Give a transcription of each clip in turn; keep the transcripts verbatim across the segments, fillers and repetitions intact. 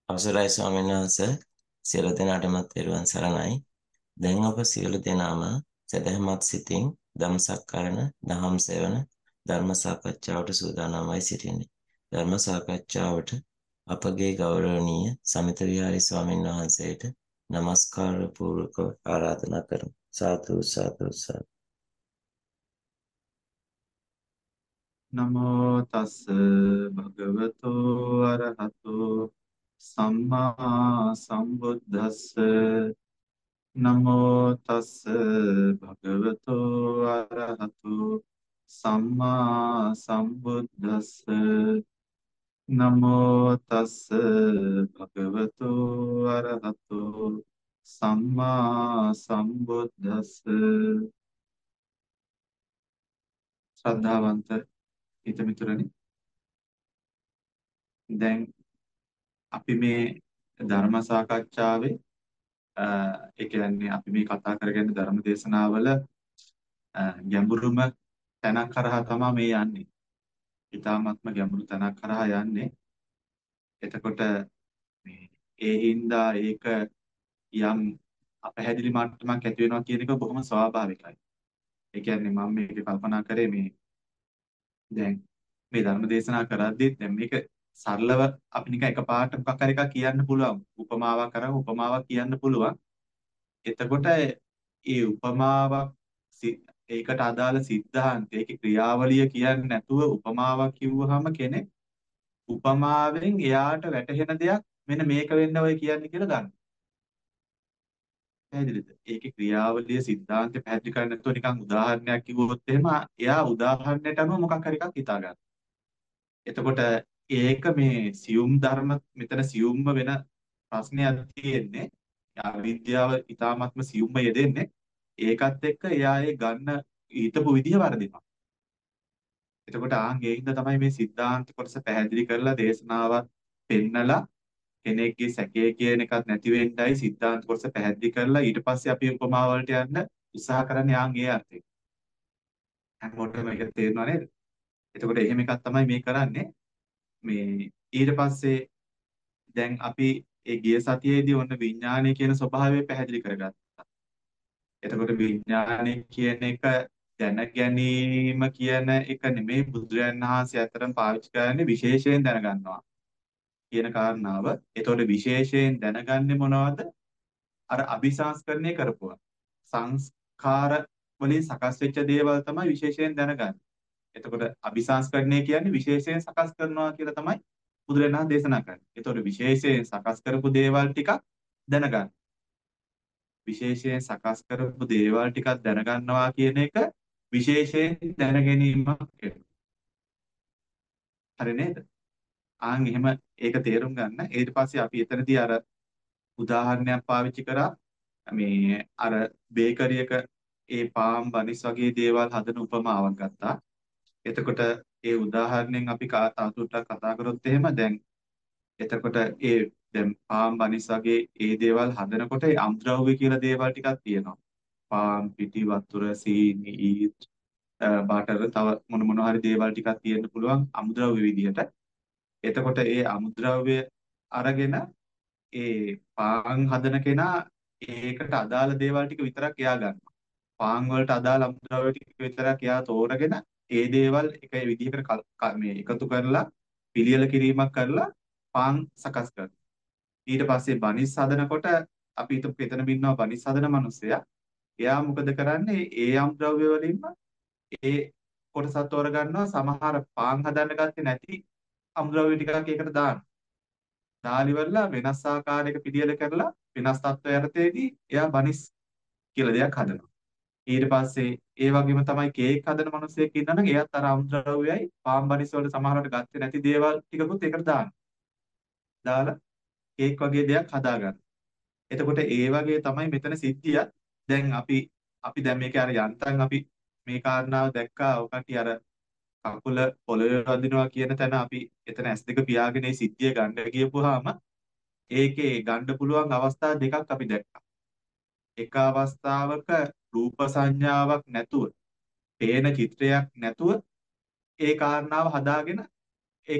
අවසරයි ස්වාමීන් වහන්සේ සියලු දෙනාටම තෙරුවන් සරණයි. දැන් අප සියලු දෙනාම සදහමත් සිතින් ධම්ම සක්කරණ දහම් සෙවන ධර්ම සාකච්ඡාවට සූදානම්වයි සිටින්නේ. ධර්ම සාකච්ඡාවට අපගේ ගෞරවනීය සමිත විහාරී ස්වාමීන් වහන්සේට নমස්කාර පූර්වක ආරාධනා කරමු. සාදු සාදු සාදු. නමෝ තස් භගවතෝ අරහතෝ සම්මා සම්බුද්දස්ස නමෝ තස් භගවතෝ අරහතෝ සම්මා සම්බුද්දස්ස නමෝ තස් භගවතෝ අරහතෝ සම්මා සම්බුද්දස්ස ශ්‍රද්ධාවන්ත හිත මිතුරනි, දැන් අපි මේ ධර්ම සාකච්ඡාවේ අ, ඒ කියන්නේ අපි මේ කතා කරගෙන ධර්ම දේශනාවල අ, ගැඹුරුම තැනක් කරහා තමයි මේ යන්නේ. ඊ타ත්ම ගැඹුරු තැනක් කරහා යන්නේ. එතකොට මේ ඒ හින්දා ඒක යම් අපහැදිලි මට්ටමක් ඇති වෙනවා කියන එක බොහොම ස්වාභාවිකයි. ඒ කියන්නේ මම මේක කල්පනා කරේ මේ දැන් මේ ධර්ම දේශනා කරද්දී දැන් මේක සරලව අපි නිකන් එකපාරට මොකක් හරි එකක් කියන්න පුළුවන්. උපමාවක් කරන් උපමාවක් කියන්න පුළුවන්. එතකොට ඒ උපමාවක් සි- ඒකට අදාළ සිද්ධාන්ත ඒකේ ක්‍රියාවලිය කියන්නේ නැතුව උපමාවක් කිව්වහම කෙනෙක් උපමාවෙන් එයාට වැටහෙන දෙයක් මෙන්න මේක වෙන්න ඔය කියන්නේ කියලා ගන්න. පැහැදිලිද? ඒකේ ක්‍රියාවලිය සිද්ධාන්ත පැහැදිලි කරන්නේ නැතුව නිකන් උදාහරණයක් කිව්වොත් එහෙම එයා උදාහරණයට අනුව මොකක් හරි එකක් හිතා ගන්නවා. එතකොට ඒක මේ සියුම් ධර්ම මෙතන සියුම්ම වෙන ප්‍රශ්නයක් තියෙන්නේ. අවිද්‍යාව ඊ타ත්ම සියුම්ම යෙදෙන්නේ. ඒකත් එක්ක එයා ඒ ගන්න හිතපු විදිහ වර්ධිනවා. එතකොට ආන් ඒ හින්දා තමයි මේ සිද්ධාන්ත කොටස පැහැදිලි කරලා දේශනාවක් පෙන්නලා කෙනෙක්ගේ සැකය කියන එකක් නැති වෙන්නයි සිද්ධාන්ත කොටස පැහැදිලි කරලා ඊට පස්සේ අපි උපමා වලට යන්න උත්සාහ කරන්නේ ආන් ඒ අර්ථයෙන්. හැමෝටම මේක තේරෙනව නේද? එතකොට එහෙම එකක් තමයි මේ කරන්නේ. මේ ඊට පස්සේ දැන් අපි ඒ ගිය සතියේදී ඔන්න විඥානය කියන ස්වභාවය පැහැදිලි කරගත්තා. එතකොට විඥානය කියන එක දැන ගැනීම කියන එක නෙමෙයි බුදුරජාණන් වහන්සේ අතරම පාවිච්චි කරන්නේ විශේෂයෙන් දැනගන්නවා කියන කාරණාව. එතකොට විශේෂයෙන් දැනගන්නේ මොනවද? අර අபிසංස්කරණය කරපුවා. සංස්කාර වලින් සකස් වෙච්ච දේවල් තමයි විශේෂයෙන් දැනගන්නේ. එතකොට අபிසංස්කරණය කියන්නේ විශේෂයෙන් සකස් කරනවා කියලා තමයි බුදුරජාණන් වහන්සේ දේශනා කරන්නේ. එතකොට විශේෂයෙන් සකස් කරපු දේවල් ටිකක් දැනගන්න. විශේෂයෙන් සකස් කරපු දේවල් ටිකක් දැනගන්නවා කියන එක විශේෂයෙන් දැන ගැනීමක් වෙනවා. හරි නේද? ආන් එහෙම ඒක තේරුම් ගන්න. ඊට පස්සේ අපි එතනදී අර උදාහරණයක් පාවිච්චි කරා මේ අර බේකරියක ඒ පාම් බනිස් වගේ දේවල් හදන උපමාවක් ගත්තා. එතකොට ඒ උදාහරණයෙන් අපි කා තවදුරටත් කතා කරොත් එහෙම දැන් එතකොට ඒ දැන් පාම් බනිස් වගේ ඒ දේවල් හදනකොට ඒ අම්ද්‍රව්‍ය කියලා දේවල් ටිකක් තියෙනවා. පාම් පිටි වතුර සීනි ඊත් බටර් තව මොන මොන හරි දේවල් ටිකක් තියෙන්න පුළුවන් අමුද්‍රව්‍ය විදිහට. එතකොට ඒ අමුද්‍රව්‍ය අරගෙන ඒ පාන් හදන කෙනා ඒකට අදාළ දේවල් ටික විතරක් එයා ගන්නවා. පාන් වලට අදාළ අමුද්‍රව්‍ය ටික විතරක් එයා තෝරගෙන ඒ දේවල් එක විදිහකට කල්- ක- මේ එකතු කරලා පිළියෙල කිරීමක් කරලා පාන් සකස් කරනවා. ඊට පස්සේ බනිස් හදනකොට අපි හිතමු එතන ඉන්නවා බනිස් හදන මිනිස්සයා. එයා මොකද කරන්නේ? ඒ අමුද්‍රව්‍ය වලින්ම ඒ කොටසත් තෝරගන්නවා. සමහර පාන් හදන්න ගත්තේ නැති අමුද්‍රව්‍ය ටිකක් ඒකට දානවා. දාලිවලා වෙනස් ආකාරයක පිළියෙල කරලා වෙනස් තත්ත්ව යටතේදී එයා බනිස් කියලා දෙයක් හදනවා. ඊට පස්සේ ඒ වගේම තමයි කේක් හදන මිනිස්සෙක් ඉන්නනම් එයාත් අර අමුද්‍රව්‍යයි පාන් බනිස් වලට සමහරවට ගත්තේ නැති දේවල් ටිකකුත් ඒකට දානවා. දාලා කේක් වගේ දෙයක් හදාගන්න. එතකොට ඒ වගේ තමයි මෙතන සිද්ධියක්. දැන් අපි අපි දැන් මේක අර යන්තම් අපි මේ කාරණාව දැක්කා. ඔකට අර කකුල පොළවේ වදිනවා කියන තැන අපි එතන ඇස් දෙක පියාගෙන මේ සිද්ධිය ගන්න ගියපුවාම ඒකේ ගන්න පුළුවන් අවස්ථා දෙකක් අපි දැක්කා. එක අවස්ථාවක රූප සංඥාවක් නැතුව, පේන චිත්‍රයක් නැතුව ඒ කාරණාව හදාගෙන ඒකේ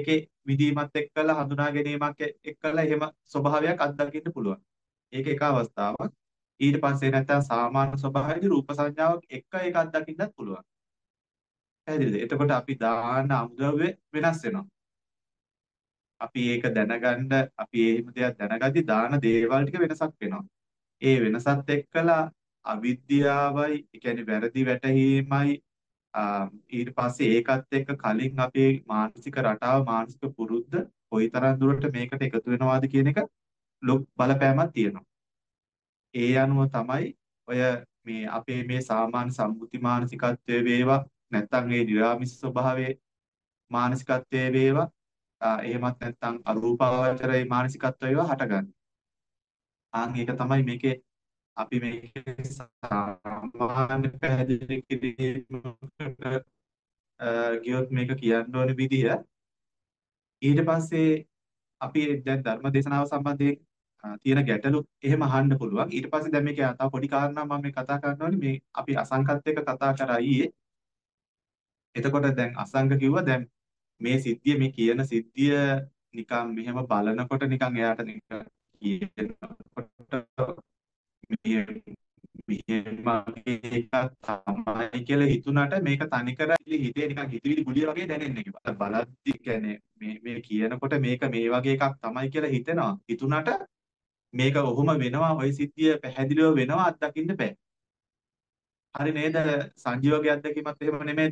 විදීමත් එක්කලා හඳුනා ගැනීමක් එ- එක්කලා එහෙම ස්වභාවයක් අත්දකින්න පුළුවන්. ඒක එක අවස්ථාවක්. ඊට පස්සේ නැත්තම් සාමාන්‍ය ස්වභාවයේදී රූප සංඥාවක් එක්ක ඒක අත්දකින්නත් පුළුවන්. පැහැදිලිද? එතකොට අපි දාන අමුද්‍රව්‍ය වෙනස් වෙනවා. අපි ඒක දැනගන්න අපි එහෙම දෙයක් දැනගද්දි දාන දේවල් ටික වෙනසක් වෙනවා. ඒ වෙනසත් එක්කලා අවිද්‍යාවයි, ඒ කියන්නේ වැරදි වැටහීමයි ආ, ඊට පස්සේ ඒකත් එක්ක කලින් අපේ මානසික රටාව මානසික පුරුද්ද කොයිතරම් දුරට මේකට එකතු වෙනවාද කියන එක ලොකු බලපෑමක් තියෙනවා. ඒ අනුව තමයි ඔය මේ අපේ මේ සාමාන්‍ය සම්මුති මානසිකත්වයේ වේවා නැත්නම් මේ නිරාමිස ස්වභාවයේ මානසිකත්වයේ වේවා ආ, එහෙමත් නැත්නම් අරූපාවචරයේ මානසිකත්වය වේවා හටගන්නේ. ආන් ඒක තමයි මේකේ අපි මේකේ සාමාන්‍ය පැහැදිලි කිරීමකට ගියොත් මේක කියන්න ඕන විදිය ඊට පස්සේ අපි දැන් ධර්ම දේශනාව සම්බන්ධයෙන් අ, තියෙන ගැටලු එහෙම අහන්න පුළුවන්. ඊට පස්සේ දැන් මේක තව පොඩි කාරණා මම මේ කතා කරන්න ඕනේ මේ අපි අසංකත් එක්ක කතා කරා ඊයේ. එතකොට දැන් අසංක කිව්වා දැන් මේ සිද්ධිය මේ කියන සිද්ධිය නිකන් මෙහෙම බලනකොට නිකන් එයාට නිකන් කියනකොට මේ මෙහෙම එකක් තමයි කියලා හිතුණාට මේක තනිකර හිතේ නිකන් හිතවිලි ගුලිය වගේ දැනෙන්නේ කිව්වා. බලද්දි කියන්නේ මේ මේ කියනකොට මේක මේ වගේ එකක් තමයි කියලා හිතෙනවා. හිතුණාට මේක ඔහොම වෙනවා ওই සිද්ධිය පැහැදිලිව වෙනවා අත්දකින්න බෑ. හරි නේද? සංජීවගේ අත්දැකීමත් එහෙම නෙමෙයිද?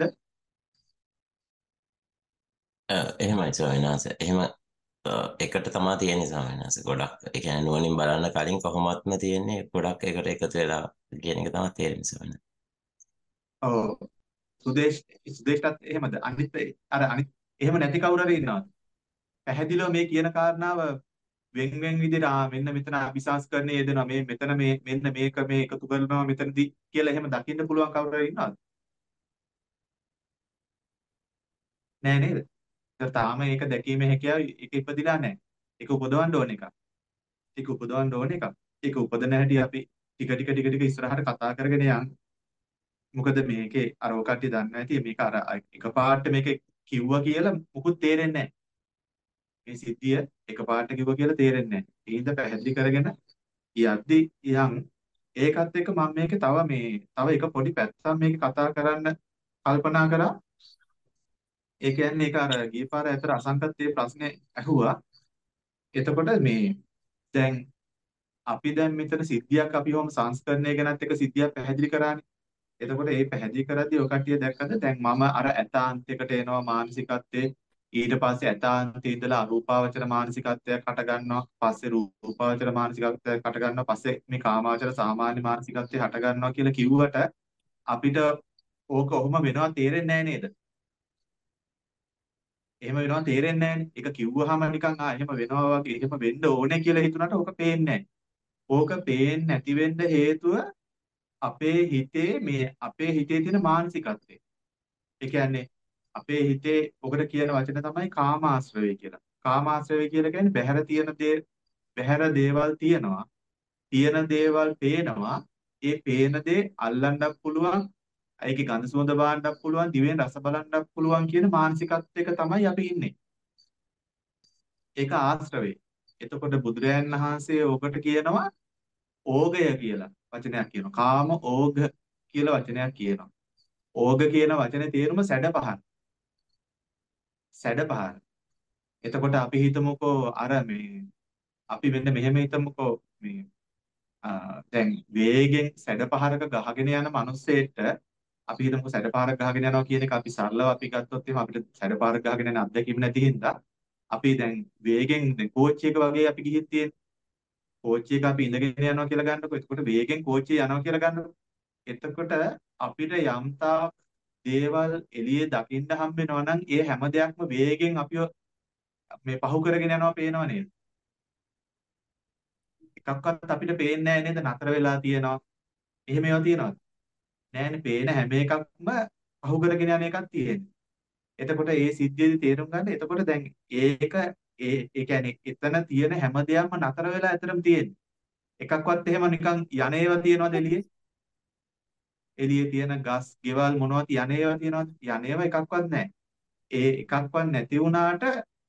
අ, එහෙමයි ස්වාමීන් වහන්සේ. එහෙම අ, එකට තමයි තියෙන්නේ ස්වාමීන් වහන්සේ ගොඩක්. ඒ කියන්නේ නුවණින් බලන්න කලින් කොහොමත්ම තියෙන්නේ ගොඩක් එකට එකතු වෙලා කියන එක තමයි තේරෙන්නේ ස්වාමීන් වහන්සේ. ඔව්. සුදේශ් සුදේෂ්ටත් එහෙමද? අනිත් අර අනිත් එහෙම නැති කවුරු හරි ඉන්නවද? පැහැදිලිව මේ කියන කාරණාව වෙන් වෙන් විදිහට ආ මෙන්න මෙතන අபிසංස්කරණය යෙදෙනවා මේ මෙතන මේ මෙන්න මේක මේ එකතු කරනවා මෙතනදී කියලා එහෙම දකින්න පුළුවන් කවුරු හරි ඉන්නවද? නෑ නේද? ඒත් තාම ඒක දැකීමේ හැකියාව ඒක ඉපදිලා නැහැ. ඒක උපදවන්න ඕන එකක්. ඒක උපදවන්න ඕන එකක්. ඒක උපදන හැටි අපි ටික ටික ටික ටික ඉස්සරහට කතා කරගෙන යන්න. මොකද මේකේ අර ඔය කට්ටිය දන්නවා ඇති මේක අර එකපාරට මේක කිව්වා කියලා මුකුත් තේරෙන්නේ නැහැ. මේ සිද්ධිය එකපාරට කිව්වා කියලා තේරෙන්නේ නැහැ. ඒ හින්දා පැහැදිලි කරගෙන යද්දි යන් ඒකත් එක්ක මම මේකේ තව මේ තව එක පොඩි පැත්තක් මේක කතා කරන්න කල්පනා කරා. ඒ කියන්නේ ඒක අර ගිය පාර ඇතර අසංකත්යේ ප්‍රශ්නේ ඇහුවා. එතකොට මේ දැන් අපි දැන් මෙතන සිද්ධියක් අපි හොම සංස්කරණය ගැනත් එක සිද්ධියක් පැහැදිලි කරානේ. එතකොට මේ පැහැදිලි කරද්දී ඔය කට්ටිය දැක්කද දැන් මම අර ඇතාන්තයකට එනවා මානසිකත්වයේ ඊට පස්සේ ඇතාන්තයේ ඉඳලා අරූපාවචර මානසිකත්වයක් හට ගන්නවා පස්සේ රූපාවචර මානසිකත්වයක් හට ගන්නවා පස්සේ මේ කාමාවචර සාමාන්‍ය මානසිකත්වය හට ගන්නවා කියලා කිව්වට අපිට ඕක ඔහොම වෙනවා තේරෙන්නේ නැහැ නේද? එහෙම වෙනවා තේරෙන්නේ නැහැනේ. ඒක කිව්වහම නිකන් ආ එහෙම වෙනවා වගේ එහෙම වෙන්න ඕනේ කියලා හිතුණාට ඕක පේන්නේ නැහැ. ඕක පේන්නේ නැති වෙන්න හේතුව අපේ හිතේ මේ අපේ හිතේ තියෙන මානසිකත්වය. ඒ කියන්නේ අපේ හිතේ ඔකට කියන වචන තමයි කාමාශ්‍රවය කියලා. කාමාශ්‍රවය කියලා කියන්නේ බහැර තියෙන දේ බහැර දේවල් තියෙනවා. තියෙන දේවල් පේනවා. ඒ පේන දේ අල්ලන්නත් පුළුවන්. ඒකේ ගඳ සුවඳ බලන්නත් පුළුවන්. දිවෙන් රස බලන්නත් පුළුවන් කියන මානසිකත්වයක තමයි අපි ඉන්නේ. ඒක ආශ්‍රවේ. එතකොට බුදුරයන් වහන්සේ ඔකට කියනවා ඕගය කියලා වචනයක් කියනවා. කාම ඕග කියලා වචනයක් කියනවා. ඕග කියන වචනේ තේරුම සැඩ පහන්. සැඩ පහන්. එතකොට අපි හිතමුකෝ අර මේ අපි මෙන්න මෙහෙම හිතමුකෝ මේ ආ, දැන් වේගෙන් සැඩ පහරක ගහගෙන යන මිනිස්සෙට අපි හිතමුකෝ සැඩ පහරක් ගහගෙන යනවා කියන එක අපි සරලව අපි ගත්තොත් එහෙම අපිට සැඩ පහරක් ගහගෙන යන අත්දැකීම නැති හින්දා අපි දැන් වේගෙන් දැන් කෝච්චි එක වගේ අපි ගිහින් තියෙන කෝච්චි එක අපි ඉඳගෙන යනවා කියලා ගන්නකො. එතකොට වේගෙන් කෝච්චිය යනවා කියලා ගන්නකො. එතකොට අපිට යම්තා දේවල් එළියේ දකින්න හම්බ වෙනවා නම් ඒ හැම දෙයක්ම වේගෙන් අපිව මේ පහු කරගෙන යනවා පේනව නේද? එකක්වත් අපිට පේන්නේ නැහැ නේද? නතර වෙලා තියෙනවා. එහෙම ඒවා තියෙනවද? නැහැනේ. පේන හැම එකක්ම පහු කරගෙන යන එකක් තියෙන්නේ. එතකොට ඒ සිද්ධියේදී තේරුම් ගන්න. එතකොට දැන් ඒක ඒ ඒ කියන්නේ එතන තියෙන හැම දෙයක්ම නතර වෙලා ඇතරම තියෙන්නේ. එකක්වත් එහෙම නිකන් යන්නේවා තියනවද එළියේ? එළියේ තියෙන ගස්, ගෙවල් මොනවද යන්නේවා තියනවද? යන්නේවා එකක්වත් නැහැ. ඒ එකක්වත් නැති වුණාට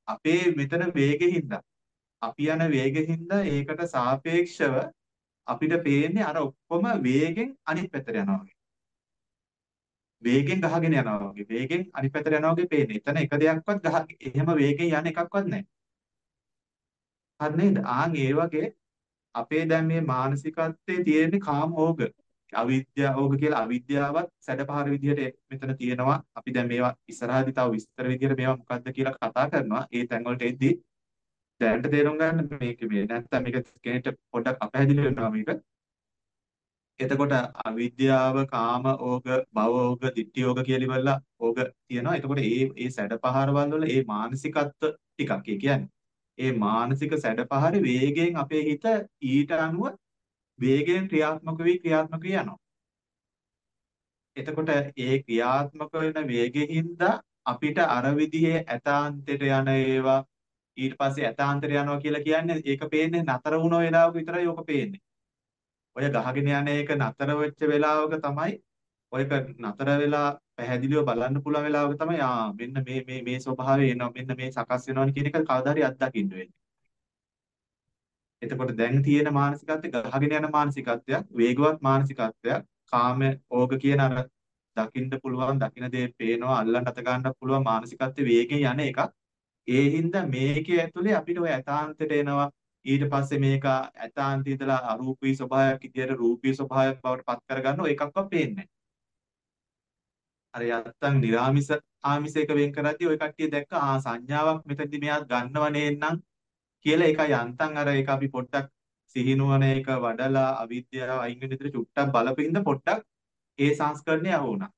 අපේ මෙතන වේගෙහිඳ අපි යන වේගෙහිඳ ඒකට සාපේක්ෂව අපිට පේන්නේ අර ඔක්කොම වේගෙන් අනිත් පැත්තට යනවා වගේ. වේගෙන් ගහගෙන යනවා වගේ. වේගෙන් අනිත් පැත්තට යනවා වගේ පේන්නේ. එතන එක දෙයක්වත් ගහ එහෙම වේගෙන් යන එකක්වත් නැහැ. හරි නේද? ආන් ඒ වගේ අපේ දැන් මේ මානසිකත්වයේ තියෙන කාම ඕග අවිද්‍යාව කියලා අවිද්‍යාවත් සැඩපහර විදිහට මෙතන තියෙනවා. අපි දැන් මේවා ඉස්සරහදී තව විස්තර විදිහට මේවා මොකක්ද කියලා කතා කරනවා. ඒ තැන් වලට එද්දී දැනට තේරුම් ගන්න මේක මේ නැත්තම් මේක කෙනෙක්ට පොඩ්ඩක් අපහැදිලි වෙනවා මේක. එතකොට අවිද්‍යාව, කාම ඕග, භව ඕග, ditthi ඕග කියලා ඉවරලා ඕග තියෙනවා. එතකොට ඒ ඒ සැඩපහරවල් වල ඒ මානසිකත්ව ටිකක් ඒ කියන්නේ. ඒ මානසික සැඩපහරේ වේගයෙන් අපේ හිත ඊට අනුව වේගයෙන් ක්‍රියාත්මක වී ක්‍රියාත්මක වී යනවා. එතකොට ඒ ක්‍රියාත්මක වෙන වේගෙහිඳ අපිට අර විදිහේ ඇතාන්තයට යන ඒවා ඊට පස්සේ ඇතාන්තයට යනවා කියලා කියන්නේ ඒක පේන්නේ නතර වුණ වෙලාවක විතරයි ඕක පේන්නේ. ඔය ගහගෙන යන එක නතර වෙච්ච වෙලාවක තමයි ඔයක නතර වෙලා පැහැදිලිව බලන්න පුළුවන් වෙලාවක තමයි ආ මෙන්න මේ මේ මේ ස්වභාවය එනවා මෙන්න මේ සකස් වෙනවනේ කියන එක කවදා හරි අත්දකින්න වෙන්නේ. එතකොට දැන් තියෙන මානසිකත්වය ගහගෙන යන මානසිකත්වයක් වේගවත් මානසිකත්වයක් කාම ඕග කියන අර දකින්න පුළුවන් දකින්න දේ පේනවා අල්ලන්න අත ගන්න පුළුවන් මානසිකත්වයේ වේගෙන් යන එකක් ඒ හින්දා මේකේ ඇතුලේ අපිට ඔය ඇතාන්තයට එනවා ඊට පස්සේ මේක ඇතාන්තය ඉඳලා අරූපී ස්වභාවයක් විදියට රූපී ස්වභාවයක් බවට පත් කරගන්න ඔය එකක්වත් පේන්නේ නැහැ. අර යත්තන් නිරාමිස ආමිසයක වෙන් කරද්දී ඔය කට්ටිය දැක්ක ආ සංඥාවක් මෙතනදී මෙයා ගන්නව නේන්නම් කියලා ඒක යන්තම් අර ඒක අපි පොඩ්ඩක් සිහිනුවන එක වඩලා අවිද්‍යාව අයින් වෙන විදිහට චුට්ටක් බලපින්ද පොඩ්ඩක් ඒ සංස්කරණය අහුණා.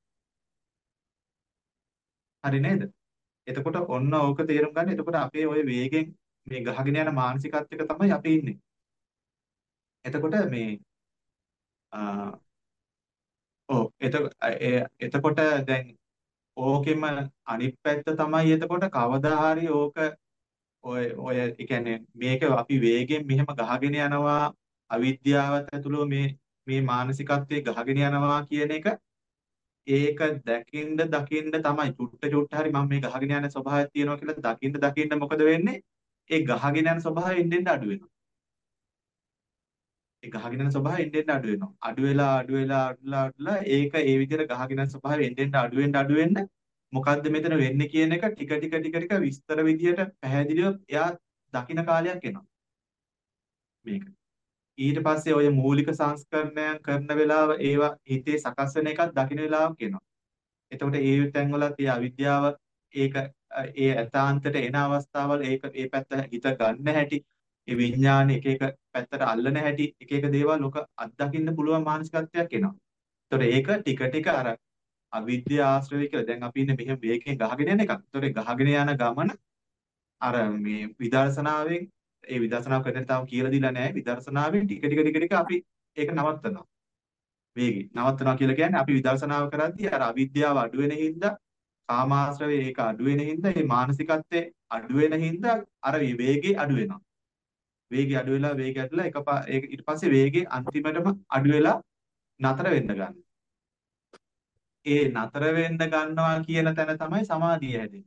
හරි නේද? එතකොට ඔන්න ඕක තේරුම් ගන්න. එතකොට අපේ ওই වේගෙන් මේ ගහගෙන යන මානසිකත්වයක තමයි අපි ඉන්නේ. එතකොට මේ ආ ඔව් එතකොට දැන් ඕකෙම අනිත් පැත්ත තමයි එතකොට කවදා හරි ඕක ඔය ඔය ඒ කියන්නේ මේක අපි වේගෙන් මෙහෙම ගහගෙන යනවා අවිද්‍යාවත් ඇතුළු මේ මේ මානසිකත්වයේ ගහගෙන යනවා කියන එක ඒක දකින්න දකින්න තමයි චුට්ට චුට්ට හරි මම මේ ගහගෙන යන ස්වභාවයක් තියෙනවා කියලා දකින්න දකින්න මොකද වෙන්නේ? ඒ ගහගෙන යන ස්වභාවය එන්න අඩු වෙනවා. ඒ ගහගෙන යන ස්වභාවය එන්න අඩු වෙනවා. අඩු වෙලා අඩු වෙලා අඩුලා අඩුලා ඒක ඒ විදිහට ගහගෙන යන ස්වභාවය එන්න අඩු වෙන්න අඩු වෙන්න මොකද්ද මෙතන වෙන්නේ කියන එක ටික ටික ටික ටික විස්තර විදිහට පැහැදිලිව එයා දකින්න කාලයක් එනවා. මේක. ඊට පස්සේ ඔය මූලික සංස්කරණයන් කරන වෙලාව ඒවා හිතේ සකස් වෙන එකක් දකින්න වෙලාවක් එනවා. එතකොට ඒ තැන්වලත් ඒ අවිද්‍යාව ඒක ඒ ඇතාන්තයට එන අවස්ථාවල ඒක ඒ පැත්ත හිත ගන්න හැටි ඒ විඥාන එක එක පැත්තට අල්ලන හැටි එක එක දේවල් ලෝක අත්දකින්න පුළුවන් මානසිකත්වයක් එනවා. එතකොට ඒක ටික ටික අර අවිද්‍යාව ආශ්‍රය කියලා දැන් අපි ඉන්නේ මෙහෙම වේගයෙන් ගහගෙන යන එකක්. එතකොට ගහගෙන යන ගමන අර මේ විදර්ශනාවෙන් ඒ විදර්ශනාව කරන්න තාම කියලා දීලා නැහැ. විදර්ශනාවෙන් ටික ටික ටික ටික අපි ඒක නවත්තනවා. වේගي නවත්තනවා කියලා කියන්නේ අපි විදර්ශනාව කරද්දී අර අවිද්‍යාව අඩු වෙන හින්දා කාමාශ්‍රවේ ඒක අඩු වෙන හින්දා මේ මානසිකත්වයේ අඩු වෙන හින්දා අර වේගය අඩු වෙනවා. වේගය අඩු වෙලා වේගය අඩුලා එක ඒක ඊට පස්සේ වේගය අන්තිමටම අඩු වෙලා නතර වෙන්න ගන්නවා. ඒ නතර වෙන්න ගන්නවා කියන තැන තමයි සමාධිය හැදෙන්නේ.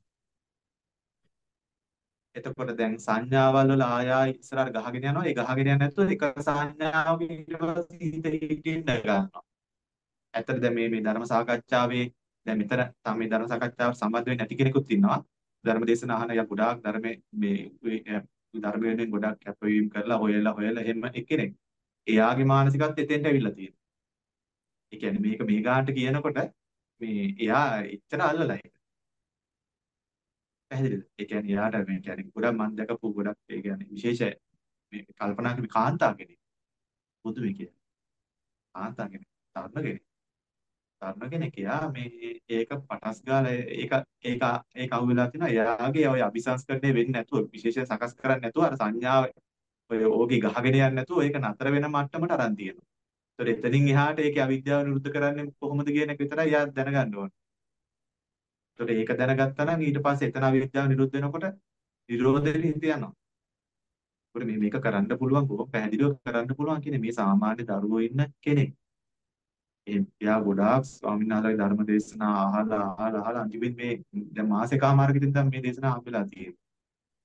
එතකොට දැන් සංඥාවල් වල ආය ආය ඉස්සරහට ගහගෙන යනවා. ඒ ගහගෙන යන්නේ නැතුව එක සංඥාවක ඊට පස්සේ හිත හිටින්න ගන්නවා. ඇත්තට දැන් මේ මේ ධර්ම සාකච්ඡාවේ දැන් මෙතන තමයි මේ ධර්ම සාකච්ඡාවට සම්බන්ධ වෙන්නේ නැති කෙනෙකුත් ඉන්නවා. ධර්ම දේශන අහන යා ගොඩාක් ධර්මයේ මේ ධර්ම වෙනුවෙන් ගොඩාක් කැපවීම කරලා හොයලා හොයලා එහෙම එක්කෙනෙක්. එයාගේ මානසිකත්වය එතෙන්ට ඇවිල්ලා තියෙනවා. ඒ කියන්නේ මේක මේ ගානට කියනකොට මේ එයා එච්චර අල්ලලා ඒක. පැහැදිලිද? ඒ කියන්නේ එයාට මේ කියන්නේ ගොඩක් මම දැකපු ගොඩක් ඒ කියන්නේ විශේෂ මේ කල්පනා කරපු කාන්තා කෙනෙක්. බුදු මේ කියන්නේ. කාන්තා කෙනෙක්. තරුණ කෙනෙක්. තරුණ කෙනෙක් එයා මේ ඒක පටස් ගාලා ඒක ඒක ඒක අහුවෙලා තිනවා එයාගේ ඔය අபிසංස්කරණය වෙන්නේ නැතුව විශේෂයෙන් සකස් කරන්නේ නැතුව අර සංඥාව ඔය ඕකේ ගහගෙන යන්නේ නැතුව ඒක නතර වෙන මට්ටමට අරන් තියෙනවා. ඒතර එතනින් එහාට ඒකේ අවිද්‍යාව නිරුද්ධ කරන්නේ කොහොමද කියන එක විතරයි එයා දැනගන්න ඕනේ. ඒතර ඒක දැනගත්තා නම් ඊට පස්සේ එතන අවිද්‍යාව නිරුද්ධ වෙනකොට නිරෝධෙට හිත යනවා. ඒකට මේ මේක කරන්න පුළුවන් කොහොම පැහැදිලිව කරන්න පුළුවන් කියන්නේ මේ සාමාන්‍ය දරුවෝ ඉන්න කෙනෙක්. ඒ එයා ගොඩාක් ස්වාමීන් වහන්සේගේ ධර්ම දේශනා අහලා අහලා අහලා අන්තිමට මේ දැන් මාසෙකමාරකින් දැන් මේ දේශනා හම්බෙලා තියෙනවා.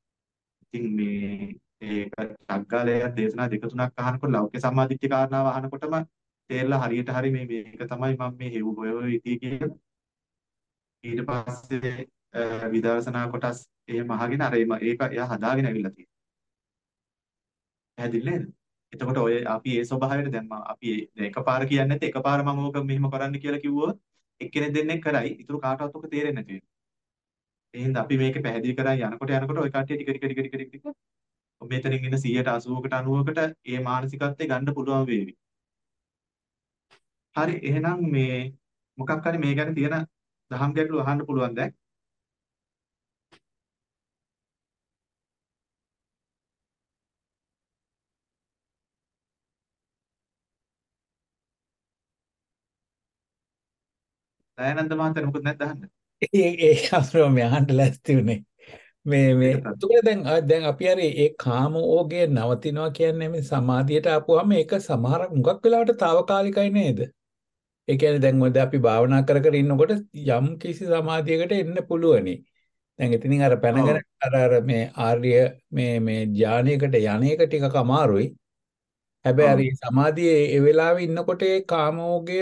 ඉතින් මේ ඒක චග්ගාලයක් දේශනා දෙක තුනක් අහනකොට ලෞකික සම්මාදිට්ඨිය කාරණාව අහනකොටම තේරලා හරියට හරි මේ මේක තමයි මම මේ හෙව් හොය හොය ඉතියි කියලා. ඊට පස්සේ අ, විදර්ශනා කොටස් එහෙම අහගෙන අර එම- ඒක එයා හදාගෙන ඇවිල්ලා තියෙනවා. පැහැදිලි නේද? එතකොට ඔය අපි ඒ ස්වභාවයට දැන් මම අපි ඒ- දැන් එකපාර කියන්නේ නැත්te එකපාර මම ඕක මෙහෙම කරන්න කියලා කිව්වොත් එක්කෙනෙක් දෙන්නෙක් කරයි. ඊටු කාටවත් ඔක තේරෙන්නේ නැති වෙනවා. ඒ හින්දා අපි මේක පැහැදිලි කරන් යනකොට යනකොට ඔය කට්ටිය ටික ටික ටික ටික ටික මෙතනින් ඉන්න සීයට අසූවකට අනූවකට ඒ මානසිකත්වය ගන්න පුළුවන් වේවි. හරි එහෙනම් මේ මොකක් හරි මේ ගැන තියෙන දහම් ගැටළු අහන්න පුළුවන් දැන්. දයානන්ද මහත්තයා මොකද නැද්ද අහන්න? ඒ ඒ අසරෝ මේ අහන්න ලැස්ති උනේ මේ මේ ඒක තමයි. එතකොට දැන් අ- දැන් අපි හරි ඒ කාම ඕගේ නවතිනවා කියන්නේ මේ සමාධියට ආපුවාම ඒක සමහර මුගක් වෙලාවට తాවකාලිකයි නේද? ඒ කියන්නේ දැන් මොකද අපි භාවනා කර කර ඉන්නකොට යම් කිසි සමාධියකට එන්න පුළුවනි. දැන් එතනින් අර පැනගෙන ඔව්. අර අර මේ ආර්ය මේ මේ ධානයකට යන්නේක ටිකක් අමාරුයි. හැබැයි අර ඔව්. ඒ සමාධියේ ඒ වෙලාවේ ඉන්නකොට ඒ කාමෝගය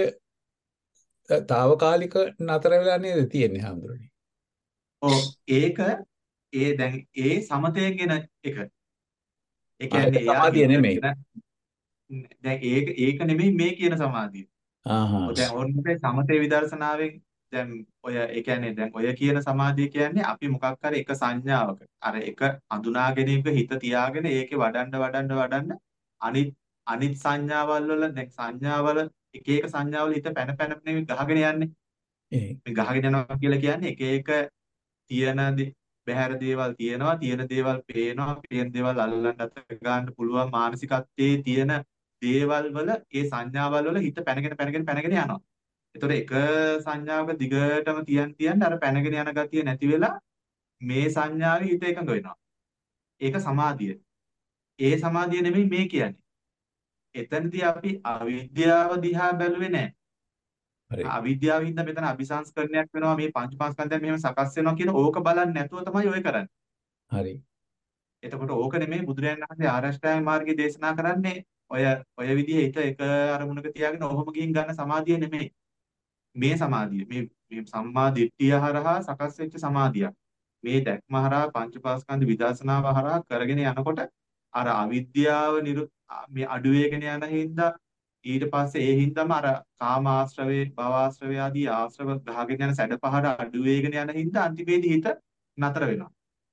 తాවකාලික නතර වෙලා නේද තියෙන්නේ හඳුරන්නේ. ඔව් ඒක ඒ දැන් ඒ සමතයෙන් එන එක. ඒ ආ ඒක කියන්නේ එයා සමාධිය හිතගෙන නෙමෙයි. දැන් ඒක ඒක නෙමෙයි මේ කියන සමාධිය. ආහා. ඔය දැන් ඕන්නේ සමතේ විදර්ශනාවෙන් දැන් ඔය ඒ කියන්නේ දැන් ඔය කියන සමාධිය කියන්නේ අපි මොකක් හරි එක සංඥාවක අර එක හඳුනා ගැනීමක හිත තියාගෙන ඒකේ වඩන්න වඩන්න වඩන්න අනිත් අනිත් සංඥාවල් වල දැන් සංඥාවල එක එක සංඥාවල හිත පැන පැන නෙමෙයි ගහගෙන යන්නේ. ඒ මේ ගහගෙන යනවා කියලා කියන්නේ එක එක තියෙන දේ- බැහැර දේවල් තියෙනවා තියෙන දේවල් පේනවා පේන දේවල් අල්ලන්න අත ගන්න පුළුවන් මානසිකත්වයේ තියෙන දේවල් වල ඒ සංඥාවල් වල හිත පැනගෙන පැනගෙන පැනගෙන යනවා. ඒතකොට එක සංඥාවක දිගටම තියන් තියන් අර පැනගෙන යන ගතිය නැති වෙලා මේ සංඥාවේ හිත එකඟ වෙනවා. ඒක සමාධිය. ඒ සමාධිය නෙමෙයි මේ කියන්නේ. එතනදී අපි අවිද්‍යාව දිහා බැලුවේ නැහැ. හරි. අවිද්‍යාව හින්දා මෙතන අபிසංස්කරණයක් වෙනවා මේ පංච පාස්කන්ධයන් මෙහෙම සකස් වෙනවා කියන ඕක බලන්නේ නැතුව තමයි ඔය කරන්නේ. හරි. එතකොට ඕක නෙමෙයි බුදුරජාණන් වහන්සේ ආරෂ්ඨාංග මාර්ගයේ දේශනා කරන්නේ ඔය ඔය විදිහේ හිත එක අරමුණක තියාගෙන ඔහොම ගිහින් ගන්න සමාධිය නෙමෙයි. මේ සමාධිය මේ මේ සම්මා දිට්ඨිය හරහා සකස් වෙච්ච සමාධියක්. මේ දැක්ම හරහා පංචපාස්කන්ධ විදර්ශනාව හරහා කරගෙන යනකොට අර අවිද්‍යාව නිරු මේ අඩු වෙගෙන යන හින්දා ඊට පස්සේ ඒ හින්දාම අර කාම ආශ්‍රවේ භව ආශ්‍රවේ ආදී ආශ්‍රව ගහගෙන යන සැඩ පහර අඩු වෙගෙන යන හින්දා අන්තිමේදී හිත නතර වෙනවා.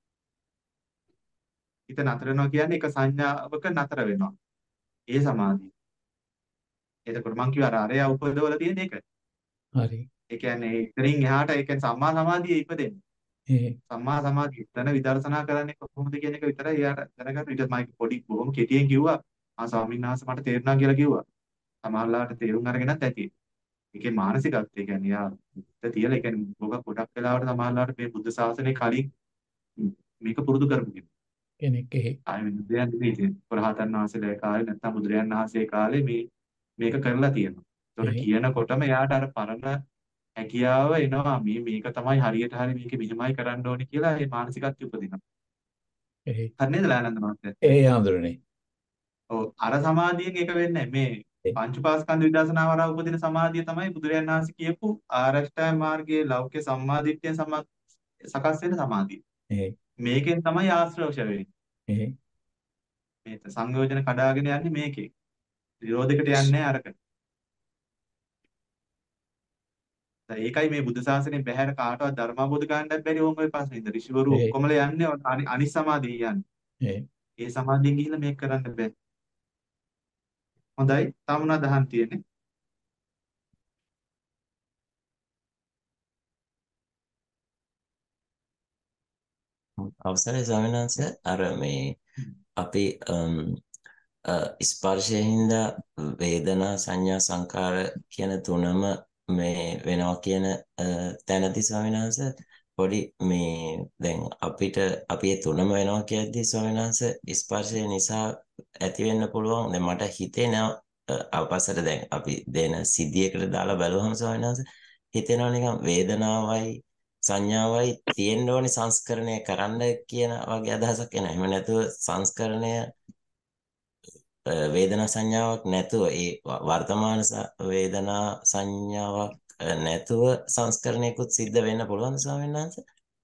හිත නතර වෙනවා කියන්නේ එක සංඥාවක නතර වෙනවා. ඒ සමාධිය. එතකොට මං කිව්වා අර අරය උපදවල තියෙන එක. හරි. ඒ කියන්නේ ඉතින් එහාට ඒ කියන්නේ සම්මා සමාධිය ඉපදෙන්නේ. ඒ සම්මා සමාධිය එතන විදර්ශනා කරන්නේ කොහොමද කියන එක විතරයි එයාට දැනගන්න. ඊට මම පොඩි බොහොම කෙටියෙන් කිව්වා. ආ ස්වාමීන් වහන්සේ මට තේරුණා කියලා කිව්වා. සමහරලාට තේරුම් අරගෙනත් ඇති. ඒකේ මානසිකත්වය කියන්නේ යා හිත තියලා ඒ කියන්නේ මොකක් ගොඩක් වෙලාවට සමහරලාට මේ බුද්ධ ශාසනය කලින් මේක පුරුදු කරපු කෙනෙක්. කෙනෙක් එහෙ. ආයෙ දෙයක් නෙමෙයි ඉතින්. රහතන් වහන්සේලා කාලේ නැත්නම් බුදුරජාණන් වහන්සේ කාලේ මේ මේක කරලා තියෙනවා. ඒතකොට එහෙ. කියනකොටම එයාට අර පරණ හැකියාව එනවා මේ මේක තමයි හරියට හරි මේක මෙහෙමයි කරන්න ඕනේ කියලා ඒ මානසිකත්වය උපදිනවා. එහෙ. හරි නේද ආනන්ද මහත්තයා? ඒ හඳුරන්නේ. ඔව් අර සමාධියෙන් ඒක වෙන්නේ නැහැ. මේ පංචපාස්කන්ධ විදර්ශනාව හරහා උපදින සමාධිය තමයි බුදුරජාණන් වහන්සේ කියපු ආරෂ්ඨාය මාර්ගයේ ලෞකික සම්මාදිට්ඨිය සම සකස් වෙන සමාධිය. එහෙ. මේකෙන් තමයි ආශ්‍රව ක්ෂය වෙන්නේ. එහෙ. මේ සංයෝජන කඩාගෙන යන්නේ මේකේ. විරෝධයකට යන්නේ නැහැ අරක. දැන් ඒකයි මේ බුද්ධ ශාසනයෙන් බැහැර කාටවත් ධර්ම අවබෝධ කරගන්නත් බැරි ඕම ඔය පස්සේ ඉඳ ඍෂිවරු එහෙ. ඔක්කොමලා යන්නේ අනි අනිත් සමාධිය යන්නේ. එහෙ. ඒ සමාධියෙන් ගිහිල්ලා මේක කරන්න බෑ. හොඳයි. තාම මොනවද අහන්න තියෙන්නේ? අවසරයි ස්වාමීන් වහන්සේ අර මේ අපි අම්, අ, ස්පර්ශයෙන්ද වේදනා සංඥා සංකාර කියන තුනම මේ වෙනවා කියන අ, තැනදී ස්වාමීන් වහන්සේ පොඩි මේ දැන් අපිට අපි ඒ තුනම වෙනවා කියද්දී ස්වාමීන් වහන්සේ ස්පර්ශය නිසා ඇති වෙන්න පුළුවන් දැන් මට හිතෙනවා අවපස්සට දැන් අපි දෙන සිද්ධියකට දාලා බලුවහම ස්වාමීන් වහන්සේ හිතෙනවා නිකන් වේදනාවයි සංඥාවයි තියෙන්න ඕනේ සංස්කරණය කරන්න කියන වගේ අදහසක් එනවා. එහෙම නැතුව සංස්කරණය අ, වේදනා සංඥාවක් නැතුව ඒ ව- වර්තමාන ස- වේදනා සංඥාවක් අ, නැතුව සංස්කරණයකුත් සිද්ධ වෙන්න පුළුවන් ස්වාමීන් වහන්සේ.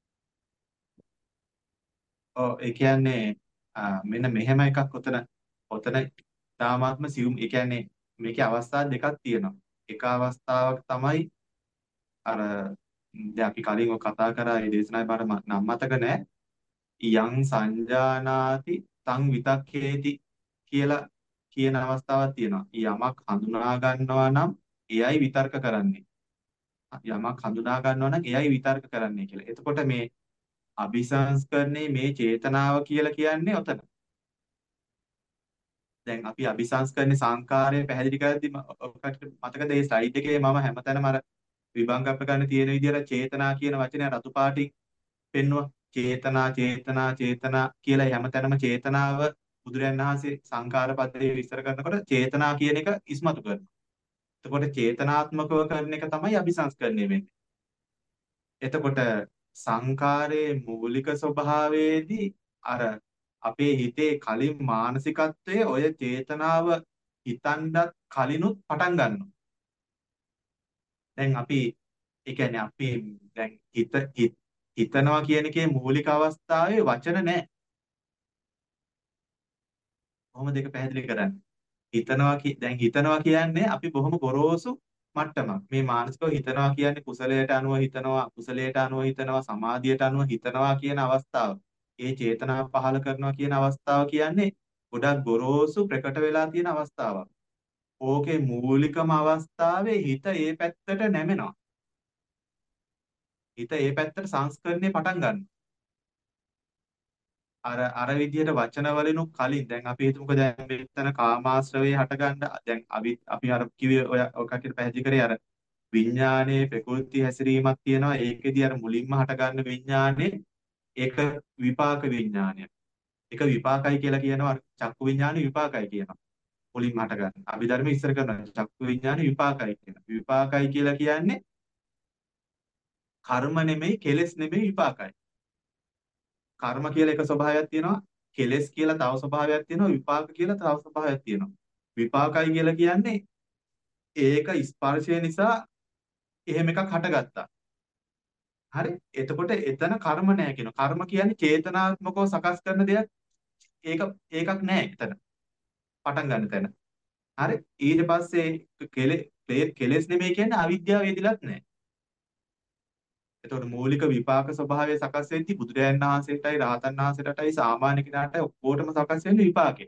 ඔව් ඒ කියන්නේ ආ, මෙන්න මෙහෙම එකක් ඔතන ඔතන තාමාත්ම සියුම් ඒ කියන්නේ මේකේ අවස්ථා දෙකක් තියෙනවා. එක අවස්ථාවක් තමයි අර ම්, දැන් අපි කලින් ඔය කතා කරා ඒ දේශනාවේ මට ම- නම් මතක නෑ. යං සංජානාති තං විතක්කේති කියලා කියන අවස්ථාවක් තියෙනවා. යමක් හඳුනා ගන්නවා නම් එයයි විතර්ක කරන්නේ. යමක් හඳුනා ගන්නවා නම් එයයි විතර්ක කරන්නේ කියලා. එතකොට මේ අபிසංස්කරණේ මේ චේතනාව කියලා කියන්නේ ඔතන. දැන් අපි අபிසංස්කරණේ සංකාරය පැහැදිලි කරද්දි ම- ඔකට මතකද ඒ ස්ලයිඩ් එකේ මම හැමතැනම අර විභංග ප්‍රකරණ තියෙන විදිහට චේතනා කියන වචනය රතු පාටින් පෙන්වුවා. චේතනා චේතනා චේතනා කියලා හැමතැනම චේතනාව බුදුරයන් වහන්සේ සංකාර පදේ විස්තර කරනකොට චේතනා කියන එක ඉස්මතු කරනවා. එතකොට චේතනාත්මකව කරන එක තමයි අபிසංස්කරණය වෙන්නේ. එතකොට සංකාරයේ මූලික ස්වභාවයේදී අර අපේ හිතේ කලින් මානසිකත්වයේ ඔය චේතනාව හිතන්නත් කලිනුත් පටන් ගන්නවා. දැන් අපි ඒ කියන්නේ අපි දැන් හිත හිත- හිතනවා කියන එකේ මූලික අවස්ථාවේ වචන නැහැ. කොහොමද ඒක පැහැදිලි කරන්නේ? හිතනවා කි දැන් හිතනවා කියන්නේ අපි බොහොම ගොරෝසු මට්ටමක්. මේ මානසිකව හිතනවා කියන්නේ කුසලයට අනුව හිතනවා, කුසලයට අනුව හිතනවා, සමාධියට අනුව හිතනවා කියන අවස්ථාව. ඒ චේතනාව පහළ කරනවා කියන අවස්ථාව කියන්නේ ගොඩක් ගොරෝසු ප්‍රකට වෙලා තියෙන අවස්ථාවක්. ඕකේ මූලිකම අවස්ථාවේ හිත ඒ පැත්තට නැමෙනවා. හිත ඒ පැත්තට සංස්කරණය පටන් ගන්නවා. අර අර විදිහට වචන වලිනු කලින් දැන් අපි හිතමුකෝ දැන් මෙතන කාමාශ්‍රවේ හටගන්න දැන් අපි අපි අර කිව්වේ ඔය ඔය කටියට පැහැදිලි කරේ අර විඥානයේ ප්‍රකෘති හැසිරීමක් තියෙනවා ඒකෙදි අර මුලින්ම හටගන්න විඥානේ ඒක විපාක විඥානය. ඒක විපාකයි කියලා කියනවා චක්කු විඥානේ විපාකයි කියනවා. මුලින්ම හටගන්න. අභිධර්ම ඉස්සර කරනවා චක්කු විඥානේ විපාකයි කියනවා. විපාකයි කියලා කියන්නේ කර්ම නෙමෙයි කෙලෙස් නෙමෙයි විපාකයි. කර්ම කියලා එක ස්වභාවයක් තියෙනවා. කෙලෙස් කියලා තව ස්වභාවයක් තියෙනවා. විපාක කියලා තව ස්වභාවයක් තියෙනවා. විපාකයි කියලා කියන්නේ ඒක ස්පර්ශය නිසා එහෙම එකක් හටගත්තා. හරි. එතකොට එතන කර්ම නැහැ කියනවා. කර්ම කියන්නේ චේතනාත්මකව සකස් කරන දෙයක්. ඒක ඒකක් නැහැ එතන. පටන් ගන්න තැන. හරි. ඊට පස්සේ කෙලෙස් කෙලෙස් නෙමෙයි කියන්නේ අවිද්‍යාව වේදිලත් නැහැ. එතකොට මූලික විපාක ස්වභාවය සකස් වෙද්දී බුදුරජාණන් වහන්සේටයි රහතන් වහන්සේටයි සාමාන්‍ය කෙනාටයි ඔක්කොටම සකස් වෙන්නේ විපාකේ.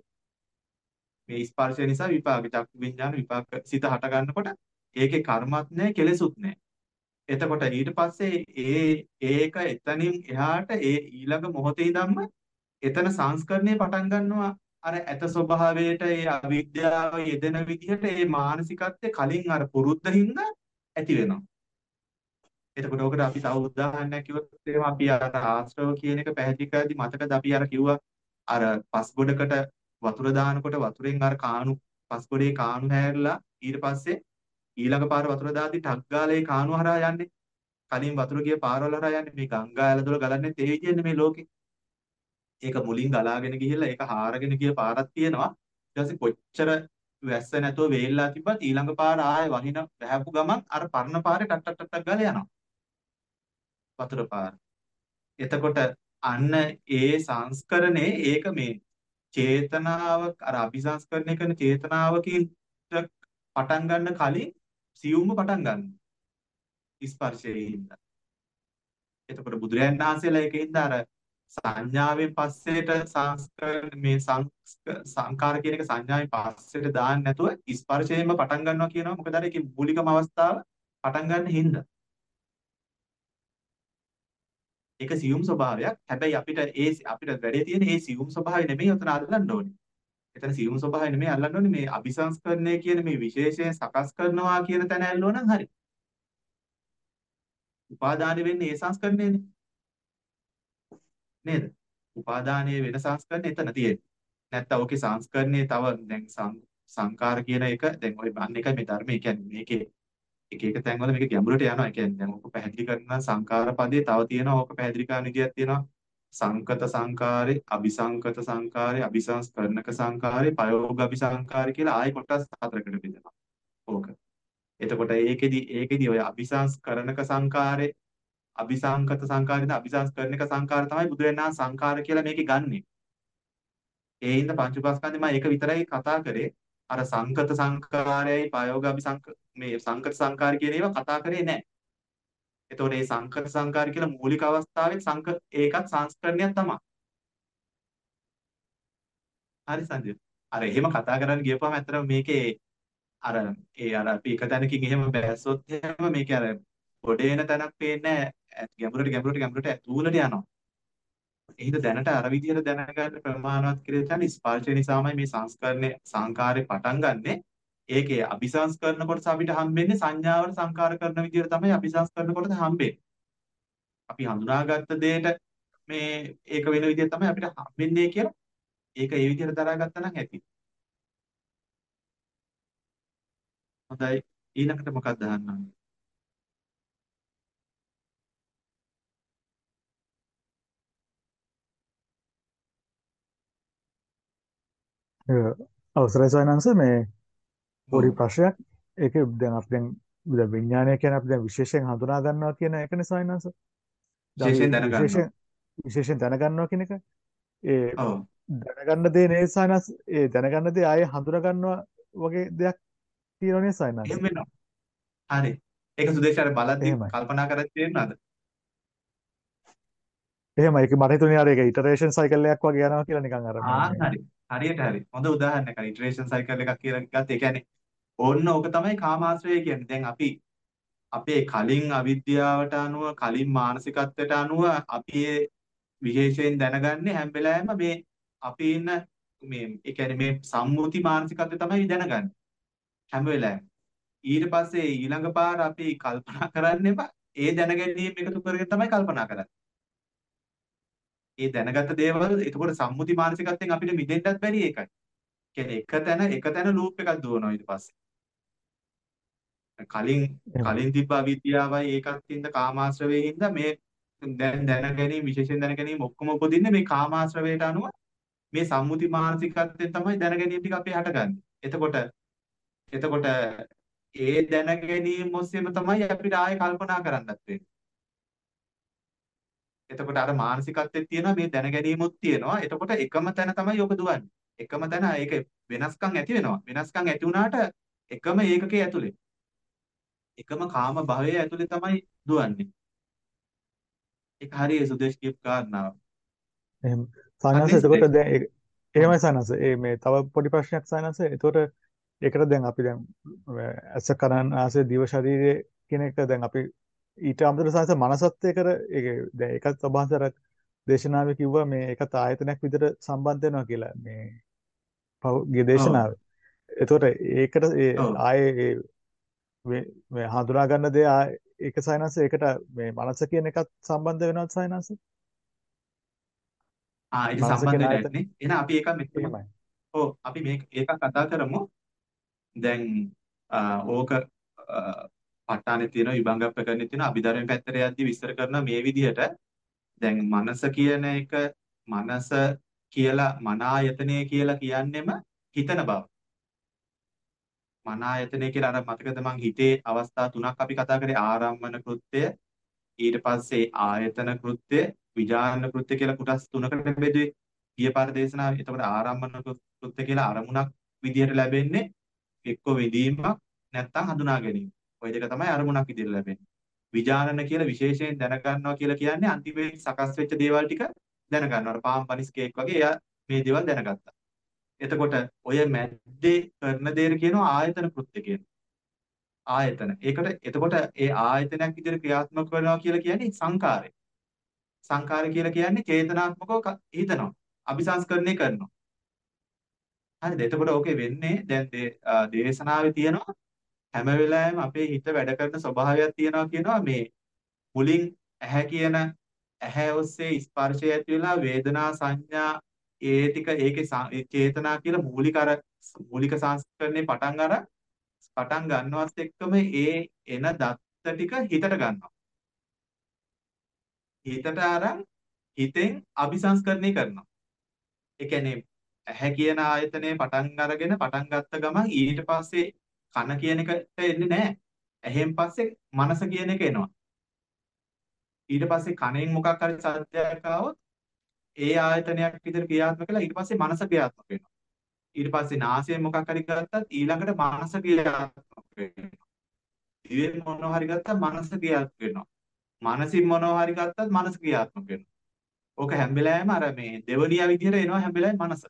මේ ස්පර්ශය නිසා විපාක චක්කු විඥාන විපාක සිත හට ගන්නකොට ඒකේ කර්මත් නැහැ කෙලෙසුත් නැහැ. එතකොට ඊට පස්සේ ඒ ඒක එතනින් එහාට ඒ ඊළඟ මොහොතේ ඉඳන්ම එතන සංස්කරණය පටන් ගන්නවා අර ඇත ස්වභාවයට ඒ අවිද්‍යාව යෙදෙන විදිහට ඒ මානසිකත්වයේ කලින් අර පුරුද්දින්ද ඇති වෙනවා. එතකොට ඔකට අපි තව උදාහරණයක් කිව්වොත් එහෙම අපි අර ආශ්‍රව කියන එක පැහැදිලි කරද්දි මතකද අපි අර කිව්වා අර පස් ගොඩකට වතුර දානකොට වතුරෙන් අර කාණු පස් ගොඩේ කාණු හැරලා ඊට පස්සේ ඊළඟ පාර වතුර දාද්දි ටක් ගාලා ඒ කාණු හරහා යන්නේ කලින් වතුර ගිය පාරවල හරහා යන්නේ මේ ගංගා ඇලදොල ගලන්නේ ඒ විදිහන්නේ මේ ලෝකේ. ඒක මුලින් ගලාගෙන ගිහිල්ලා ඒක හාරගෙන ගිය පාරක් තියෙනවා. ඊට පස්සේ කොච්චර වැස්ස නැතුව වේල්ලා තිබ්බත් ඊළඟ පාර ආයේ වහින බහැපු ගමන් අර පරණ පාරේ ටක් ටක් ටක් ගාලා යනවා. වතුර පාර. එතකොට අන්න ඒ සංස්කරණේ ඒක මේ චේතනාවක් අර අபிසංස්කරණය කරන චේතනාවකින් පටන් ගන්න කලින් සියුම්ම පටන් ගන්නවා ස්පර්ශයේ හින්දා. එතකොට බුදුරයන් වහන්සේලා ඒකින්ද අර සංඥාවෙන් පස්සේට සංස්කරණ මේ සංස්ක- සංකාර කියන එක සංඥාවෙන් පස්සේට දාන්න නැතුව ස්පර්ශයෙන්ම පටන් ගන්නවා කියනවා. මොකද අර ඒකේ මූලිකම අවස්ථාව පටන් ගන්න හින්දා. ඒක සියුම් ස්වභාවයක්. හැබැයි අපිට ඒ අපිට වැඩේ තියෙන ඒ සියුම් ස්වභාවය නෙමෙයි උතන අල්ලන්න ඕනේ. එතන සියුම් ස්වභාවය නෙමෙයි අල්ලන්න ඕනේ මේ අபிසංස්කරණය කියන මේ විශේෂයෙන් සකස් කරනවා කියන තැන ඇල්ලුවා නම් හරි. උපාදානෙ වෙන්නේ ඒ සංස්කරණයනේ නේද? උපාදානයේ වෙන සංස්කරණ එතන තියෙන්නේ. නැත්තම් ඔකේ සංස්කරණේ තව දැන් සං- සංකාර කියන එක දැන් ඔය බන්න එකයි මේ ධර්මයේ කියන්නේ මේකේ එක එක තැන්වල මේක ගැඹුරට යනවා. ඒ කියන්නේ දැන් ඔක පැහැදිලි කරන සංඛාර පදේ තව තියෙනවා. ඕක පැහැදිලි කරන විදියක් තියෙනවා. සංකත සංකාරේ, අபிසංකත සංකාරේ, අபிසංස්කරණක සංකාරේ, පයෝග අபிසංකාරේ කියලා ආයෙ කොටස් හතරකට බෙදෙනවා. ඕක. එතකොට ඒකෙදි ඒකෙදි ඔය අபிසංස්කරණක සංකාරේ, අபிසංකත සංකාරේද අபிසංස්කරණක සංකාර තමයි බුදුරජාණන් වහන්සේ සංකාර කියලා මේකේ ගන්නෙ. ඒ හින්දා පංච උපාස්කන්ධේ මම ඒක විතරයි කතා කරේ. අර සංකත සංකාරයයි පයෝගාභිසංක මේ සංකත සංකාර කියන ඒවා කතා කරේ නැහැ. එතකොට මේ සංකත සංකාර කියලා මූලික අවස්ථාවේ සංක ඒකත් සංස්කරණයක් තමයි. හරි සංජය. අර එහෙම කතා කරන්න ගියපුවම ඇත්තටම මේකේ අර ඒ අර අපි එක තැනකින් එහෙම බැස්සොත් එහෙම මේකේ අර ගොඩ එන තැනක් පේන්නේ නැහැ. ගැඹුරට ගැඹුරට ගැඹුරට ඇතුළට යනවා. එහෙනම් දැනට අර විදිහට දැනගන්න ප්‍රමාණවත් කියලා කියන්නේ ස්පර්ශය නිසාමයි මේ සංස්කරණය සංකාරේ පටන් ගන්නෙ. ඒකේ අபிසංස්කරණ කොටස අපිට හම්බෙන්නේ සංඥාවට සංකාර කරන විදිහට තමයි අபிසංස්කරණ කොටස හම්බෙන්නේ. අපි හඳුනාගත්ත දෙයට මේ ඒක වෙන විදිහ තමයි අපිට හම්බෙන්නේ කියලා. ඒක ඒ විදිහට දරාගත්තා නම් ඇති. හොඳයි ඊළඟට මොකක්ද අහන්න? අවසරයි සයනංශ මේ පොඩි ඔව්. ප්‍රශ්නයක්. ඒකේ දැන් අපි දැන් දැන් විඥානය කියන්නේ අපි දැන් විශේෂයෙන් හඳුනා ගන්නවා කියන එකනේ සයනංශ. දැන් අපි විශේෂයෙන් දැනගන්නවා. විශේෂයෙන් විශේෂයෙන් දැනගන්නවා කියන එක ඒ ඔව්. දැනගන්න දේ නේ සයනංශ. ඒ දැනගන්න දේ ආයේ හඳුනා ගන්නවා වගේ දෙයක් තියෙනවනේ සයනංශ. එහෙම වෙනවා. හරි. ඒක සුදේශාර බලද්දි එහෙමයි. කල්පනා කරලා තේරෙනවද? එහෙමයි. ඒක මට හිතුනේ අර ඒක ඉටරේෂන් සයිකල් එකක් වගේ යනවා කියලා නිකන් අර මේ ආ මේ. හරි. හරියට හරි. හොඳ උදාහරණයක්. අර ඉටරේෂන් සයිකල් එකක් කියලා ගත්ත. ඒ කියන්නේ ඕන්න ඕක තමයි කාමාශ්‍රය කියන්නේ. දැන් අපි අපේ කලින් අවිද්‍යාවට අනුව කලින් මානසිකත්වයට අනුව අපි ඒ විශේෂයෙන් දැනගන්නේ හැම වෙලාවෙම මේ අපි ඉන්න මේ ඒ කියන්නේ මේ සම්මුති මානසිකත්වය තමයි දැනගන්නේ හැම වෙලාවෙම. ඊට පස්සේ ඊළඟ පාර අපි කල්පනා කරන්නේම ඒ දැනගැනීම එකතු කරගෙන තමයි කල්පනා කරන්නේ. ඒ දැනගත්ත දේවල් එතකොට සම්මුති මානසිකත්වයෙන් අපිට මිදෙන්නත් බැරි ඒකයි. කියන්නේ එක තැන එක තැන ලූප් එකක් දුවනවා ඊට පස්සේ. කලින් එහෙමයි. කලින් තිබ්බ අවිද්‍යාවයි ඒකත් හින්දා කාමාශ්‍රවයේ හින්දා මේ දැන් දැන ගැනීම විශේෂයෙන් දැන ගැනීම ඔක්කොම උපදින්නේ මේ කාමාශ්‍රවයට අනුව මේ සම්මුති මානසිකත්වයෙන් තමයි දැන ගැනීම ටික අපේ හටගන්නේ. එතකොට එතකොට ඒ දැන ගැනීම ඔස්සේම තමයි අපිට ආයෙ කල්පනා කරන්නත් වෙන්නේ. එතකොට අර මානසිකත්වෙත් තියෙනවා මේ දැන ගැනීමත් තියෙනවා. එතකොට එකම තැන තමයි ඔක දුවන්නේ. එකම තැන ඒක වෙනස්කම් ඇති වෙනවා. වෙනස්කම් ඇති වුණාට එකම ඒකකයේ ඇතුලේ එකම කාම භවයේ ඇතුලේ තමයි දුවන්නේ. ඒක හරිය සුදේශ් කියපු කාරණාව. එහෙම. හරි සයනංශ නේද? එතකොට දැන් ඒ- එහෙමයි සයනංශ. ඒ මේ තව පොඩි ප්‍රශ්නයක් සයනංශ. එතකොට ඒකට දැන් අපි දැන් ඇස කන නාසය දිව ශරීරය කියන එක දැන් අපි ඊට අමතරව සයනංශ මනසත් එක්ක ඒක දැන් ඒකත් සබහන්සර දේශනාවේ කිව්වා මේ ඒකත් ආයතනයක් විදිහට සම්බන්ධ වෙනවා කියලා මේ පහුගිය ඔව්. දේශනාවේ. එතකොට ඒකට ඒ ඔව්. ආයේ ඒ මේ මේ හඳුනා ගන්න දේ ආයේ ඒක සයනංශ ඒකට මේ මනස කියන එකත් සම්බන්ධ වෙනවද සයනංශ? ආ ඒක මනස සම්බන්ධ කියන වෙලා ආයතන ඇතිනේ. එහෙනම් අපි ඒක මෙතන එහෙමයි. ඔව් අපි මේක ඒක කතා කරමු. දැන් ආ, ඕක ආ, ප ဋ ාණේ තියෙන විභංග ප්‍රකරණේ තියෙන අභිධර්ම පැත්තට යද්දි විස්තර කරන මේ විදිහට දැන් මනස කියන එක මනස කියලා මන ආයතනය කියලා කියන්නෙම හිතන බව. මන ආයතනය කියලා අර මතකද මං හිතේ අවස්ථා තුනක් අපි කතා කරේ ආරම්මන කෘත්‍යය ඊට පස්සේ ආයතන කෘත්‍ය විඥාන කෘත්‍ය කියලා කොටස් තුනකට බෙදුවේ. ගිය පාර දේශනාවේ. එතකොට ආරම්මන කෘත්‍ය කියලා අරමුණක් විදිහට ලැබෙන්නේ එක්ක විදීමක් නැත්නම් හඳුනා ගැනීම. ওই දෙක තමයි අරමුණක් විදිහට ලැබෙන්නේ. විඥානන කියලා විශේෂයෙන් දැනගන්නවා කියලා කියන්නේ අන්තිමේ සකස් වෙච්ච දේවල් ටික දැනගන්නවා. අර පාම් පනිස් කේක් වගේ එයා මේ දේවල් දැනගත්තා. එතකොට ඔය මැද්දේ කරන දේට කියනවා ආයතන කෘත්‍ය කියනවා. ආයතන. ඒකට එතකොට ඒ ආයතනයක් විදිහට ක්‍රියාත්මක කරනවා කියලා කියන්නේ සංකාරය. සංකාරය කියලා කියන්නේ චේතනාත්මකව ක- හිතනවා. අபிසංස්කරණය කරනවා. හරිද? එතකොට ඕකේ වෙන්නේ දැන් දේ- ආ, දේශනාවේ තියෙනවා හැම වෙලාවෙම අපේ හිත වැඩ කරන ස්වභාවයක් තියෙනවා කියනවා මේ මුලින් ඇහැ කියන ඇහැ ඔස්සේ ස්පර්ශය ඇති වෙලා වේදනා සංඥා ඒ ටික ඒකේ සා- ඒ චේතනා කියලා මූලික අර මූලික සංස්කරණේ පටන් අර පටන් ගන්නවත් එක්කම ඒ එන දත්ත ටික හිතට ගන්නවා. හිතට අරන් හිතෙන් අபிසංස්කරණය කරනවා. ඒ කියන්නේ ඇහැ කියන ආයතනය පටන් අරගෙන පටන් ගත්ත ගමන් ඊට පස්සේ කන කියන එකට එන්නේ නැහැ. ඇහෙන් පස්සේ මනස කියන එක එනවා. ඊට පස්සේ කනෙන් මොකක් හරි සද්දයක් ආවොත් ඒ ආයතනයක් විතර ක්‍රියාත්මක කළා ඊට පස්සේ මනස ක්‍රියාත්මක වෙනවා. ඊට පස්සේ නාසයෙන් මොකක් හරි ගත්තත් ඊළඟට මනස ක්‍රියාත්මක වෙනවා. දිවෙන් මොනවා හරි ගත්තත් මනස ක්‍රියාත්මක වෙනවා. මනසින් මොනවා හරි ගත්තත් මනස ක්‍රියාත්මක වෙනවා. ඕක හැම වෙලාවෙම අර මේ දෙවනියා විදිහට එනවා හැම වෙලාවෙම මනස.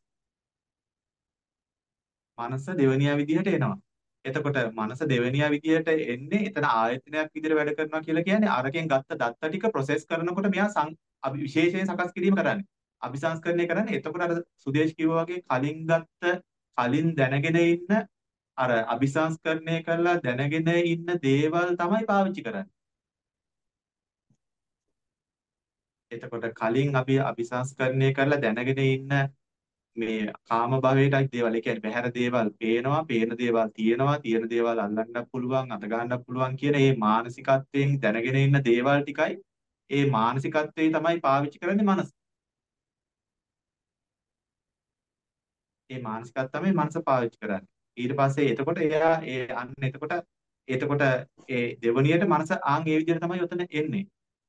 මනස දෙවනියා විදිහට එනවා. එතකොට මනස දෙවනියා විදිහට එන්නේ එතන ආයතනයක් විදිහට වැඩ කරනවා කියලා කියන්නේ අරකින් ගත්ත දත්ත ටික ප්‍රොසෙස් කරනකොට මෙයා සං අභි- විශේෂයෙන් සකස් කිරීම කරන්නේ. අபிසංස්කරණය කරන්නේ. එතකොට අර සුදේශ් කිව්වා වගේ කලින් ගත්ත කලින් දැනගෙන ඉන්න අර අபிසංස්කරණය කරලා දැනගෙන ඉන්න දේවල් තමයි පාවිච්චි කරන්නේ. එතකොට කලින් අපි අபிසංස්කරණය කරලා දැනගෙන ඉන්න මේ කාම භවයට අයිති දේවල්, ඒ කියන්නේ බහැර දේවල් පේනවා, පේන දේවල් තියෙනවා, තියෙන දේවල් අල්ලන්නත් පුළුවන්, අත ගන්නත් පුළුවන් කියන මේ මානසිකත්වයෙන් දැනගෙන ඉන්න දේවල් ටිකයි ඒ මානසිකත්වයේ තමයි පාවිච්චි කරන්නේ මනස. ඒ මානසිකත්වය තමයි මනස පාවිච්චි කරන්නේ. ඊට පස්සේ එතකොට එයා ඒ අන්න එතකොට එතකොට ඒ දෙවණියට මනස ආන් ඒ විදිහට තමයි උතන එන්නේ.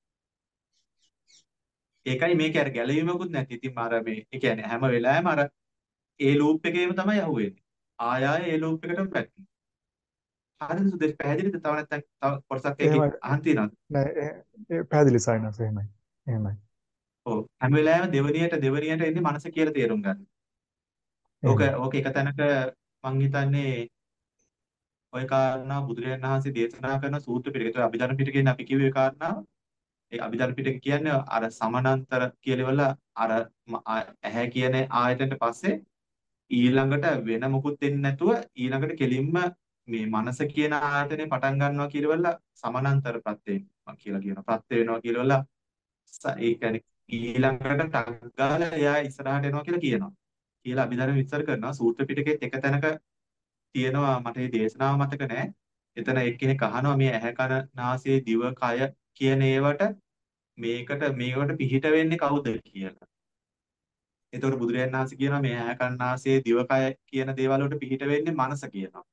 ඒකයි මේක අර ගැළවීමකුත් නැති. ඉතින් අර මේ ඒ කියන්නේ හැම වෙලාවෙම අර ඒ ලූප් එකේම තමයි අහුවෙන්නේ. ආය ආය ඒ ලූප් එකටම වැටෙනවා. හරිද සුදේශ් පැහැදිලිද? තව නැත්නම් තව කොටසක් ඒකේ එහෙමයි. අහන් තියනවද? නෑ ඒ- ඒ පැහැදිලි සයිනස් එහෙමයි. එහෙමයි. ඔව්. හැම වෙලාවෙම දෙවණියට දෙවණියට එන්නේ මනස කියලා තේරුම් ගන්න. ඕක එහෙමයි. ඕක එක තැනක මං හිතන්නේ ওই කාරණා බුදුරජාණන් වහන්සේ දේශනා කරන සූත්‍ර පිටකේ අභිධර්ම පිටකේ අපි කිව්වේ ඒ කාරණාව. ඒ අභිධර්ම පිටක කියන්නේ අර සමානන්තර කියලවල අර ම- ආ- ඇහැ කියන ආයතනට පස්සේ ඊළඟට වෙන මොකුත් දෙන්නේ නැතුව ඊළඟට කෙලින්ම මේ මනස කියන ආයතනේ පටන් ගන්නවා කියලවල සමානන්තර ප්‍රත්‍යයෙන් මම කියලා කියනවා. ප්‍රත්‍ය වෙනවා කියලවල ඒ කියන්නේ ඊළඟට ටක් ගාලා එයා ඉස්සරහට එනවා කියලා කියනවා. කියලා අභිධර්ම විස්තර කරනවා. සූත්‍ර පිටකෙත් එක තැනක තියෙනවා මට මේ දේශනාව මතක නැහැ. එතන එක්කෙනෙක් අහනවා මේ ඇහැ කන නාසය දිව කය කියන ඒවට මේකට මේකට පිහිට වෙන්නේ කවුද කියලා. එතකොට බුදුරජාණන් වහන්සේ කියනවා මේ ඇහැ කන නාසය දිව කය කියන දේවල් වලට පිහිට වෙන්නේ මනස කියනවා.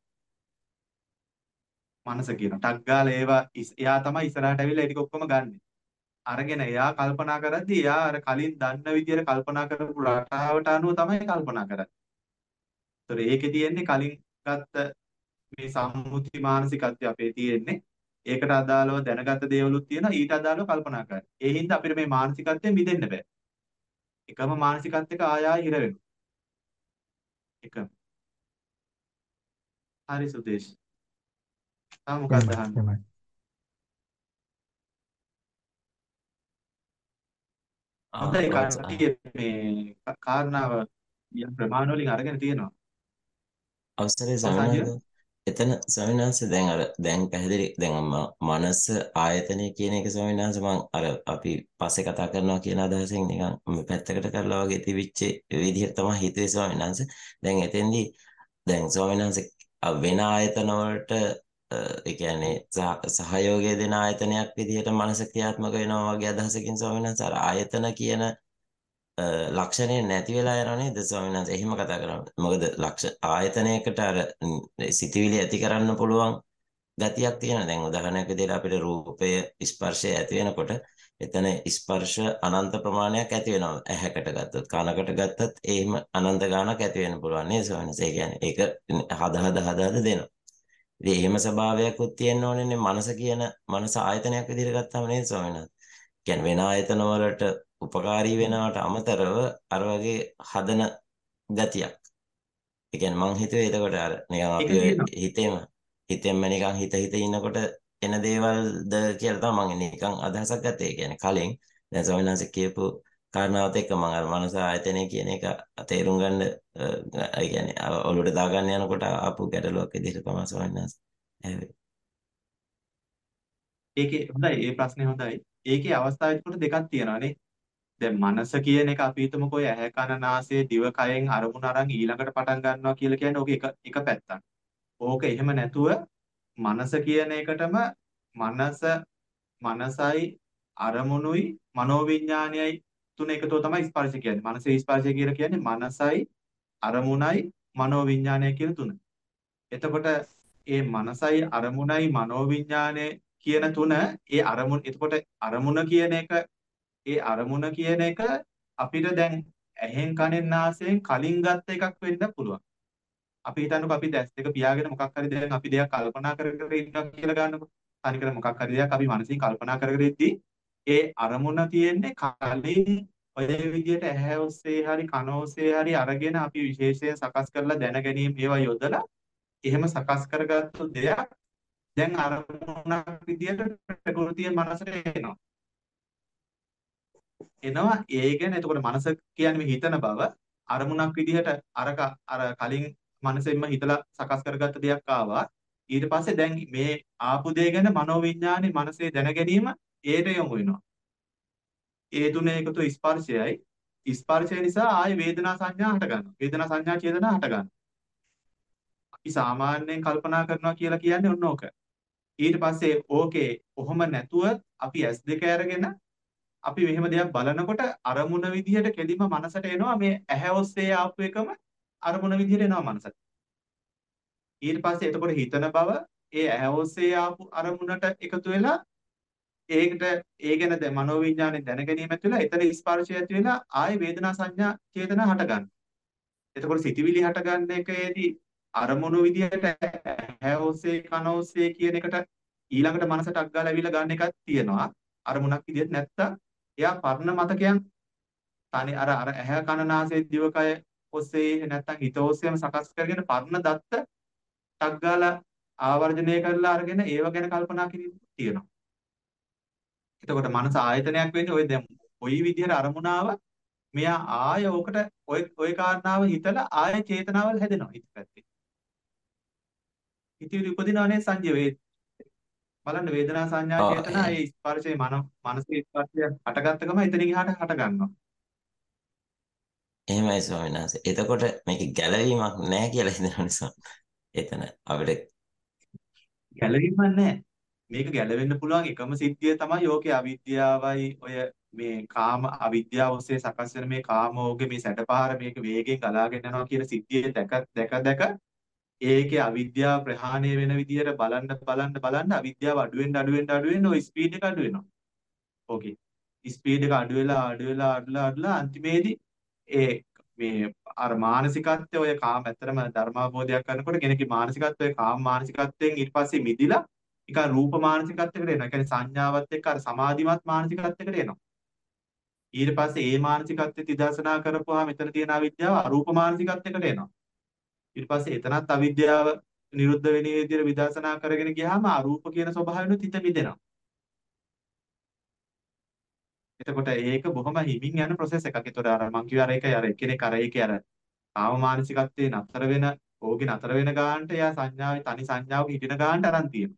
මනස කියනවා. ටක් ගාලා ඒවා ඉස්- එයා තමයි ඉස්සරහට ඇවිල්ලා ඒක ඔක්කොම ගන්නෙ. අරගෙන එයා කල්පනා කරද්දී එයා අර කලින් දන්න විදියට කල්පනා කරපු රටාවට අනුව තමයි කල්පනා කරන්නේ. ඒතර ඒකේ තියෙන්නේ කලින් ගත්ත මේ සම්මුති මානසිකත්වය අපේ තියෙන්නේ. ඒකට අදාළව දැනගත් දේවලුත් තියෙනවා ඊට අදාළව කල්පනා කරන්න. ඒ හින්දා අපිට මේ මානසිකත්වයෙන් මිදෙන්න බෑ. එකම මානසිකත්වයක ආය ආය හිර වෙනවා. එකම. හරි සුදේශ්. තා මොකක්ද එහෙමයි. අහන්නේ? එහෙමයි. හොඳයි ආ කට්ටිය මේ කා- කාරණාව යම් ප්‍රමාණ වලින් අරගෙන තියෙනවා. අවසරයි ඔව් සංජය. ස්වාමීනි. එතන ස්වාමීනි දැන් අර දැන් පැහැදිලි දැන් ම- මනස ආයතනය කියන එක ස්වාමීනි මම අර අපි පස්සේ කතා කරනවා කියන අදහසෙන් නිකන් මේ පැත්තකට කරලා වගේ තිබිච්ච විදිහට තමයි හිතුවේ ස්වාමීනි. දැන් එතෙන්දී දැන් ස්වාමීනි වෙන ආයතන වලට අ, ඒ කියන්නේ සහ- සහයෝගය දෙන ආයතනයක් විදිහට මනස ක්‍රියාත්මක වෙනවා වගේ අදහසකින් ස්වාමීනි අර ආයතන කියන ලක්ෂණය නැති වෙලා යනවා නේද ස්වාමීන් වහන්සේ? එහෙම කතා කරන්නේ. මොකද ලක්ෂ ආයතනයකට අර ම්, සිතිවිලි ඇති කරන්න පුළුවන් ගතියක් තියෙනවා. දැන් උදාහරණයක් විදිහට අපිට රූපය ස්පර්ශය ඇති වෙනකොට එතන ස්පර්ශ අනන්ත ප්‍රමාණයක් ඇති වෙනවා. ඇහැකට ගත්තොත් කනකට ගත්තත් එහෙම අනන්ත ගාණක් ඇති වෙන්න පුළුවන් නේද ස්වාමීන් වහන්සේ? ඒ කියන්නේ ඒක හද හද හද හද දෙනවා. ඉතින් එහෙම ස්වභාවයක්ත් තියෙන්න ඕනේ මනස කියන මනස ආයතනයක් විදිහට ගත්තාම නේද ස්වාමීන් වහන්සේ? කියන්නේ වෙන ආයතන වලට උපකාරී වෙනවට අමතරව අර වගේ හදන ගතියක්. ඒ කියන්නේ මං හිතුවේ එතකොට අර නිකන් ඒක අපි ඔය තියෙනවා. හිතේම හිතෙන්ම නිකන් හිත හිත ඉන්නකොට එන දේවල්ද කියලා තමයි මං නිකන් අදහසක් ගත්තේ. ඒ කියන්නේ කලින් දැන් ස්වාමීන් වහන්සේ කියපු කාරණාවත් එක්ක මම අර මනස ආයතනය කියන එක තේරුම් ගන්න අ, ඒ කියන්නේ ඔළුවට දාගන්න යනකොට ආපු ගැටලුවක් විදිහට තමයි ස්වාමීන් වහන්සේ ඇහුවේ. ඒකේ හොඳයි ඒ ප්‍රශ්නේ හොඳයි. ඒකේ අවස්ථා එතකොට දෙකක් තියෙනවානේ. දැන් මනස කියන එක අපි හිතමුකෝ ඔය ඇහැ කන නාසය දිව කයෙන් අරමුණ අරන් ඊළඟට පටන් ගන්නවා කියලා කියන්නේ ඕක එක එක පැත්තක්. ඕක එහෙම නැතුව මනස කියන එකටම මනස මනසයි අරමුණුයි මනෝවිඤ්ඤාණයයි තුන එකතුව තමයි ස්පර්ශ කියන්නේ. මනසේ ස්පර්ශය කියලා කියන්නේ මනසයි අරමුණයි මනෝවිඤ්ඤාණය කියන තුන. එතකොට ඒ මනසයි අරමුණයි මනෝවිඤ්ඤාණය කියන තුන ඒ අරමුණ එතකොට අරමුණ කියන එක ඒ අරමුණ කියන එක අපිට දැන් ඇහෙන් කනෙන් නාසයෙන් කලින් ගත්ත එකක් වෙන්න පුළුවන්. අපි හිතන්නකෝ අපි දැස් දෙක පියාගෙන මොකක් හරි දැන් අපි දෙයක් කල්පනා කර කර ඉන්නවා කියලා ගන්නකො. තනිකර මොකක් හරි දෙයක් අපි මනසින් කල්පනා කර කර ඉද්දී ඒ අරමුණ තියෙන්නේ කලින් ඔය විදිහට ඇහැ ඔස්සේ හරි කන ඔස්සේ හරි අරගෙන අපි විශේෂයෙන් සකස් කරලා දැන ගැනීම ඒවා යොදලා එහෙම සකස් කරගත්තු දෙයක් දැන් අරමුණක් විදිහට ප්‍රകൃතිය මනසට එනවා. එනවා ඒ කියන්නේ එතකොට මනස කියන්නේ හිතන බව අරමුණක් විදිහට අරක අර කලින් මනසෙන්ම හිතලා සකස් කරගත්ත දෙයක් ආවා. ඊට පස්සේ දැන් මේ ආපු දේ ගැන මනෝවිඤ්ඤාණය මනසේ දැන ගැනීම ඒට යොමු වෙනවා. ඒ තුනේ එකතු ස්පර්ශයයි. ස්පර්ශය නිසා ආයේ වේදනා සංඥා හට ගන්නවා. වේදනා සංඥා චේතනා හට ගන්නවා. අපි සාමාන්‍යයෙන් කල්පනා කරනවා කියලා කියන්නේ ඔන්න ඕක. ඊට පස්සේ ඕකේ ඔහොම නැතුව අපි ඇස් දෙක අරගෙන අපි මෙහෙම දෙයක් බලනකොට අරමුණ විදිහට කෙලිම මනසට එනවා මේ ඇහැ ඔස්සේ ආපු එකම අරමුණ විදිහට එනවා මනසට. ඊට පස්සේ එතකොට හිතන බව ඒ ඇහැ ඔස්සේ ආපු අරමුණට එකතු වෙලා ඒකට ඒ ගැන දැන් මනෝවිඤ්ඤාණය දැන ගැනීම ඇති වෙලා එතන ස්පර්ශය ඇති වෙලා ආයේ වේදනා සංඥා චේතනා හට ගන්නවා. එතකොට සිතිවිලි හට ගන්න එකේදී අරමුණු විදිහට ඇහැ ඔස්සේ කන ඔස්සේ කියන එකට ඊළඟට මනසට අග්ගාලා ඇවිල්ලා ගන්න එකක් තියෙනවා. අරමුණක් විදිහට නැත්තම් එයා පරණ මතකයන් තනි අර අර ඇහැ කන නාසය දිවකය ඔස්සේ නැත්තම් හිත ඔස්සේම සකස් කරගෙන පරණ දත්ත අග්ගාලා ආවර්ජනය කරලා අරගෙන ඒව ගැන කල්පනා කිරීම තියෙනවා. එතකොට මනස ආයතනයක් වෙන්නේ ඔය දැන් ওই විදිහට අරමුණාව මෙයා ආය ඕකට ඔය ඔය කාරණාව හිතලා ආය චේතනාවල් හැදෙනවා හිත පැත්තේ. හිතේ උපදිනවනේ සංජය වේ බලන්න වේදනා සංඥා ඔව් චේතනා ඒ ස්පර්ශයේ මන මනසේ ස්පර්ශය හටගත්ත ගම එතනින් එහාට හට ගන්නවා. එහෙමයි ස්වාමීන් වහන්සේ. එතකොට මේක ගැළවීමක් නැහැ කියලා හිතන නිසා එතන අපිට ගැළවීමක් නැහැ. මේක ගැලවෙන්න පුළුවන් එකම සිද්ධිය තමයි යෝකේ අවිද්‍යාවයි ඔය මේ කාම අවිද්‍යාව ඔස්සේ සකස් වෙන මේ කාමෝගේ මේ සැඩපහර මේක වේගෙන් ගලාගෙන යනවා කියන සිද්ධිය දැක දැක දැක ඒකේ අවිද්‍යාව ප්‍රහාණය වෙන විදියට බලන්න බලන්න බලන්න අවිද්‍යාව අඩු වෙන්න අඩු වෙන්න අඩු වෙන්න ඔය ස්පීඩ් එක අඩු වෙනවා. ඕකේ. ස්පීඩ් එක අඩු වෙලා අඩු වෙලා අඩුලා අඩුලා අන්තිමේදී ඒ මේ අර මානසිකත්වය ඔය කාම ඇත්තරම ධර්මාභෝධයක් කරනකොට කෙනෙක්ගේ මානසිකත්වය කාම මානසිකත්වයෙන් ඊට පස්සේ මිදිලා නිකන් රූප මානසිකත්වයකට එනවා. ඒ කියන්නේ සංඥාවත් එක්ක අර සමාධිමත් මානසිකත්වයකට එනවා. ඊට පස්සේ ඒ මානසිකත්වෙ විදර්ශනා කරපුවාම මෙතන තියෙන අවිද්‍යාව අරූප මානසිකත්වයකට එනවා. ඊට පස්සේ එතනත් අවිද්‍යාව නිරුද්ධ වෙන විදිහට විදර්ශනා කරගෙන ගියාම අරූප කියන ස්වභාවයෙන්ුත් හිත මිදෙනවා. එතකොට ඒක බොහොම හිමින් යන process එකක්. ඒතකොට අර මං කිව්ව අර එකයි අර එකිනෙක අර ඒකේ අර කාම මානසිකත්වයේ නතර වෙන ඕකේ නතර වෙන ගානට එයා සංඥාවේ තනි සංඥාවක හිටින ගානට අරන් තියෙනවා.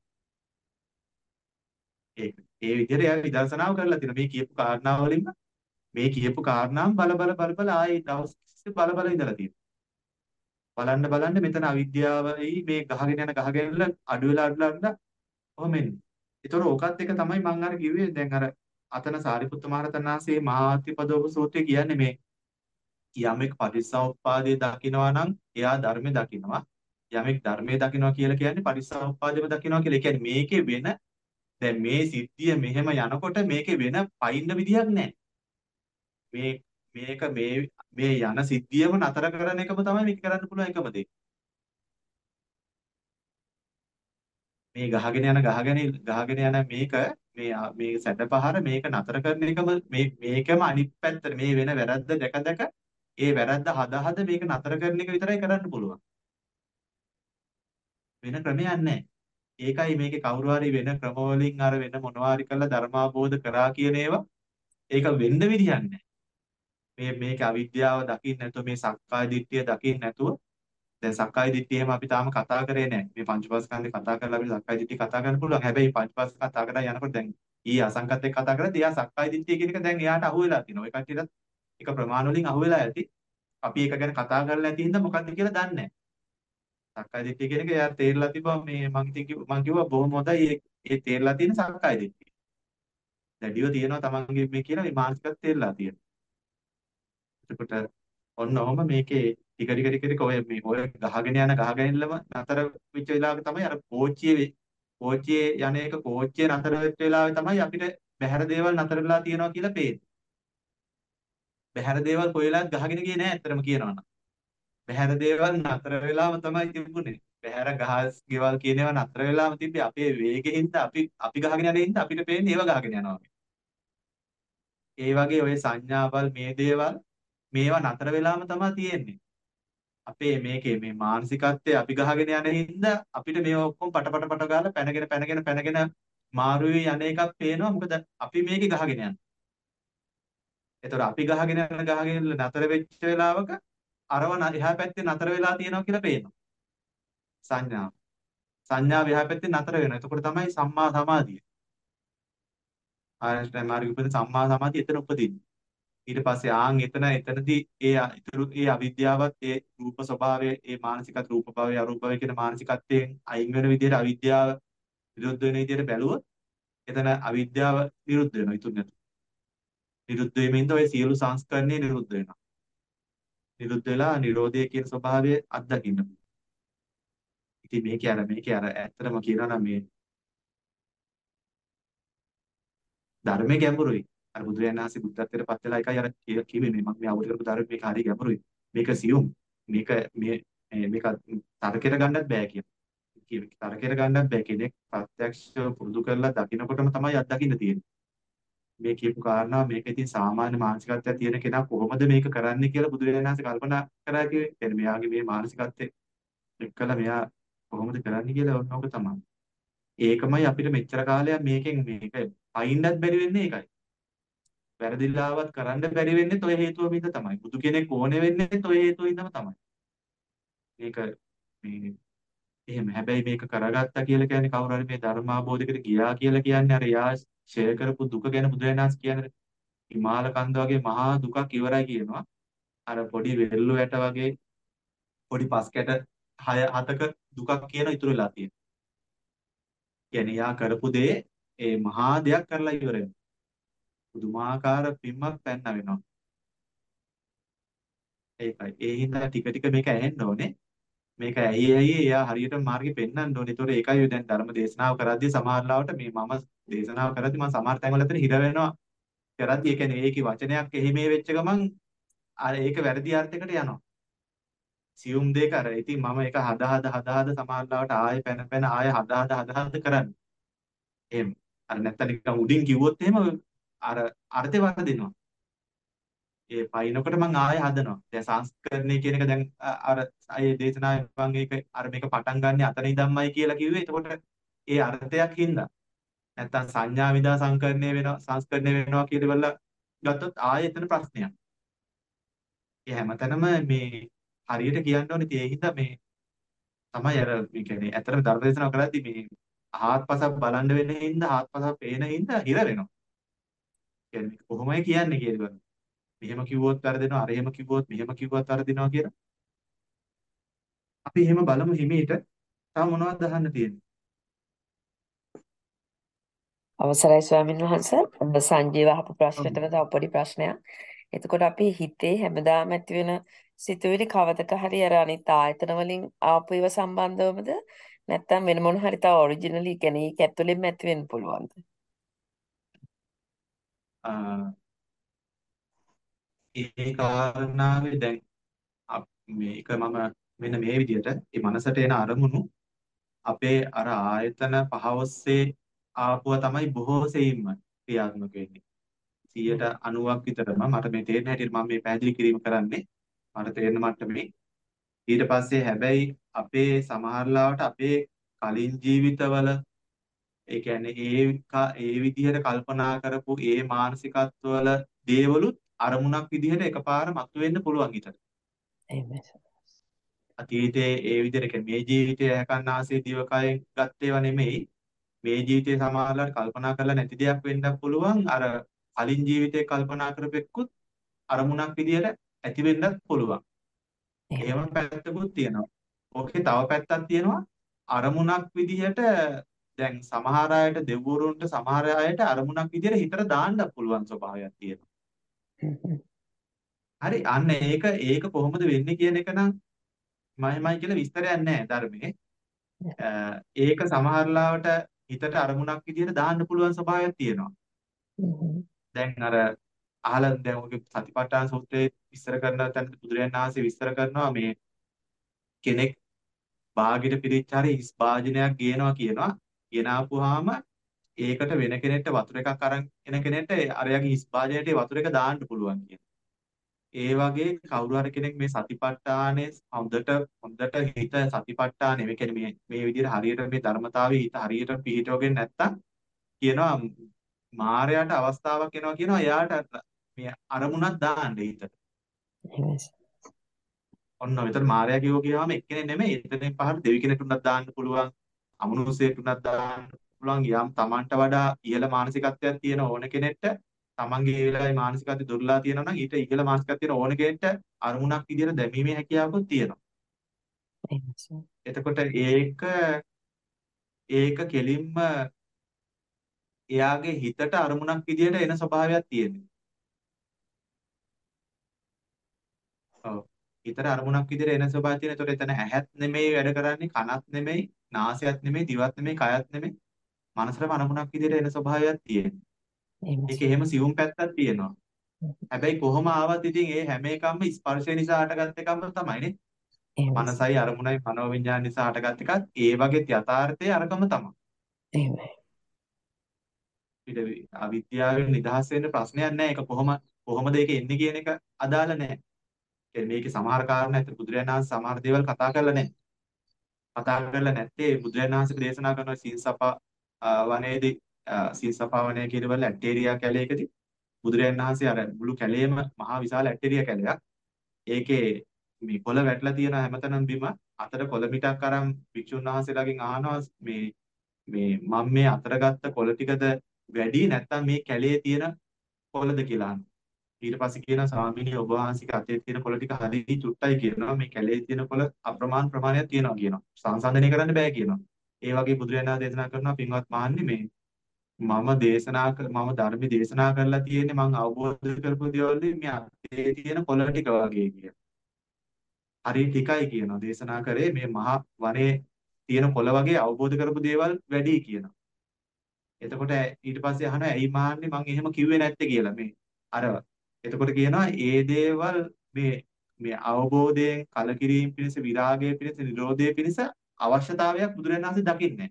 ඒක ඒ විදිහට එයා විදර්ශනාව කරලා තියෙනවා. මේ කියපු කාරණා වලින්ම මේ කියපු කාරණාම් බල බල බල බල ආයේ දවස් බල බල ඉඳලා තියෙනවා. බලන්න බලන්න මෙතන අවිද්‍යාවයි මේ ගහගෙන යන ගහගෙන යන අඩු වෙලා අඩු වෙලා කොහොම එන්නේ. ඒතර ඕකත් එක තමයි මම අර කිව්වේ දැන් අර අතන සාරිපුත්ත මහරහතන් වහන්සේ මහාත්‍රිපදෝප සූත්‍රය කියන්නේ මේ යමෙක් පටිච්චසමුප්පාදයේ දකිනවා නම් එයා ධර්මයේ දකිනවා. යමෙක් ධර්මයේ දකිනවා කියලා කියන්නේ පටිච්චසමුප්පාදයේම දකිනවා කියලා. ඒ කියන්නේ මේකේ වෙන දැන් මේ සිද්ධිය මෙහෙම යනකොට මේකේ වෙන පයින්න විදියක් නැහැ. මේ මේක මේ මේ යන සිද්ධියම නතර කරන එකම තමයි මේක කරන්න පුළුවන් එකම දේ. මේ ගහගෙන යන ගහගෙන ගහගෙන යන මේක මේ මේ සැඩපහර මේක නතර කරන එකම මේ මේකම අනිත් පැත්තට මේ වෙන වැරද්ද දැක දැක ඒ වැරද්ද හද හද මේක නතර කරන එක විතරයි කරන්න පුළුවන්. වෙන ක්‍රමයක් නැහැ. ඒකයි මේකේ කවුරු හරි වෙන ක්‍රම වලින් අර වෙන මොනවාරි කළා ධර්මාබෝධ කරා කියන ඒවා ඒක වෙන්න විදියක් නැහැ. මේ මේක අවිද්‍යාව දකින්න නැතුව මේ සක්කාය දිට්ඨිය දකින්න නැතුව දැන් සක්කාය දිට්ඨිය එහෙම අපි තාම කතා කරේ නැහැ. මේ පංචපස්කන්ධේ කතා කරලා අපි සක්කාය දිට්ඨිය කතා කරන්න පුළුවන්. හැබැයි පංචපස්ක කතා කරලා යනකොට දැන් ඊ අසංකත් එක්ක කතා කරද්දී එයා සක්කාය දිට්ඨිය කියන එක දැන් එයාට අහු වෙලා තියෙනවා. ඒ කට්ටියට එක ප්‍රමාණ වලින් අහු වෙලා ඇති. අපි ඒක ගැන කතා කරලා නැති හින්දා මොකද්ද කියලා දන්නේ නැහැ. සක්කාය දිට්ඨිය කියන එක එයාට තේරලා තිබ්බා මේ මං ඉතින් කිව්වා මං කිව්වා බොහොම හොඳයි ඒ ඒ තේරලා තියෙන සක්කාය දිට්ඨිය. දැඩිව තියෙනවා තමන්ගේ මේ කියන මේ මානසිකත් තේරලා තියෙනවා. එතකොට ඔන්න ඔහම මේකේ ටික ටික ටික ටික ඔය මේ ඔය ගහගෙන යන ගහගෙන ඉල්ලම නතර වෙච්ච වෙලාවක තමයි අර කෝච්චියේ කෝච්චියේ යන එක කෝච්චියේ නතර වෙච්ච වෙලාවේ තමයි අපිට බහැර දේවල් නතර වෙලා තියෙනවා කියලා පේන්නේ. බහැර දේවල් කොහෙලාත් ගහගෙන ගියේ නෑ ඇත්තටම කියනවා නම්. බහැර දේවල් නතර වෙලාම තමයි තිබුණේ. බහැර ගහස් ගෙවල් කියන ඒවා නතර වෙලාම තිබ්බේ අපේ වේගෙින්ද අපි අපි ගහගෙන යන හින්දා අපිට පේන්නේ ඒවා ගහගෙන යනවා. ඒ වගේ ඔය සංඥාවල් මේ දේවල් මේවා නතර වෙලාම තමයි තියෙන්නේ. අපේ මේකේ මේ මානසිකත්වයේ අපි ගහගෙන යන හින්දා අපිට මේවා ඔක්කොම පට පට පට ගාලා පැනගෙන පැනගෙන පැනගෙන මාරුවේ යන එකක් පේනවා. මොකද අපි මේකේ ගහගෙන යනවා. ඒතකොට අපි ගහගෙන යන ගහගෙන නතර වෙච්ච වෙලාවක අරව න- එහා පැත්තේ නතර වෙලා තියෙනවා කියලා පේනවා. සංඥාව. සංඥාව එහා පැත්තේ නතර වෙනවා. එතකොට තමයි සම්මා සමාධිය. ආයතන මාර්ග උපදින සම්මා සමාධිය එතන උපදින්නේ. ඊට පස්සේ ආන් එතන එතනදී ඒ අ- ඉතුරු ඒ අවිද්‍යාවත් ඒ රූප ස්වභාවය ඒ මානසිකත් රූප භාවය අරූප භාවය කියන මානසිකත්වයෙන් අයින් වෙන විදිහට අවිද්‍යාව විරුද්ධ වෙන විදිහට බැලුවොත් එතන අවිද්‍යාව නිරුද්ධ වෙනවා ඉතුරු නැතු. නිරුද්ධ වෙමින්ද ඔය සියලු සංස්කරණේ නිරුද්ධ වෙනවා. නිරුද්ධ වෙලා නිරෝධය කියන ස්වභාවය අත්දකින්න පුළුවන්. ඉතින් මේකේ අර මේකේ අර ඇත්තටම කියනවා නම් මේ ධර්මයේ ගැඹුරුයි. අර බුදුරජාණන් වහන්සේ බුද්ධත්වයට පත් වෙලා එකයි අර කිය- කිව්වේ මේ මම මේ අවබෝධ කරපු ධර්ම මේක හරිය ගැඹුරුයි. මේක සියුම්. මේක මේ මේ- මේක තර්කයට ගන්නත් බෑ කියන. කියන තර්කයට ගන්නත් බෑ කෙනෙක් ප්‍රත්‍යක්ෂව පුරුදු කරලා දකින්නකොටම තමයි අත්දකින්න තියෙන්නේ. මේ කියපු කාරණා මේක ඉතින් සාමාන්‍ය මානසිකත්වයක් තියෙන කෙනා කොහොමද මේක කරන්නේ කියලා බුදුරජාණන් වහන්සේ කල්පනා කරා කිව්වේ. එතන මෙයාගේ මේ මානසිකත්වයේ එක්කලා මෙයා කොහොමද කරන්නේ කියලා ඕනෝක තමයි. ඒකමයි අපිට මෙච්චර කාලයක් මේකෙන් මේක අයින්නත් බැරි වෙන්නේ ඒකයි. වැරදිලාවත් කරන්න බැරි වෙන්නේ ඔය හේතුව මින්ද තමයි. බුදු කෙනෙක් ඕනේ වෙන්නේ ඔය හේතුව ඉඳම තමයි. මේක මේ එහෙම හැබැයි මේක කරගත්තා කියලා කියන්නේ කවුරු හරි මේ ධර්ම අවබෝධයකට ගියා කියලා කියන්නේ අර යා ෂෙයා කරපු දුක ගැන බුදුරජාණන් කියන්නේ හිමාල කන්ද වගේ මහා දුකක් ඉවරයි කියනවා. අර පොඩි වෙරළු ඇට වගේ පොඩි පස් කැට හය හතක දුකක් කියන ඉතුරු වෙලා තියෙනවා. කියන්නේ යා කරපු දේ ඒ මහා දෙයක් කරලා ඉවර වෙනවා. පුදුමාකාර පිම්මක් පැන්න වෙනවා. ඒකයි. ඒ හින්දා ටික ටික මේක ඇහෙන්න ඕනේ. මේක ඇයි ඇයි එයා හරියට මාර්ගේ පෙන්වන්න ඕනේ. ඒතකොට ඒකයි දැන් ධර්ම දේශනාව කරද්දී සමහර ලාවට මේ මම දේශනාව කරද්දී මම සමහර තැන්වල එතන හිර වෙනවා. කරද්දී ඒ කියන්නේ ඒකේ වචනයක් එහි මේ වෙච්ච ගමන් අර ඒක වැරදි අර්ථයකට යනවා. සියුම් දෙක අර ඉතින් මම ඒක හදා හදා හදා හදා සමහර ලාවට ආයෙ පැන පැන ආයෙ හදා හදා හදා හදා කරන්නේ. එහෙම. අර නැත්තම් නිකන් උඩින් කිව්වොත් එහෙම අර අර්ථය වර්ධිනවා. ඒ පයින්නකොට මම ආයෙ හදනවා. දැන් සංස්කරණය කියන එක දැන් අ- අර ඒ දේශනාවේ මම ඒක අර මේක පටන් ගන්න අතන ඉඳන්මයි කියලා කිව්වේ. එතකොට ඒ අර්ථයක් හින්දා නැත්තම් සංඥා විදා සංකරණය වෙනවා සංස්කරණය වෙනවා කියලා ඉවරලා ගත්තොත් ආයෙ එතන ප්‍රශ්නයක්. ඒ හැමතැනම මේ හරියට කියන්න ඕනේ. ඉතින් ඒ හින්දා මේ තමයි අර මේ කියන්නේ ඇත්තටම ධර්ම දේශනාව කරද්දී මේ ආත්පසක් බලන්න වෙන හින්දා ආත්පසක් පේන හින්දා හිර වෙනවා. කියන්නේ කොහොමයි කියන්නේ කියලා. මෙහෙම කිව්වොත් වැරදෙනවා අර එහෙම කිව්වොත් මෙහෙම කිව්වොත් වැරදිනවා කියලා. අපි එහෙම බලමු හිමීට. තව මොනවද අහන්න තියෙන්නේ? අවසරයි ස්වාමීන් වහන්සේ සංජීව අහපු ඔව්. ප්‍රශ්නෙටම තව පොඩි ප්‍රශ්නයක්. එතකොට අපි හිතේ හැමදාම ඇති වෙන සිතුවිලි කවදක හරි අර අනිත් ආයතන වලින් ආපු ඒවා සම්බන්ධවමද නැත්නම් වෙන මොන හරි තව ඔරිජිනලි කියන්නේ ඒක ඇතුළෙන්ම ඇති වෙන්න පුළුවන්ද? ආ, ඒ කාරණාවේ දැන් අප- මේක මම මෙන්න මේ විදිහට මේ මනසට එන අරමුණු අපේ අර ආයතන පහ ඔස්සේ ආපුවා තමයි බොහෝ සෙයින්ම ක්‍රියාත්මක වෙන්නේ. සියයට අනූවක් විතරම මට මේ තේරෙන හැටියට මම මේ පැහැදිලි කිරීම කරන්නේ. මට තේරෙන මට්ටමේ. ඊට පස්සේ හැබැයි අපේ සමහර ලාවට අපේ කලින් ජීවිතවල ඒ කියන්නේ ඒ ක- ඒ විදිහට කල්පනා කරපු ඒ මානසිකත්වවල දේවලුත් අරමුණක් විදිහට එකපාර මතුවෙන්න පුළුවන් හිතට. එහෙමයි. අතීතයේ ඒ විදිහට කියන්නේ මේ ජීවිතය හැකන් ආසේ දිවකයෙන් ගත් ඒවා නෙමෙයි. මේ ජීවිතේ සමහරවල් කල්පනා කරලා නැති දෙයක් වෙන්නත් පුළුවන්. අර කලින් ජීවිතේ කල්පනා කරපෙක්කුත් අරමුණක් විදිහට ඇති වෙන්නත් පුළුවන්. එහෙම. එහෙම පැත්තකුත් තියෙනවා. ඕකේ තව පැත්තක් තියෙනවා අරමුණක් විදිහට දැන් සමහර අයට දෙව්වරුන්ට සමහර අයට අරමුණක් විදිහට හිතට දාන්න පුළුවන් ස්වභාවයක් තියෙනවා. හරි අන්න ඒක ඒක කොහොමද වෙන්නේ කියන එක නම් මමයි කියලා විස්තරයක් නැහැ ධර්මයේ. අ, ඒක සමහර ලාවට හිතට අරමුණක් විදිහට දාන්න පුළුවන් ස්වභාවයක් තියෙනවා. දැන් අර අහලා දැන් ඔගේ සතිපට්ඨාන සූත්‍රයේ විස්තර කරන තැන බුදුරජාණන් වහන්සේ විස්තර කරනවා මේ කෙනෙක් බාගෙට පිරිච්ච හරි හිස් භාජනයක් ගේනවා කියනවා. ගෙනාපුවාම ඒකට වෙන කෙනෙක්ට වතුර එකක් අරන් එන කෙනෙක්ට අරයාගේ හිස් භාජනයට ඒ වතුර එක දාන්න පුළුවන් කියනවා. ඒ වගේ කවුරු හරි කෙනෙක් මේ සතිපට්ඨානේ හොඳට හොඳට හිත සතිපට්ඨානේ මේ කියන්නේ මේ මේ විදිහට හරියට මේ ධර්මතාවයේ හිත හරියට පිහිටවගෙන නැත්තම් කියනවා මායයට අවස්ථාවක් එනවා කියනවා එයාට මේ අරමුණක් දාන්න හිතට. ඔන්න මෙතන මායя කියෝ කියවම එක්කෙනෙක් නෙමෙයි එතනින් පහට දෙවි කෙනෙකුට දාන්න පුළුවන් අමනුෂ්‍යයෙකුට දාන්න පුළුවන් යම් Tamanට වඩා ඉහළ මානසිකත්වයක් තියෙන ඕන කෙනෙක්ට තමන්ගේ ඒ වෙලාවේ මානසිකත්වය දුර්ලා තියෙනවා නම් ඊට ඉහළ මානසිකත්වයක් තියෙන ඕන කෙනෙක්ට අරමුණක් විදියට දැමීමේ හැකියාවකුත් තියෙනවා. එතකොට ඒක ඒක කෙලින්ම එයාගේ හිතට අරමුණක් විදියට එන ස්වභාවයක් තියෙනවා. ඔව්. හිතට අරමුණක් විදියට එන ස්වභාවයක් තියෙන. එතකොට එතන ඇහත් නෙමෙයි වැඩ කරන්නේ, කනත් නෙමෙයි, නාසයත් නෙමෙයි, දිවත් නෙමෙයි, කයත් නෙමෙයි. මනසටම අරමුණක් විදියට එන ස්වභාවයක් තියෙනවා. ඒක එහෙම සියුම් පැත්තක් තියෙනවා. හැබැයි කොහොම ආවත් ඉතින් ඒ හැම එකක්ම ස්පර්ශය නිසා හටගත් එකක්ම තමයිනේ. මනසයි අරමුණයි මනෝවිඤ්ඤාණ නිසා හටගත් එකත් ඒ වගේ යථාර්ථයේ අරකම තමයි. එහෙමයි. ඊට අවිද්‍යාවෙන් නිදහස් වෙන්න ප්‍රශ්නයක් නැහැ. ඒක කොහොම කොහොමද ඒක එන්නේ කියන එක අදාළ නැහැ. කියන්නේ මේකේ සමහර කාරණා ඇත්ත බුදුරජාණන් වහන්සේ සමහර දේවල් කතා කරලා නැහැ. කතා කරලා නැත්තේ බුදුරජාණන් වහන්සේ දේශනා කරන සීන්සපා වනයේදී සීන්සපා වනය කියන වල ඇටේරියා කැලේකදී බුදුරජාණන් වහන්සේ අර මුළු කැලේම මහා විශාල ඇටේරියා කැලයක්. ඒකේ මේ කොළ වැටලා තියෙන හැමතැනම බිම අතට කොළ මිටක් අරන් භික්ෂුන් වහන්සේලාගෙන් අහනවා මේ මේ මම මේ අතර ගත්ත කොළ ටිකද වැඩි නැත්නම් මේ කැලේ තියෙන කොළද කියලා අහනවා. ඊට පස්සේ කියනවා ස්වාමීනි ඔබ වහන්සේගේ අතේ තියෙන කොළ ටික හරියි චුට්ටයි කියනවා. මේ කැලේ තියෙන කොළ අප්‍රමාණ ප්‍රමාණයක් තියෙනවා කියනවා. සංසන්දනය කරන්න බෑ කියනවා. ඒ වගේ බුදුරජාණන් දේශනා කරනවා පින්වත් මහන්නේ මේ මම දේශනා මම ධර්ම දේශනා කරලා තියෙන්නේ මම අවබෝධ කරපු දේවල් මේ අතේ තියෙන කොළ ටික වගේ කියන. හරි ටිකයි කියනවා. දේශනා කරේ මේ මහා වනයේ තියෙන කොළ වගේ අවබෝධ කරපු දේවල් වැඩි කියනවා. එතකොට ඊට පස්සේ අහනවා ඇයි මහන්නේ මං එහෙම කිව්වේ නැත්තේ කියලා මේ අර එතකොට කියනවා ඒ දේවල් මේ මේ අවබෝධයෙන් කලකිරීම පිණිස විරාගය පිණිස නිරෝධය පිණිස අවශ්‍යතාවයක් බුදුරජාණන් වහන්සේ දකින්නේ.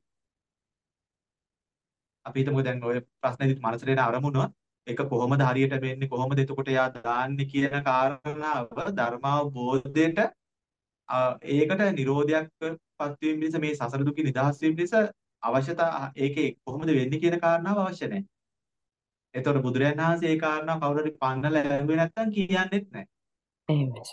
අපි හිතමු දැන් ඔය ප්‍රශ්නේදී මනසට එන අරමුණ ඒක කොහොමද හරියට වෙන්නේ කොහොමද එතකොට එයා දාන්නේ කියන කාරණාව ධර්මාවබෝධයට ඒකට නිරෝධයක්පත් වීම පිණිස මේ සසර දුක නිදහස් වීම පිණිස අවශ්‍යතා ඒකේ කොහොමද වෙන්නේ කියන කාරණාව අවශ්‍ය නැහැ. එතකොට බුදුරජාණන් වහන්සේ ඒ කාරණාව කවුරු හරි පන්නලා ලැබුවේ නැත්නම් කියන්නෙත් නැහැ. එහෙමයි.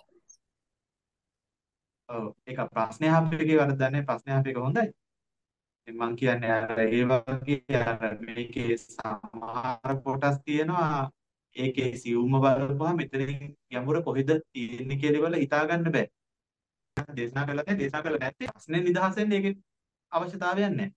ඔව් ඒක ප්‍රශ්නේ අහපේකේ වරදන්නේ ප්‍රශ්නේ අහපේක හොඳයි. මම කියන්නේ අර ඒ වගේ අර මේකේ සමහර කොටස් තියෙනවා ඒකේ සියුම්ම බලපුවා මෙතනින් යමුර කොහෙද තියෙන්නේ කියලා වල හිතා ගන්න බෑ. දේශනා කළා දැන් දේශනා කළා නැත්නම් ප්‍රශ්නේ නිදහස් වෙන්න ඒකේ අවශ්‍යතාවයක් නැහැ.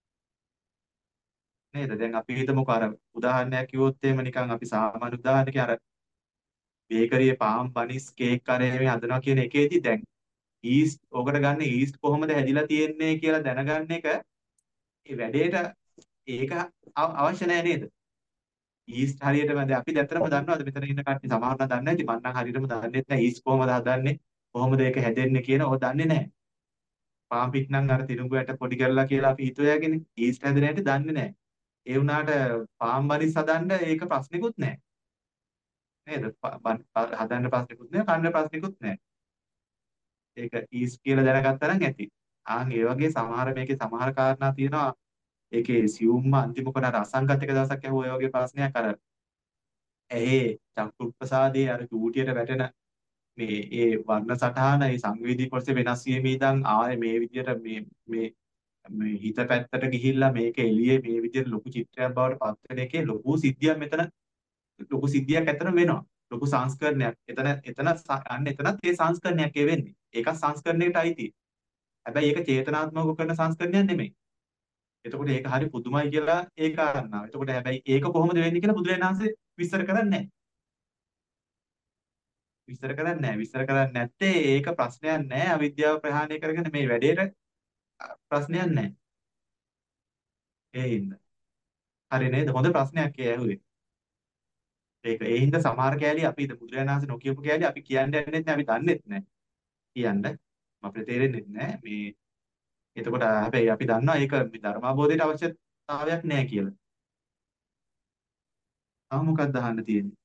නේද? දැන් අපි හිතමුකෝ අර උදාහරණයක් කිව්වොත් එහෙම නිකන් අපි සාමාන්‍ය උදාහරණයක් අර බේකරියේ පාන් බනිස් කේක් කරේ මේ හදනවා කියන එකේදී දැන් ඊස්ට් ඕකට ගන්න ඊස්ට් කොහොමද හැදිලා තියෙන්නේ කියලා දැනගන්න එක ඒ වැඩේට ඒක අවශ්‍ය නැහැ නේද? ඊස්ට් හරියටම දැන් අපි දැතරම දන්නවද මෙතන ඉන්න කට්ටිය සමහරවල් දන්නේ නැති මම නම් හරියටම දන්නේ නැහැ ඊස්ට් කොහොමද හදන්නේ කොහොමද ඒක හැදෙන්නේ කියන ඕක දන්නේ නැහැ. පාන් පිට නම් අර තිරුඟුවට පොඩි කරලා කියලා අපි හිතුවයාගෙන ඊස්ට් හැදෙන හැටි දන්නේ නැහැ. ඒ වුණාට පාන් බනිස් හදන්න ඒක ප්‍රශ්නිකුත් නැහැ. නේද? හදන්න ප්‍රශ්නිකුත් නැහැ, කන්න ප්‍රශ්නිකුත් නැහැ. ඒක ඊස්ට් කියලා දැනගත්තා නම් ඇති. ආන් ඒ වගේ සමහර මේකේ සමහර කාරණා තියෙනවා. ඒකේ සියුම්ම අන්තිම කොට අර අසංගත එක දවසක් ඇහුවා ඒ වගේ ප්‍රශ්නයක් අර ඇහි චක්කුප්‍රසාදයේ අර චූටියට වැටෙන මේ ඒ වර්ණ සටහන ඒ සංවේදී කොටසේ වෙනස් වීම ඉඳන් ආයේ මේ විදියට මේ මේ මේ හිත පැත්තට ගිහිල්ලා මේක එළියේ මේ විදියට ලොකු චිත්‍රයක් බවට පත් වෙන එකේ ලොකු සිද්ධියක් මෙතන ලොකු සිද්ධියක් ඇතන වෙනවා. ලොකු සංස්කරණයක්. එතන එතන අන්න එතනත් ඒ සංස්කරණයක් වෙන්නේ. ඒක සංස්කරණයකට අයිති. හැබැයි ඒක චේතනාත්මකව කරන සංස්කරණයක් නෙමෙයි. එතකොට ඒක හරි පුදුමයි කියලා ඒ කාරණාව. එතකොට හැබැයි ඒක කොහොමද වෙන්නේ කියලා බුදුරජාණන් වහන්සේ විස්තර කරන්නේ නැහැ. විස්තර කරන්නේ නැහැ. විස්තර කරන්නේ නැත්තේ ඒක ප්‍රශ්නයක් නැහැ. අවිද්‍යාව ප්‍රහාණය කරගෙන මේ වැඩේට ප්‍රශ්නයක් නැහැ. ඒ හින්දා. හරි නේද? හොඳ ප්‍රශ්නයක් ඒ ඇහුවේ. ඒක ඒ හින්දා සමහර කෑලි අපි බුදුරජාණන් වහන්සේ නොකියපු කෑලි අපි කියන්න යන්නේ නැහැ. අපි දන්නෙත් නැහැ. කියන්න අපිට තේරෙන්නේ නැහැ. මේ එතකොට හැබැයි අපි දන්නවා ඒක මේ ධර්මාබෝධයට අවශ්‍යතාවයක් නැහැ කියලා. ආ මොකක්ද අහන්න තියෙන්නේ?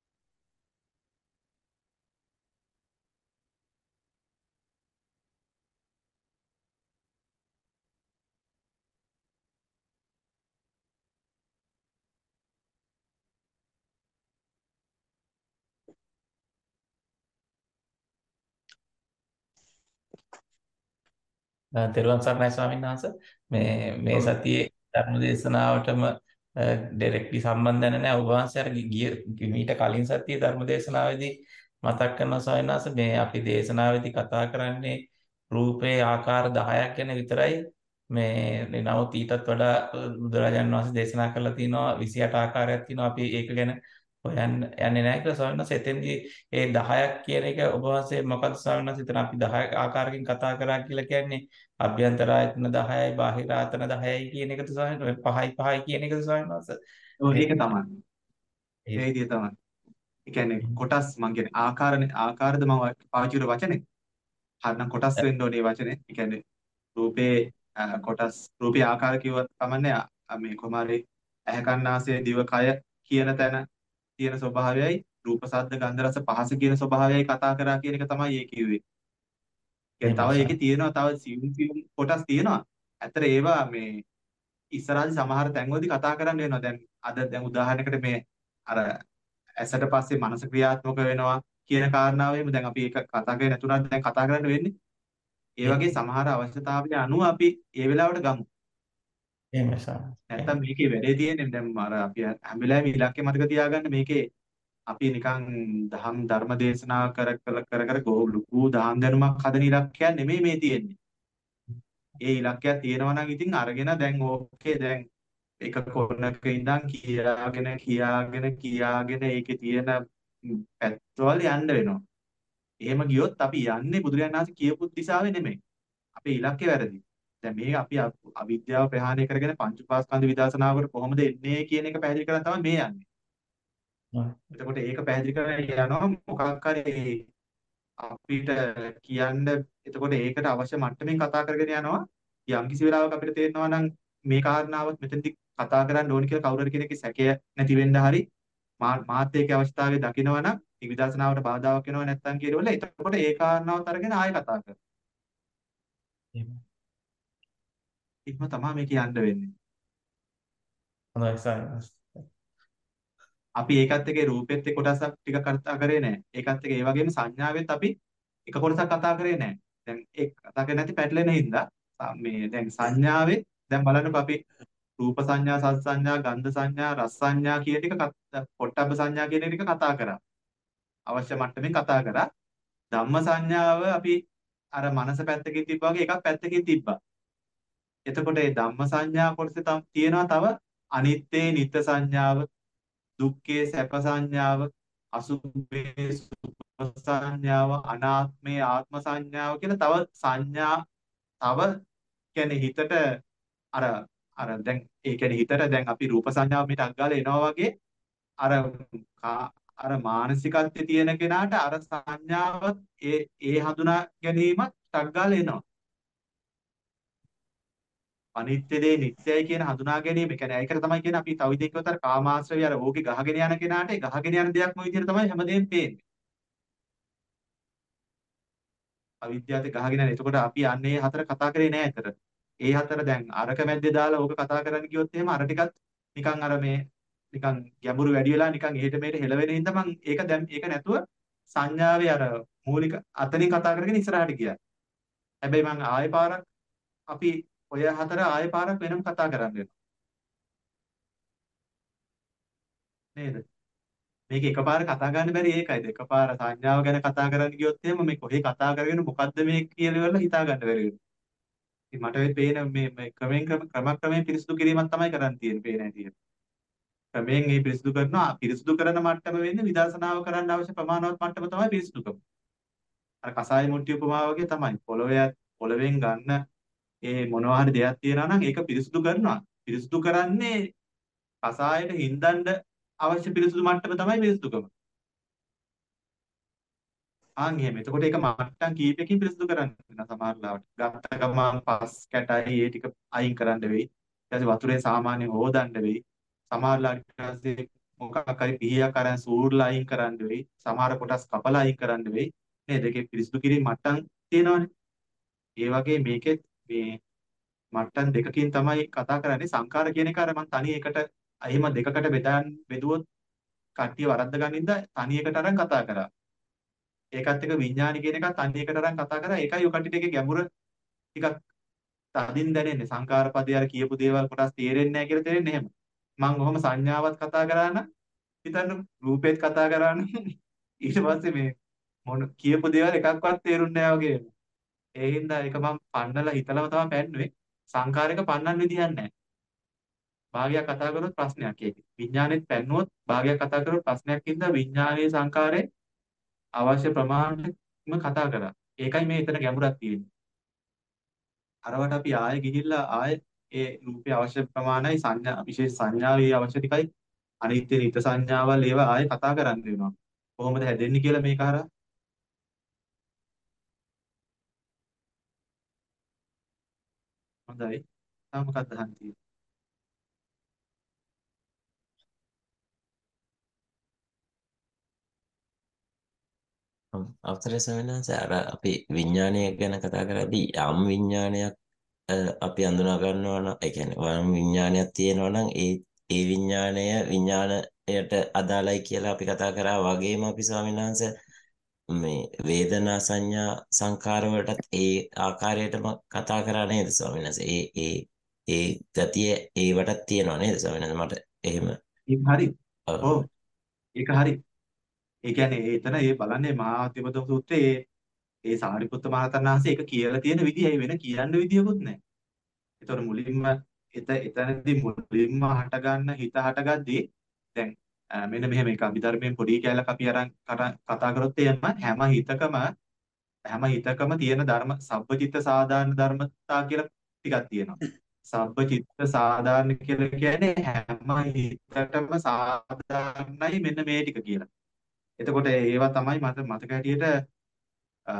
තෙරුවන් සරණයි ස්වාමීන් වහන්සේ මේ මේ ඔව්. සතියේ ධර්ම දේශනාවටම ඩිරෙක්ට්ලි සම්බන්ධ නැහැ ඔබ වහන්සේ අර ගිය මීට කලින් සතියේ ධර්ම දේශනාවේදී මතක් කරනවා ස්වාමීන් වහන්සේ මේ අපි දේශනාවේදී කතා කරන්නේ රූපේ ආකාර දහයක් ගැන විතරයි මේ නමුත් ඊටත් වඩා බුදුරජාණන් වහන්සේ දේශනා කරලා තිනවා විසි අට ආකාරයක් තිනවා අපි ඒක ගැන හොයන්න යන්නේ නැහැ කියලා ස්වාමීන් වහන්සේ එතෙන්දී ඒ දහයක් කියන එක ඔබ වහන්සේ මොකද ස්වාමීන් වහන්සේ එතන අපි දහ ආකාරකින් කතා කරා කියලා කියන්නේ අභ්‍යන්තර ආයතන දහයයි බාහිර ආයතන දහයයි කියන එකද ස්වාමීන් වහන්සේ පහයි පහයි කියන එකද ස්වාමීන් වහන්සේ ඔව් ඒ ඒක තමයි. ඒ ඒ- විදිය තමයි. ඒ කියන්නේ කොටස් මං කියන්නේ ආකාරනේ ආකාරද මම පාවිච්චි කරන වචනේ. හරිනම් කොටස් වෙන්න ඕනේ වචනේ. ඒ කියන්නේ රූපේ අ, කොටස් රූපේ ආකාර කිව්වත් කමන්නේ අ, මේ කොමාරේ ඇහැ කන් නාසය දිව කය කියන තැන තියෙන ස්වභාවයයි රූප ශබ්ද ගන්ධ රස පහස කියන ස්වභාවයයි කතා කරා කියන එක තමයි ඒ කිව්වේ. කියන්නේ එහෙමයි තව ඒකේ ස්වාමීන් තියෙනවා තව සියුම් සියුම් කොටස් තියෙනවා. ඇත්තට ඒවා මේ ඉස්සරහදී සමහර තැන්වලදී කතා කරන්න වෙනවා. දැන් අද දැන් උදාහරණයකට මේ අර ඇසට පස්සේ මනස ක්‍රියාත්මක වෙනවා කියන කාරණාව එහෙම දැන් අපි ඒක කතා කරේ නැතුණත් දැන් කතා කරන්න වෙන්නේ. ඒ වගේ එහෙමයි සමහර අවශ්‍යතාවය අනුව අපි ඒ වෙලාවට ගමු. එහෙමයි ස්වාමීන් වහන්සේ නැත්තම් මේකේ වැඩේ තියෙන්නේ දැන් අර අපි හැම වෙලාවෙම ඉලක්කය මතක තියාගන්න මේකේ අපි නිකන් දහම් ධර්ම දේශනා කර කර කර කර ගෝ ලুকু දහම් දැනුමක් හදන ඉලක්කයක් නෙමෙයි මේ තියෙන්නේ. ඒ ඉලක්කයක් තියෙනවා නම් ඉතින් අරගෙන දැන් ඕකේ දැන් එක කොනක ඉඳන් කියාගෙන කියාගෙන කියාගෙන ඒකේ තියෙන පැත්තවල යන්න වෙනවා. එහෙම ගියොත් අපි යන්නේ බුදුරජාණන් වහන්සේ කියපු දිශාවේ නෙමෙයි. අපේ ඉලක්කය වැරදි. දැන් මේ අපි අ- අවිද්‍යාව ප්‍රහාණය කරගෙන පංච උපාස්කන්ධ විදර්ශනාවකට කොහොමද එන්නේ කියන එක පැහැදිලි කරලා තමයි මේ යන්නේ. එතකොට ඒක පැහැදිලි කරලා යනවා මොකක් හරි අපිට කියන්න එතකොට ඒකට අවශ්‍ය මට්ටමින් කතා කරගෙන යනවා. යම් කිසි වෙලාවක අපිට තේරෙනවා නම් මේ කාරණාවත් මෙතනදී කතා කරන්න ඕනි කියලා කවුරු හරි කෙනෙක්ගේ සැකය නැති වෙන්න හරි මා- මාත් ඒකේ අවශ්‍යතාවය දකිනවා නම් ඒ විදර්ශනාවට බාධාවක් වෙනව නැත්නම් කියනවල එතකොට ඒ කාරණාවත් අරගෙන ආයෙ කතා කරනවා. එහෙමයි එහෙම තමයි මේ කියන්න වෙන්නේ. හොඳයි ස්වාමීන් වහන්සේ අපි ඒකත් එක්ක රූපෙත් එක්ක කොටසක් ටික කතා කරේ නැහැ. ඒකත් එක්ක ඒ වගේම සංඥාවෙත් අපි එක කොටසක් කතා කරේ නැහැ. දැන් ඒ කතා කරේ නැති පැටලෙන හින්දා සා- මේ දැන් සංඥාවේ දැන් බලන්නකො අපි රූප සංඥා, සත් සංඥා, ගන්ධ සංඥා, රස සංඥා කියන ටික කත- පොට්ටබ්බ සංඥා කියන ටික කතා කරා. අවශ්‍ය මට්ටමින් කතා කරා. ධම්ම සංඥාව අපි අර මනස පැත්තකින් තිබ්බා වගේ එකක් පැත්තකින් තිබ්බා. එතකොට මේ ධම්ම සංඥා කොටසේ තව තියෙනවා තව අනිත්‍යේ නිත්‍ය සංඥාව, දුක්ඛේ සැප සංඥාව, අසුභේ සුභ සංඥාව, අනාත්මේ ආත්ම සංඥාව කියලා තව සංඥා තව කියන්නේ හිතට අර අර දැන් ඒ කියන්නේ හිතට දැන් අපි රූප සංඥාව මිට අග්ගාලා එනවා වගේ අර කා- අර මානසිකත්වයේ තියෙන කෙනාට අර සංඥාවත් ඒ ඒ හඳුනා ගැනීමත් ටග්ගාලා එනවා. අනිත්‍ය දේ නිට්ටයයි කියන හඳුනා ගැනීම. ඒ කියන්නේ ඒකට තමයි කියන්නේ අපි තව විදිහකට කිව්වොත් අර කාමාශ්‍රවය අර ඕකේ ගහගෙන යන කෙනාට ඒ ගහගෙන යන දෙයක්ම විදිහට තමයි හැමදේම පේන්නේ. අවිද්‍යාවට ගහගෙන යන. එතකොට අපි යන්නේ හතර කතා කරේ නෑ ඇතර. ඒ හතර දැන් අරක මැද්දේ දාලා ඕක කතා කරන්න ගියොත් එහෙම අර ටිකත් නිකන් අර මේ නිකන් ගැඹුරු වැඩි වෙලා නිකන් එහෙට මෙහෙට හෙලවෙන හින්දා මම ඒක දැන් ඒක නැතුව සංඥාවේ අර මූලික අතනින් කතා කරගෙන ඉස්සරහට ගියා. හැබැයි මම ආයෙ පාරක් අපි ඔය හතර ආයෙ පාරක් වෙනම කතා කරන්න වෙනවා. නේද? මේක එකපාර කතා ගන්න බැරි ඒකයිද? එකපාර සංඥාව ගැන කතා කරන්න ගියොත් එහෙම මේ කොහේ කතා කරගෙන මොකද්ද මේ කියලා ඉවරලා හිතා ගන්න බැරි වෙනවා. ඉතින් මට වෙයි පේන මේ මේ ක්‍රමෙන් ක්‍රම ක්‍රමක්‍රමයෙන් පිරිසුදු කිරීමක් තමයි කරන්න තියෙන්නේ පේන හැටියට. ක්‍රමයෙන් මේ පිරිසුදු කරනවා පිරිසුදු කරන මට්ටම වෙන්නේ විදර්ශනාව කරන්න අවශ්‍ය ප්‍රමාණවත් මට්ටම තමයි පිරිසුදුකම. අර කසාය මුට්ටි උපමාව වගේ තමයි. පොළොවේ පොළවෙන් ගන්න ඒ මොනවා හරි දෙයක් තියෙනවා නම් ඒක පිරිසුදු කරනවා. පිරිසුදු කරන්නේ කසායට හින්දන්න අවශ්‍ය පිරිසුදු මට්ටම තමයි පිරිසුදුකම. ආන් එහෙම. එතකොට ඒක මට්ටම් කීපයකින් පිරිසුදු කරන්න වෙනවා සමහර ලාවට. ගත්ත ගමන් පස් කැටයි ඒ ටික අයින් කරන්න වෙයි. ඊට පස්සේ වතුරෙන් සාමාන්‍යයෙන් හොදන්න වෙයි. සමහර ලාවට ඊට පස්සේ මොකක් හරි පිහියක් අරන් සූර්ලා අයින් කරන්න වෙයි. සමහර කොටස් කපලා අයින් කරන්න වෙයි. නේද? ඒකේ පිරිසුදු කිරීම මට්ටම් තියෙනවානේ. ඒ වගේ මේකෙත් මේ මට්ටම් දෙකකින් තමයි කතා කරන්නේ. සංඛාර කියන එක අර මම තනි එකට එහෙම දෙකකට බෙදාන් බෙදුවොත් කට්ටිය වරද්ද ගන්නින්ද තනි එකට අරන් කතා කරා. ඒකත් එක්ක විඥානි කියන එක තනි එකට අරන් කතා කරා. ඒකයි ඔය කට්ටියට ඒකේ ගැඹුර ටිකක් තදින් දැනෙන්නේ. සංඛාර පදේ අර කියපු දේවල් කොටස් තේරෙන්නේ නැහැ කියලා තේරෙන්නේ එහෙම. මම ඔහොම සංඥාවත් කතා කරා නම් හිතන්න රූපේත් කතා කරා නම් ඊට පස්සේ මේ මොන කියපු දේවල් එකක්වත් තේරුන්නේ නැහැ වගේ. ඒ හින්දා ඒක මම පන්නලා හිතලම තමයි පැන්නුවේ. සංඛාරයක පන්නන්න විදියක් නැහැ. භාගයක් කතා කරොත් ප්‍රශ්නයක් ඒක. විඥානෙත් පැන්නුවොත් භාගයක් කතා කරොත් ප්‍රශ්නයක් හින්දා විඥානීය සංඛාරේ අවශ්‍ය ප්‍රමාණයම කතා කරා. ඒකයි මේ එතන ගැඹුරක් තියෙන්නේ. අරවට අපි ආයෙ ගිහිල්ලා ආයෙ ඒ රූපේ අවශ්‍ය ප්‍රමාණයි සංඥා විශේෂ සංඥාවේ අවශ්‍ය ටිකයි අනිත්‍ය නිත සංඥාවල් ඒවා ආයෙ කතා කරන්න වෙනවා. කොහොමද හැදෙන්නේ කියලා මේක හරහා හොඳයි. තාම මොකක්ද අහන්න තියෙන්නේ? අවතරේ සවෙනස අර අපි විඥානය ගැන කතා කරද්දී යම් විඥානයක් අ, අපි අඳුනා ගන්නවා නම් ඒ කියන්නේ යම් විඥානයක් තියෙනවා නම් ඒ ඒ විඥානය විඥානයට අදාළයි කියලා අපි කතා කරා වගේම අපි ස්වාමීන් වහන්සේ මේ වේදනා සංඥා සංකාර වලටත් ඒ ආකාරයටම කතා කරා නේද ස්වාමීන් වහන්සේ ඒ ඒ ඒ ගතිය ඒවටත් තියෙනවා නේද ස්වාමීන් වහන්සේ මට එහෙම ඒක හරි. ඔව්. ඔව්. ඒක හරි. ඒ කියන්නේ ඒ එතන ඒ බලන්නේ මහා අතිපදම සූත්‍රයේ ඒ ඒ සාරිපුත්ත මහරහතන් වහන්සේ ඒක කියලා තියෙන විදිහයි වෙන කියන්න විදියකුත් නැහැ. ඒතකොට මුලින්ම එත එතනදී මුලින්ම හට ගන්න හිත හටගද්දී දැන් අ, මෙන්න මෙහෙම එක අභිධර්මයෙන් පොඩි කැලක් අපි අරන් කර- කතා කරොත් එහෙම හැම හිතකම හැම හිතකම තියෙන ධර්ම සබ්බචිත්ත සාධාරණ ධර්මතා කියලා ටිකක් තියෙනවා. සබ්බචිත්ත සාධාරණ කියලා කියන්නේ හැම හිතකටම සාධාරණයි මෙන්න මේ ටික කියලා. එතකොට ඒවා තමයි මට මතක හැටියට අ,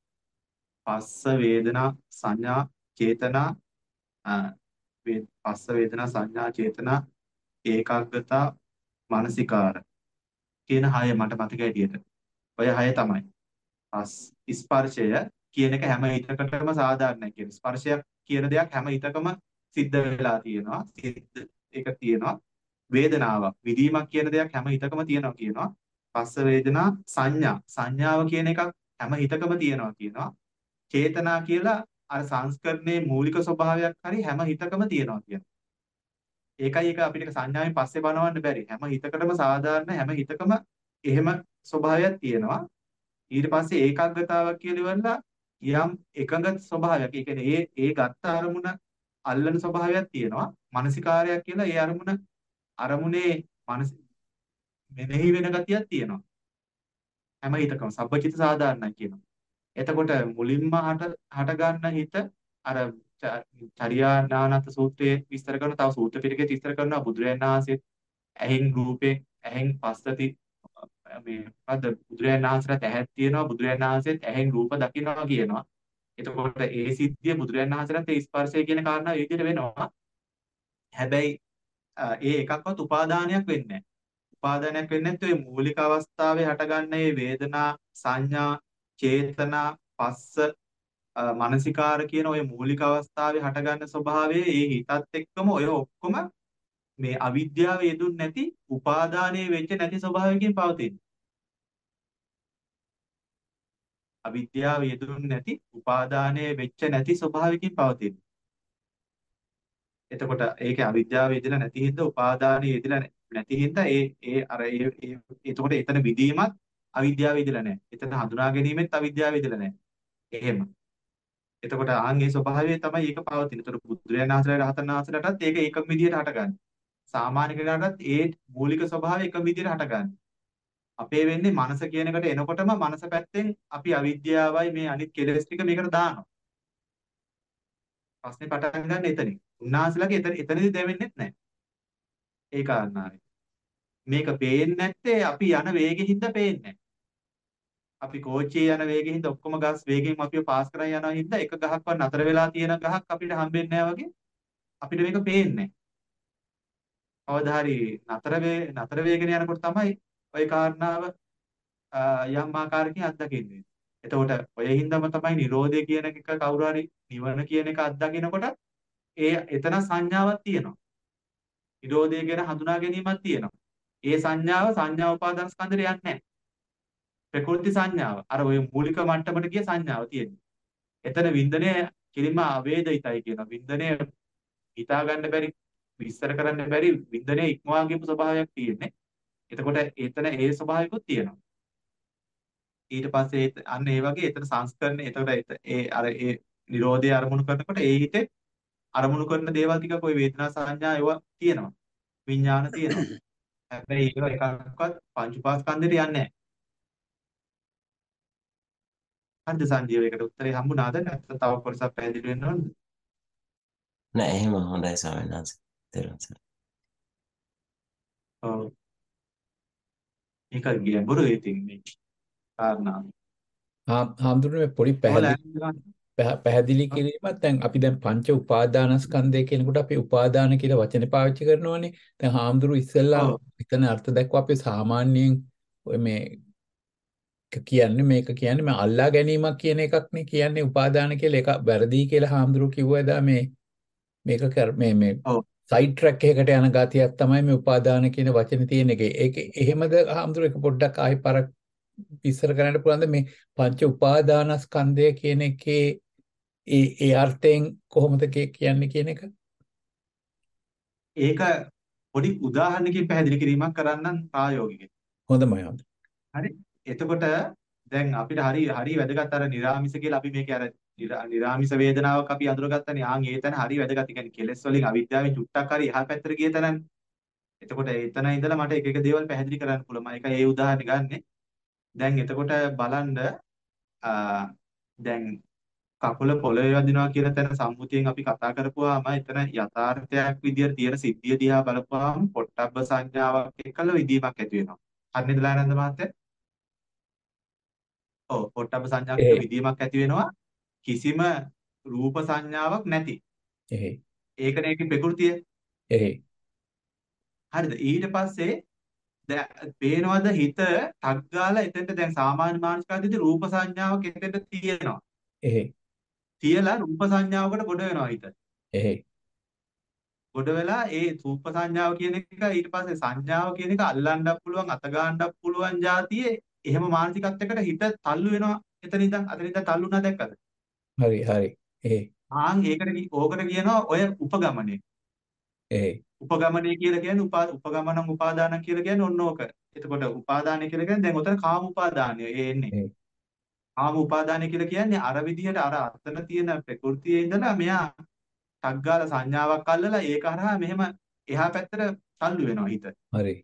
පස්ස වේදනා සංඥා චේතනා අ, වේ- පස්ස වේදනා සංඥා චේතනා ඒකාග්‍රතා මානසිකාර කියන හය මට මතක හැටියට. ඔය හය තමයි. පස් ස්පර්ශය කියන එක හැම හිතකටම සාධාරණයි කියන ස්පර්ශයක් කියන දෙයක් හැම හිතකම සිද්ධ වෙලා තියෙනවා. සිද්ධ ඒක තියෙනවා. වේදනාවක් විදීමක් කියන දෙයක් හැම හිතකම තියෙනවා කියනවා. පස්ස වේදනා සංඥා සංඥාව කියන එකක් හැම හිතකම තියෙනවා කියනවා. චේතනා කියලා අර සංස්කරණයේ මූලික ස්වභාවයක් හරි හැම හිතකම තියෙනවා කියනවා. ඒකයි ඒක අපිට සංඥාවෙන් පස්සේ බලවන්න බැරි. හැම හිතකටම සාධාරණ හැම හිතකම එහෙම ස්වභාවයක් තියෙනවා. ඊට පස්සේ ඒකාග්‍රතාවක් කියලා ඉවරලා යම් එකඟ ස්වභාවයක්. ඒ කියන්නේ ඒ ඒ ගත්ත අරමුණ අල්ලන ස්වභාවයක් තියෙනවා. මානසිකාරයක් කියලා ඒ අරමුණ අරමුණේ මනස මෙනෙහි වෙන ගතියක් තියෙනවා. හැම හිතකම සබ්බචිත්ත සාධාරණයි කියනවා. එතකොට මුලින්ම හට හට ගන්න හිත අර චරියානානත් සූත්‍රයේ විස්තර කරන තව සූත්‍ර පිටකේ විස්තර කරනවා බුදුරජාණන් වහන්සේ ඇහෙන් රූපේ ඇහෙන් පස්සති මේ මොකද්ද බුදුරජාණන් වහන්සේට ඇහක් තියෙනවා බුදුරජාණන් වහන්සේත් ඇහෙන් රූප දකිනවා කියනවා. එතකොට ඒ සිද්ධිය බුදුරජාණන් වහන්සේට ඒ ස්පර්ශය කියන කාරණාව ඒ විදිහට වෙනවා. හැබැයි අ, ඒ එකක්වත් උපාදානයක් වෙන්නේ නැහැ. උපාදානයක් වෙන්නේ නැත්නම් ඒ මූලික අවස්ථාවේ හටගන්න මේ වේදනා සංඥා චේතනා පස්ස අ, මනසිකාර කියන ওই මූලික අවස්ථාවේ හටගන්න ස්වභාවයේ ඒ හිතත් එක්කම ඔය ඔක්කොම මේ අවිද්‍යාව යෙදුන් නැති උපාදානයේ වෙච්ච නැති ස්වභාවයකින් පවතින. අවිද්‍යාව යෙදුන් නැති උපාදානයේ වෙච්ච නැති ස්වභාවයකින් පවතින. එතකොට ඒකේ අවිද්‍යාව යෙදලා නැති හින්දා උපාදානයේ යෙදලා නැති හින්දා ඒ ඒ අර ඒ ඒ- එතකොට එතන විදීමත් අවිද්‍යාව යෙදලා නැහැ. එතන හඳුනා ගැනීමෙත් අවිද්‍යාව යෙදලා නැහැ. එහෙම. එතකොට ආන්ගේ ස්වභාවය තමයි ඒක පවතින. ඒතර බුදුරජාණන් වහන්සේලා රහතන් වහන්සේලාටත් ඒක එකම විදිහට හටගන්නේ. සාමාන්‍ය කෙනාටත් ඒ මූලික ස්වභාවය එකම විදිහට හටගන්නේ. අපේ වෙන්නේ මනස කියන එකට එනකොටම මනස පැත්තෙන් අපි අවිද්‍යාවයි මේ අනිත් කෙලෙස් ටික මේකට දානවා. ප්‍රශ්නේ පටන් ගන්න එතනින්. උන්වහන්සේලාගේ එතන එතනදී දැවෙන්නේ නැහැ. ඒ කාරණාවයි. මේක පේන්නේ නැත්තේ අපි යන වේගෙ හින්දා පේන්නේ නැහැ. අපි කෝච්චියේ යන වේගෙ හින්දා ඔක්කොම ගස් වේගෙන් අපිව පාස් කරන් යනවා හින්දා එක ගහක්වත් නතර වෙලා තියෙන ගහක් අපිට හම්බෙන්නේ නැහැ වගේ අපිට මේක පේන්නේ නැහැ. කවදා හරි නතර වේ නතර වේගෙන යනකොට තමයි ওই කාරණාව අ, යම් ආකාරයකින් අත්දකින්නේ. එතකොට ඔය හින්දාම තමයි Nirodha කියන එක කවුරු හරි නිවන කියන එක අත්දකිනකොට ඒ එතන සංඥාවක් තියෙනවා. Nirodha කියන හඳුනා ගැනීමක් තියෙනවා. ඒ සංඥාව සංඥා උපාදාන ස්කන්ධයට යන්නේ නැහැ. ප්‍රකෘති සංඥාව. අර ඔය මූලික මට්ටමට ගිය සංඥාව තියෙන්නේ. එතන වින්දනය කිලිම අවේදිතයි කියන වින්දනය හිතා ගන්න බැරි විස්තර කරන්න බැරි වින්දනය ඉක්මවා ගියපු ස්වභාවයක් තියෙන්නේ. එතකොට එතන ඒ ස්වභාවිකුත් තියෙනවා. ඊට පස්සේ ඒ- අන්න ඒ වගේ එතන සංස්කරණය එතකොට එත- ඒ අර ඒ Nirodha අරමුණු කරනකොට ඒ හිතේ අරමුණු කරන දේවල් ටිකක් ওই වේදනා සංඥා ඒවා තියෙනවා. විඥාන තියෙනවා. හැබැයි ඒවා එකක්වත් පංච උපාස්කන්ධයට යන්නේ නැහැ. හරිද සංජීව ඒකට උත්තරේ හම්බුණාද නැත්නම් තව කොටසක් පැහැදිලි වෙන්න ඕනද? නෑ එහෙම හොඳයි ස්වාමීන් වහන්සේ. තේරුම් ගන්න. ඔව්. ඒක ගැඹුරුයි ඉතින් මේ කාරණාව. හා- හාමුදුරනේ පොඩි පැහැදිලි ඔයාලා පැහ- පැහැදිලි කිරීමක් දැන් අපි දැන් පංච උපාදානස්කන්ධය කියනකොට අපි උපාදාන කියලා වචනේ පාවිච්චි කරනවානේ. දැන් හාමුදුරු ඉස්සෙල්ලා ඔව් එතන අර්ථ දැක්ව අපි සාමාන්‍යයෙන් ඔය මේ ක- කියන්නේ මේක කියන්නේ මේ අල්ලා ගැනීමක් කියන එකක් නේ කියන්නේ උපාදාන කියලා එක වැරදි කියලා හාමුදුරු කිව්වදා මේ මේක කර- මේ මේ ඔව් සයිඩ් ට්‍රැක් එකකට යන ගතියක් තමයි මේ උපාදාන කියන වචනේ තියෙන එක. ඒක එහෙමද හාමුදුරු එක පොඩ්ඩක් ආයි පරක් විස්තර කරන්න පුළුවන්ද මේ පංච උපාදානස්කන්ධය කියන එකේ ඒ ඒ අර්ථයෙන් කොහොමද කිය- කියන්නේ කියන එක? ඒක පොඩි උදාහරණකින් පැහැදිලි කිරීමක් කරන්නම් ප්‍රායෝගිකව. හොඳමයි හොඳයි. හරි. එතකොට දැන් අපිට හරි හරි වැදගත් අර නිරාමිස කියලා අපි මේකේ අර නිරා- නිරාමිස වේදනාවක් අපි අඳුරගත්තනේ. ආන් ඒ තැන හරි වැදගත්. ඒ කියන්නේ කෙලෙස් වලින් අවිද්‍යාවෙන් චුට්ටක් හරි එහා පැත්තට ගිය තැනනේ. එතකොට එතන ඉඳලා මට එක එක දේවල් පැහැදිලි කරන්න පුළුවන්. මම ඒකයි ඒ උදාහරණ ගන්නෙ. දැන් එතකොට බලන්න අ, දැන් කකුල පොළවේ වදිනවා කියන තැන සම්මුතියෙන් අපි කතා කරපුවාම එතන යථාර්ථයක් විදියට තියෙන සිද්ධිය දිහා බලපුවාම පොට්ටබ්බ සංඥාවක් එක්කලා විදීමක් ඇති වෙනවා. හරිද ලානන්ද මහත්තයා? ඔව් පොට්ටබ්බ සංඥාවක් එක්ක ඒ විදීමක් ඇති වෙනවා. කිසිම රූප සංඥාවක් නැති. එහේ ඒකනේ ඒකේ ප්‍රകൃතිය. එහේ හරිද? ඊට පස්සේ දැන් පේනවද හිත ටක් ගාලා එතෙන්ට දැන් සාමාන්‍ය මානසිකාදීදී රූප සංඥාවක් එතෙන්ට තියෙනවා. එහේ තියලා රූප සංඥාවකට ගොඩ වෙනවා හිත. එහේ ගොඩ වෙලා ඒ රූප සංඥාව කියන එක ඊට පස්සේ සංඥාව කියන එක අල්ලන්නත් පුළුවන් අත ගන්නත් පුළුවන් જાතියේ එහෙම මානසිකත්වයකට හිත තල්ලු වෙනවා. එතන ඉඳන් අතන ඉඳන් තල්ලු වුණා දැක්කද? හරි හරි එහේ ආන් ඒකට කි- ඕකට කියනවා ඔය උපගමනය. එහේ උපගමනය කියලා කියන්නේ උපා උපගමනං උපාදානං කියලා කියන්නේ ඔන්න ඕක. එතකොට උපාදානය කියලා කියන්නේ දැන් උතන කාම උපාදානය ඒ එන්නේ. එහේ කාම උපාදානය කියලා කියන්නේ අර විදිහට අර අතන තියෙන ප්‍රകൃතියේ ඉඳලා මෙයා ටක් ගාලා සංඥාවක් අල්ලලා ඒක හරහා මෙහෙම එහා පැත්තට තල්ලු වෙනවා හිත. හරි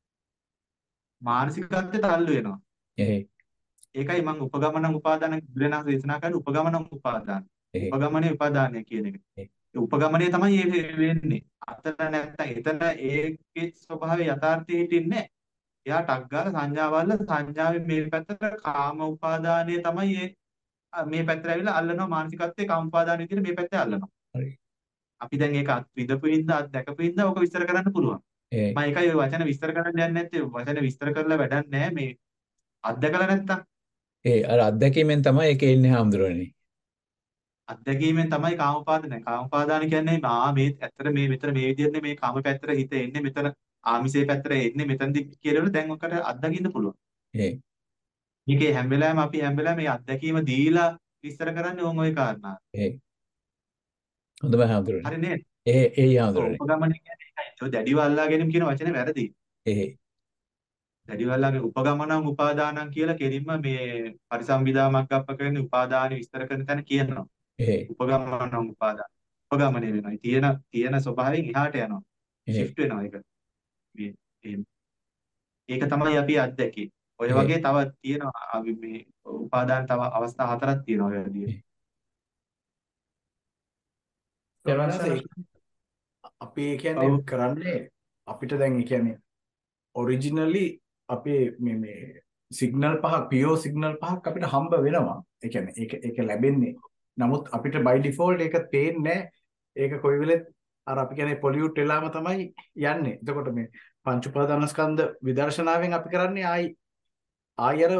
මානසිකත්වයට තල්ලු වෙනවා. එහේ ඒකයි මම උපගමනං උපාදාන බුදුරණාහි දේශනා කරන්නේ උපගමනං උපාදාන. එහේ උපගමනේ උපාදානය කියන එක. එහේ ඒ උපගමනේ තමයි මේ වෙන්නේ. අතන නැත්තම් එතන ඒකේ ස්වභාවය යථාර්ථයේ හිටින්නේ නැහැ. එයා ටක් ගාලා සංඥාවල්ල සංඥාවෙන් මේ පැත්තට කාම උපාදානය තමයි ඒ මේ පැත්තට ඇවිල්ලා අල්ලනවා මානසිකත්වයේ කාම උපාදාන විදිහට මේ පැත්තේ අල්ලනවා. හරි අපි දැන් ඒක අත් විඳපු හින්දා අත් දැකපු හින්දා ඔක විස්තර කරන්න පුළුවන්. එහේ මම ඒකයි ඔය වචන විස්තර කරන්න යන්නේ නැත්තේ. වචන විස්තර කරලා වැඩක් නැහැ මේ අත්දකලා නැත්තම්. ඒ අර අත්දැකීමෙන් තමයි ඒක එන්නේ හාමුදුරනේ. අත්දැකීමෙන් තමයි කාම උපාදාන. කාම උපාදාන කියන්නේ ආ මේ ඇත්තට මේ මෙතන මේ විදිහට මේ කාම පැත්තට හිත එන්නේ මෙතන ආමිෂයේ පැත්තට එන්නේ මෙතනදි කියලා දැන් ඔකට අත්දකින්න පුළුවන්. එහේ මේකේ හැම වෙලාවෙම අපි හැම වෙලාවෙම මේ අත්දැකීම දීලා විස්තර කරන්නේ ඕන් ওই කාරණා. එහේ හොඳමයි හාමුදුරනේ. හරි නේද? එහේ එහේ ඔව් හාමුදුරනේ. උපගමනය කියන්නේ ඒකයි. ඔය දැඩිව අල්ලා ගැනීම කියන වචනේ වැරදි. එහේ දැඩිව අල්ලාගෙන උපගමනං උපාදානං කියලා කෙලින්ම මේ පරිසම්විදා මග්ගප්ප කරන උපාදාන විස්තර කරන තැන කියනවා. ඒ උපගමන උපාදාන. උපගමනය වෙනවා. තියෙන තියෙන ස්වභාවයෙන් එහාට යනවා. ඒ shift වෙනවා ඒක. මේ එහෙම. ඒක තමයි අපි අත්දැකේ. ඔය ඒ වගේ තව තියෙනවා අපි මේ උපාදාන තව අවස්ථා හතරක් තියෙනවා ඔය විදිහට. ඒ දෙවනස සෝමනසන අපි ඒ කියන්නේ ඔව්. කරන්නේ අපිට දැන් ඒ කියන්නේ ඔරිජිනලි අපේ මේ මේ සිග්නල් පහක් පියෝ සිග්නල් පහක් අපිට හම්බ වෙනවා. ඒ කියන්නේ ඒක ඒක ලැබෙන්නේ. නමුත් අපිට by default ඒක පේන්නේ ඒක කොයි වෙලෙත් අර අපි කියන්නේ පොලියුට් වෙලාම තමයි යන්නේ. එතකොට මේ පංච උපාදානස්කන්ධ විදර්ශනාවෙන් අපි කරන්නේ ආයි ආයි අර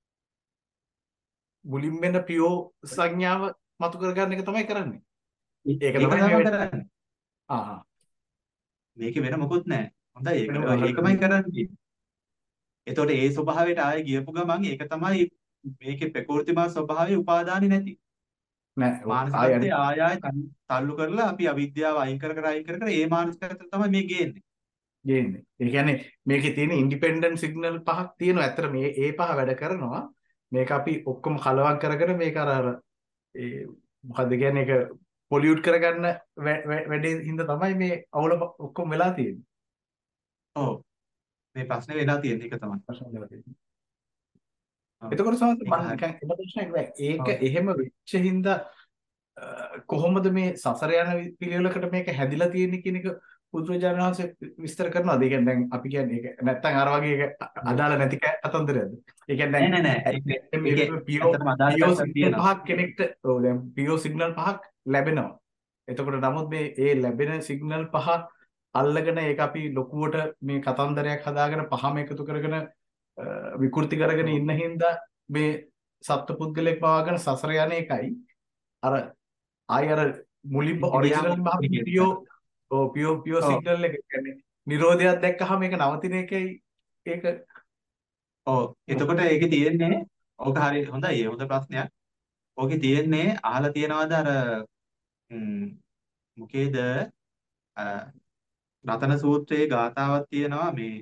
මුලින් වෙන පියෝ සංඥාව මතු කරගන්න එක තමයි කරන්නේ. ඒක ඒක තමයි තමයි මේ කරන්නේ. ආ මේකේ වෙන මොකුත් නැහැ. හොඳයි ඒක. වෙන මොකක්ද ඒකමයි කරන්නේ. එතකොට ඒ ස්වභාවයට ආයෙ ගියපු ගමන් ඒක තමයි මේකේ ප්‍රකෘතිමත් ස්වභාවයේ උපාදානෙ නැති. නෑ ආයි මානසිකත්වයේ ආය ආය තල්ලු කරලා අපි අවිද්‍යාව අයින් කර කර අයින් කර කර ඒ මානසිකත්වය තමයි මේ ගේන්නේ. ගේන්නේ. ඒ කියන්නේ මේකේ තියෙන ඉන්ඩිපෙන්ඩන්ට් සිග්නල් පහක් තියෙනවා. ඇත්තට මේ ඒ පහ වැඩ කරනවා. මේක අපි ඔක්කොම කලවම් කරගෙන මේක අර අර ඒ මොකද්ද කියන්නේ ඒක පොලියුට් කරගන්න වැඩේ හින්දා තමයි මේ අවුල ඔක්කොම වෙලා තියෙන්නේ. ඔව්. මේ ප්‍රශ්නේ වෙලා තියෙන එක තමයි. ප්‍රශ්න වෙලා තියෙන්නේ. ඔව්. එතකොට සමහරවිට ඒක මම හරි. නිකන් එන ප්‍රශ්නයක් නෑ. ඒක ඔව්. එහෙම වෙච්ච හින්දා අ, කොහොමද මේ සසර යන පිළිවෙලකට මේක හැදිලා තියෙන්නේ කියන එක බුදුරජාණන් වහන්සේ විස්තර කරනවාද? ඒ කියන්නේ දැන් අපි කියන්නේ ඒක නැත්තම් අර වගේ ඒක අදාළ නැති කතන්දරයක්ද? ඒ කියන්නේ නෑ දැන් නෑ නෑ. ඒක ඇත්තටම ඒකේ මේක පියෝ ඇත්තටම අදාළ පියෝ පැත්තක් සිග්නල් තියෙනවා. පහක් කෙනෙක්ට ඔව් දැන් පියෝ සිග්නල් පහක් ලැබෙනවා. එතකොට නමුත් මේ ඒ ලැබෙන සිග්නල් පහ අල්ලගෙන ඒක අපි ලොකුවට මේ කතන්දරයක් හදාගෙන පහම එකතු කරගෙන අ, විකෘති කරගෙන ඉන්න හින්දා මේ සත්පුද්ගලෙක් පවාගෙන සසර යන එකයි අර ආයි අර මුලින්ම ඒක ඔරිජිනල් ගියාම මහ ඒකේ පියෝ ඔව් පියෝ පියෝ ඔව්. සිග්නල් එක කියන්නේ නිරෝධයක් දැක්කහම ඒක නවතින එකයි ඒක ඔව්. එතකොට ඒකේ තියෙන්නේ ඕක හරි හොඳයි. ඒ හොඳ ප්‍රශ්නයක්. ඕකේ තියෙන්නේ අහලා තියෙනවද අර ම්, මොකේද අ, රතන සූත්‍රයේ ගාථාවක් තියෙනවා මේ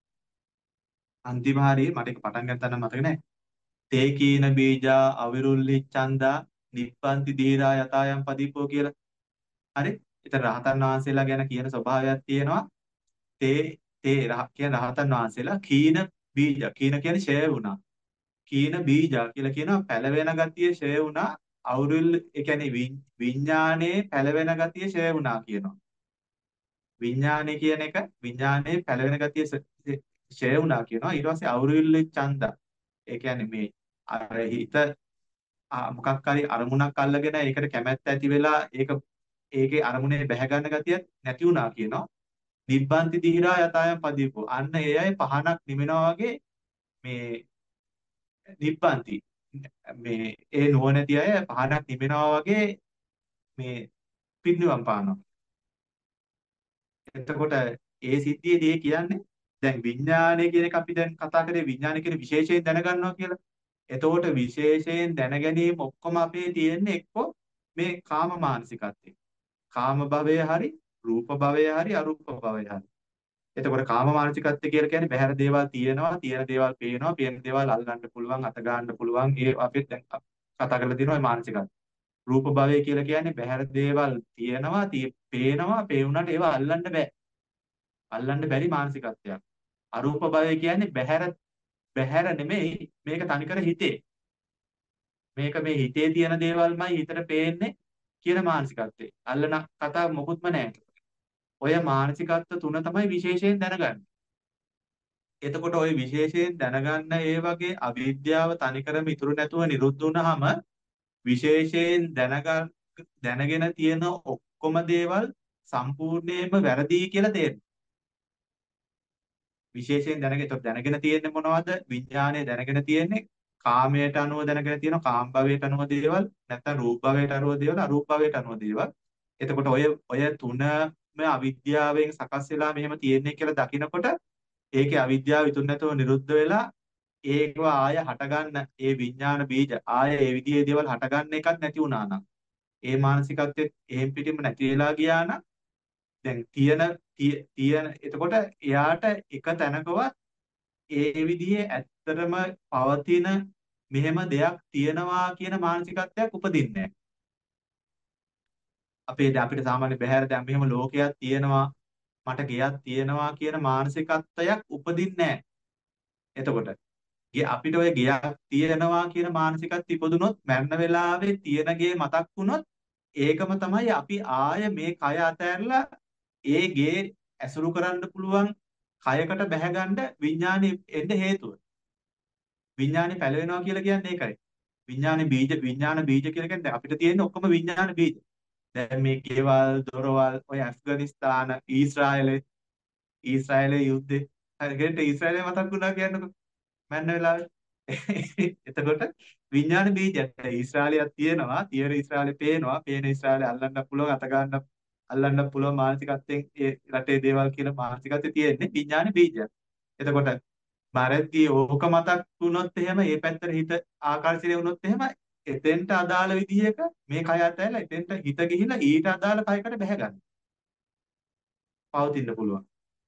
අන්තිම හරියේ මට ඒක පටන් ගන්න තැන මතක නැහැ. තේ කීන බීජා අවිරුල්ලි ඡන්දා නිප්පන්ති දීරා යතායන් පදීපෝ කියලා. හරි? ඉතින් රහතන් වහන්සේලා ගැන කියන ස්වභාවයක් තියෙනවා. තේ තේ රහ කියන රහතන් වහන්සේලා කීන බීජ කීන කියන්නේ ෂය වුණා. කීන බීජ කියලා කියනවා පැලවෙන ගතිය ෂය වුණා. අවුරුල් ඒ කියන්නේ විඤ්- විඤ්ඤාණයේ පැලවෙන ගතිය ෂය වුණා කියනවා. විඤ්ඤාණය කියන එක විඤ්ඤාණයේ පැලවෙන ගතිය ෂ- ෂය වුණා කියනවා. ඊට පස්සේ අවුරුල්ලි ඡන්දා. ඒ කියන්නේ මේ අර හිත ආ, මොකක් හරි අරමුණක් අල්ලගෙන ඒකට කැමැත්ත ඇති වෙලා ඒක ඒකේ අරමුණේ බැහැ ගන්න ගතියක් නැති වුණා කියනවා. නිබ්බන්ති දීරා යතායන් පදීපෝ. අන්න ඒ අය පහනක් නිවෙනවා වගේ මේ නිබ්බන්ති මේ ඒ නුවණැති අය පහනක් නිවෙනවා වගේ මේ පිරිනිවන් පානවා. එතකොට ඒ සිද්ධියේදී ඒ කියන්නේ දැන් විඥානය කියන එක අපි දැන් කතා කරේ විඥානය කියන විශේෂයෙන් දැනගන්නවා කියලා. එතකොට විශේෂයෙන් දැන ගැනීම ඔක්කොම අපේ තියෙන්නේ එක්ක මේ කාම මානසිකත්වයේ. කාම භවය හරි, රූප භවය හරි, අරූප භවය හරි. එතකොට කාම මානසිකත්වය කියලා කියන්නේ බහැර දේවල් තියෙනවා, තියෙන දේවල් පේනවා, පේන දේවල් අල්ලන්න පුළුවන්, අත ගන්න පුළුවන්. ඒ අපි දැන් කතා කරලා තියෙනවා මේ මානසිකත්වය. රූප භවය කියලා කියන්නේ බහැර දේවල් තියෙනවා, තිය- පේනවා, පේුණාට ඒවා අල්ලන්න බෑ. අල්ලන්න බැරි මානසිකත්වයක්. අරූප භවය කියන්නේ බහැර බහැර නෙමෙයි මේක තනිකර හිතේ. මේක මේ හිතේ තියෙන දේවල්මයි හිතට පේන්නේ කියන මානසිකත්වය. අල්ලන කතා මොකුත්ම නැහැ. ඔය මානසිකත්ව තුන තමයි විශේෂයෙන් දැනගන්නේ. එතකොට ওই විශේෂයෙන් දැනගන්න ඒ වගේ අවිද්‍යාව තනිකරම ඉතුරු නැතුව නිරුද්ධ වුනහම විශේෂයෙන් දැනගන්න දැනගෙන තියෙන ඔක්කොම දේවල් සම්පූර්ණයෙන්ම වැරදි කියලා තේරෙනවා. විශේෂයෙන් දැනගෙන ඒතකොට දැනගෙන තියෙන්නේ මොනවද? විඥානය දැනගෙන තියෙන්නේ කාමයට අනුව දැනගෙන තියෙනවා කාම භවයට අනුව දේවල් නැත්නම් රූප භවයට අනුව දේවල් අරූප භවයට අනුව දේවල්. එතකොට ඔය ඔය තුනම අවිද්‍යාවෙන් සකස් වෙලා මෙහෙම තියෙන්නේ කියලා දකිනකොට ඒකේ අවිද්‍යාව ඉතුරු නැතුව නිරුද්ධ වෙලා ඒකව ආය හටගන්න ඒ විඥාන බීජ ආය ඒ විදිහේ දේවල් හටගන්න එකක් නැති වුණා නම් ඒ මානසිකත්වෙත් එහෙම් පිටින්ම නැති වෙලා ගියා නම් දැන් තියෙන තිය- තියෙන එතකොට එයාට එක තැනකවත් ඒ විදිහේ ඇත්තටම පවතින මෙහෙම දෙයක් තියෙනවා කියන මානසිකත්වයක් උපදින්නේ නැහැ. අපේ දැන් අපිට සාමාන්‍ය බහැර දැන් මෙහෙම ලෝකයක් තියෙනවා මට ගෙයක් තියෙනවා කියන මානසිකත්වයක් උපදින්නේ නැහැ. එතකොට ගේ අපිට ඔය ගෙයක් තියෙනවා කියන මානසිකත්වය ඉපදුනොත් මරණ වෙලාවේ තියෙන ගේ මතක් වුණොත් ඒකම තමයි අපි ආය මේ කය අතහැරලා ඒ ගේ ඇසුරු කරන්න පුළුවන් කයකට බැහැගන්න විඥානෙ එන්න හේතුව. විඥානෙ පැලවෙනවා කියලා කියන්නේ ඒකයි. විඥාන බීජ විඥාන බීජ කියලා කියන්නේ අපිට තියෙන ඔක්කොම විඥාන බීජ. දැන් මේ කේවල් දොරවල් ඔය ඇෆ්ගනිස්තාන ඊශ්‍රායලේ ඊශ්‍රායලේ යුද්ධේ හරියට ඊශ්‍රායලේ මතක් වුණා කියන්නකො මන්න වෙලාවේ. එතකොට විඥාන බීජයක් ඊශ්‍රායලියක් තියෙනවා තියෙන ඊශ්‍රායලේ පේනවා පේන ඊශ්‍රායලේ අල්ලන්න පුළුවන් අත ගන්න අල්ලන්න පුළුවන් මානසිකත්වයෙන් ඒ රටේ දේවල් කියලා මානසිකත්වයේ තියෙන්නේ විඥාන බීජයක්. එතකොට මාරද්දී ඕක මතක් වුණොත් එහෙම ඒ පැත්තට හිත ආකර්ෂණය වුණොත් එහෙම එතෙන්ට අදාළ විදිහක මේ කය අතහැරලා එතෙන්ට හිත ගිහිලා ඊට අදාළ කයකට බැහැ ගන්න. පවතින්න පුළුවන්.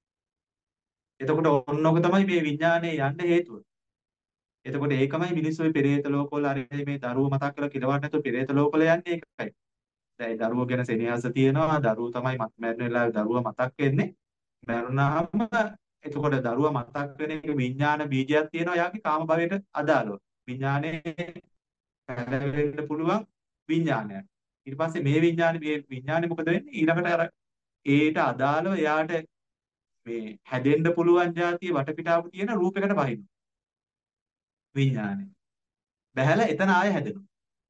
එතකොට ඔන්නෝක තමයි මේ විඥානයේ යන්න හේතුව. එතකොට ඒකමයි මිනිස්සු ඔය පෙරේත ලෝකවල අර මේ දරුවෝ මතක් කරලා කිලවන්න නැතුව පෙරේත ලෝකවල යන්නේ ඒකයි. දැන් දරුවෝ ගැන සෙනෙහස තියෙනවා දරුවෝ තමයි මත් මැරෙන වෙලාවේ දරුවා මතක් වෙන්නේ. මරුණාම එතකොට දරුවා මතක් වෙන එක විඥාන බීජයක් තියෙනවා යාගේ කාම භවයට අදාළව. විඥානයේ පැලවෙන්න පුළුවන් විඥානයක්. ඊට පස්සේ මේ විඥානේ මේ විඥානේ මොකද වෙන්නේ ඊළඟට අර ඒට අදාළව එයාට මේ හැදෙන්න පුළුවන් જાතිය වටපිටාවක තියෙන රූපයකට බහිනවා. විඥානේ. බහැලා එතන ආය හැදෙනවා.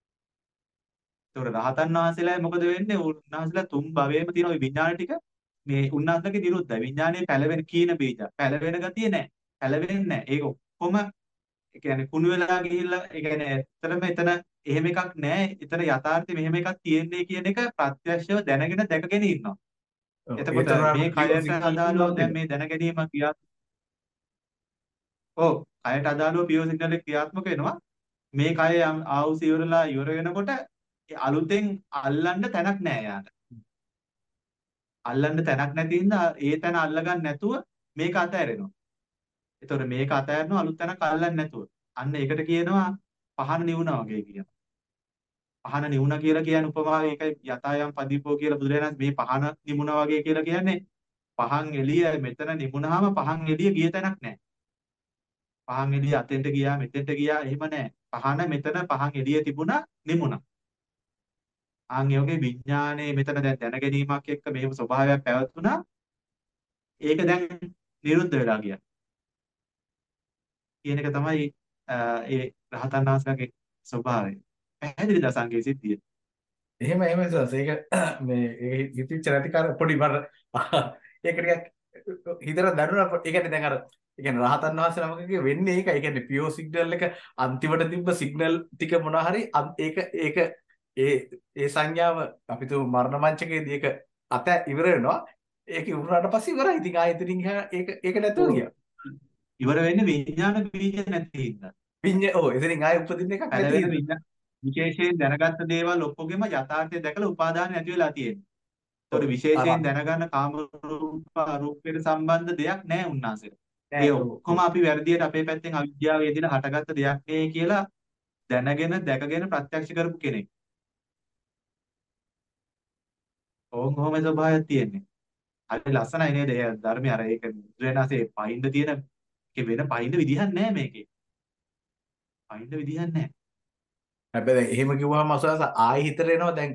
ඒතකොට රහතන් වහන්සේලා මොකද වෙන්නේ? උන්වහන්සේලා තුන් භවයේම තියෙන ওই විඥාන ටික මේ උන්වහන්සේගේ නිරුද්ධයි. විඥානේ පැලවෙන කීන බීජ. පැලවෙන ගතිය නැහැ. පැලවෙන්නේ නැහැ. ඒක ඔක්කොම ඒ කියන්නේ කුණු වෙලා ගිහිල්ලා ඒ කියන්නේ ඇත්තටම එතන එහෙම එකක් නැහැ. එතන යථාර්ථය මෙහෙම එකක් තියෙන්නේ කියන එක ප්‍රත්‍යක්ෂව දැනගෙන දැකගෙන ඉන්නවා. එතකොට මේ කයට අදාළව දැන් මේ දැන ගැනීම ක්‍රියාත්මක ඔව් කයට අදාළව පියෝ සිග්නල් එක ක්‍රියාත්මක වෙනවා. මේ කය ආවුස ඉවරලා ඉවර වෙනකොට අලුතෙන් අල්ලන්න තැනක් නැහැ යාට. අල්ලන්න තැනක් නැති හින්දා ඒ තැන අල්ලගන්න නැතුව මේක අතහැරෙනවා. ඒතකොට මේක අතහැරනවා අලුත් තැනක් අල්ලන්නේ නැතුව. අන්න ඒකට කියනවා පහන නිවුණා වගේ කියනවා. පහන නිවුණා කියලා කියන්නේ උපමාව ඒකයි යතායම් පදීපෝ කියලා බුදුරජාණන් මේ පහන නිමුණා වගේ කියලා කියන්නේ පහන් එළිය මෙතන නිමුණාම පහන් එළිය ගිය තැනක් නැහැ. පහන් එළිය අතෙන්ට ගියා මෙතෙන්ට ගියා එහෙම නැහැ. පහන මෙතන පහන් එළිය තිබුණා නිමුණා. ආන් ඒ වගේ විඥානයේ මෙතන දැන් දැන ගැනීමක් එක්ක මෙහෙම ස්වභාවයක් පැවතුණා. ඒක දැන් නිරුද්ධ වෙලා ගියා. කියන එක තමයි ඒ රහතන් වහන්සේගේ ස්වභාවය. පැහැදිලිද සංගේ සිද්ධිය? එහෙම එහෙම සස් ඒක මේ ඒක හිතවිච්ච නැති කාර පොඩි මර ඒක ටිකක් හිතට දැනුණා ඒ කියන්නේ දැන් අර ඒ කියන්නේ රහතන් වහන්සේ නමකගේ වෙන්නේ ඒකයි. ඒ කියන්නේ පියෝ සිග්නල් එක අන්තිමට තිබ්බ සිග්නල් ටික මොනවා හරි ඒක ඒක ඒ ඒ සංඥාව අපි තු මරණ මංචකයේදී ඒක අත ඉවර වෙනවා. ඒක ඉවරනාට පස්සේ ඉවරයි. ඉතින් ආයෙත් ඒක ඒක නැතුව ගියා. ඉවර වෙන්නේ විඥාන බීජ නැති හින්දා. විඤ්ඤා ඔව් එතනින් ආයෙ උපදින්න එකක් නැති පැලවෙන විඥාන විශේෂයෙන් දැනගත්ත දේවල් ඔක්කොගෙම යථාර්ථය දැකලා උපාදාන නැති වෙලා තියෙනවා. ඒතකොට විශේෂයෙන් දැනගන්න කාම රූප අරූපයට සම්බන්ධ දෙයක් නැහැ උන්වහන්සේට. ඒ ඔක්කොම අපි වැරදියට අපේ පැත්තෙන් අවිද්‍යාව යෙදিলা හටගත්ත දෙයක් නේ කියලා දැනගෙන දැකගෙන ප්‍රත්‍යක්ෂ කරපු කෙනෙක්. ඕම් කොහොම ස්වභාවයක් තියෙන්නේ. හරි ලස්සනයි නේද? ඒ ධර්මය අර ඒක බුදුරණාසේ පයින්ද තියෙන ඒක වෙන පයින්ද විදිහක් නැහැ මේකේ. පයින්ද විදිහක් නැහැ. හැබැයි දැන් එහෙම කිව්වම අසස ආයෙ හිතට එනවා දැන්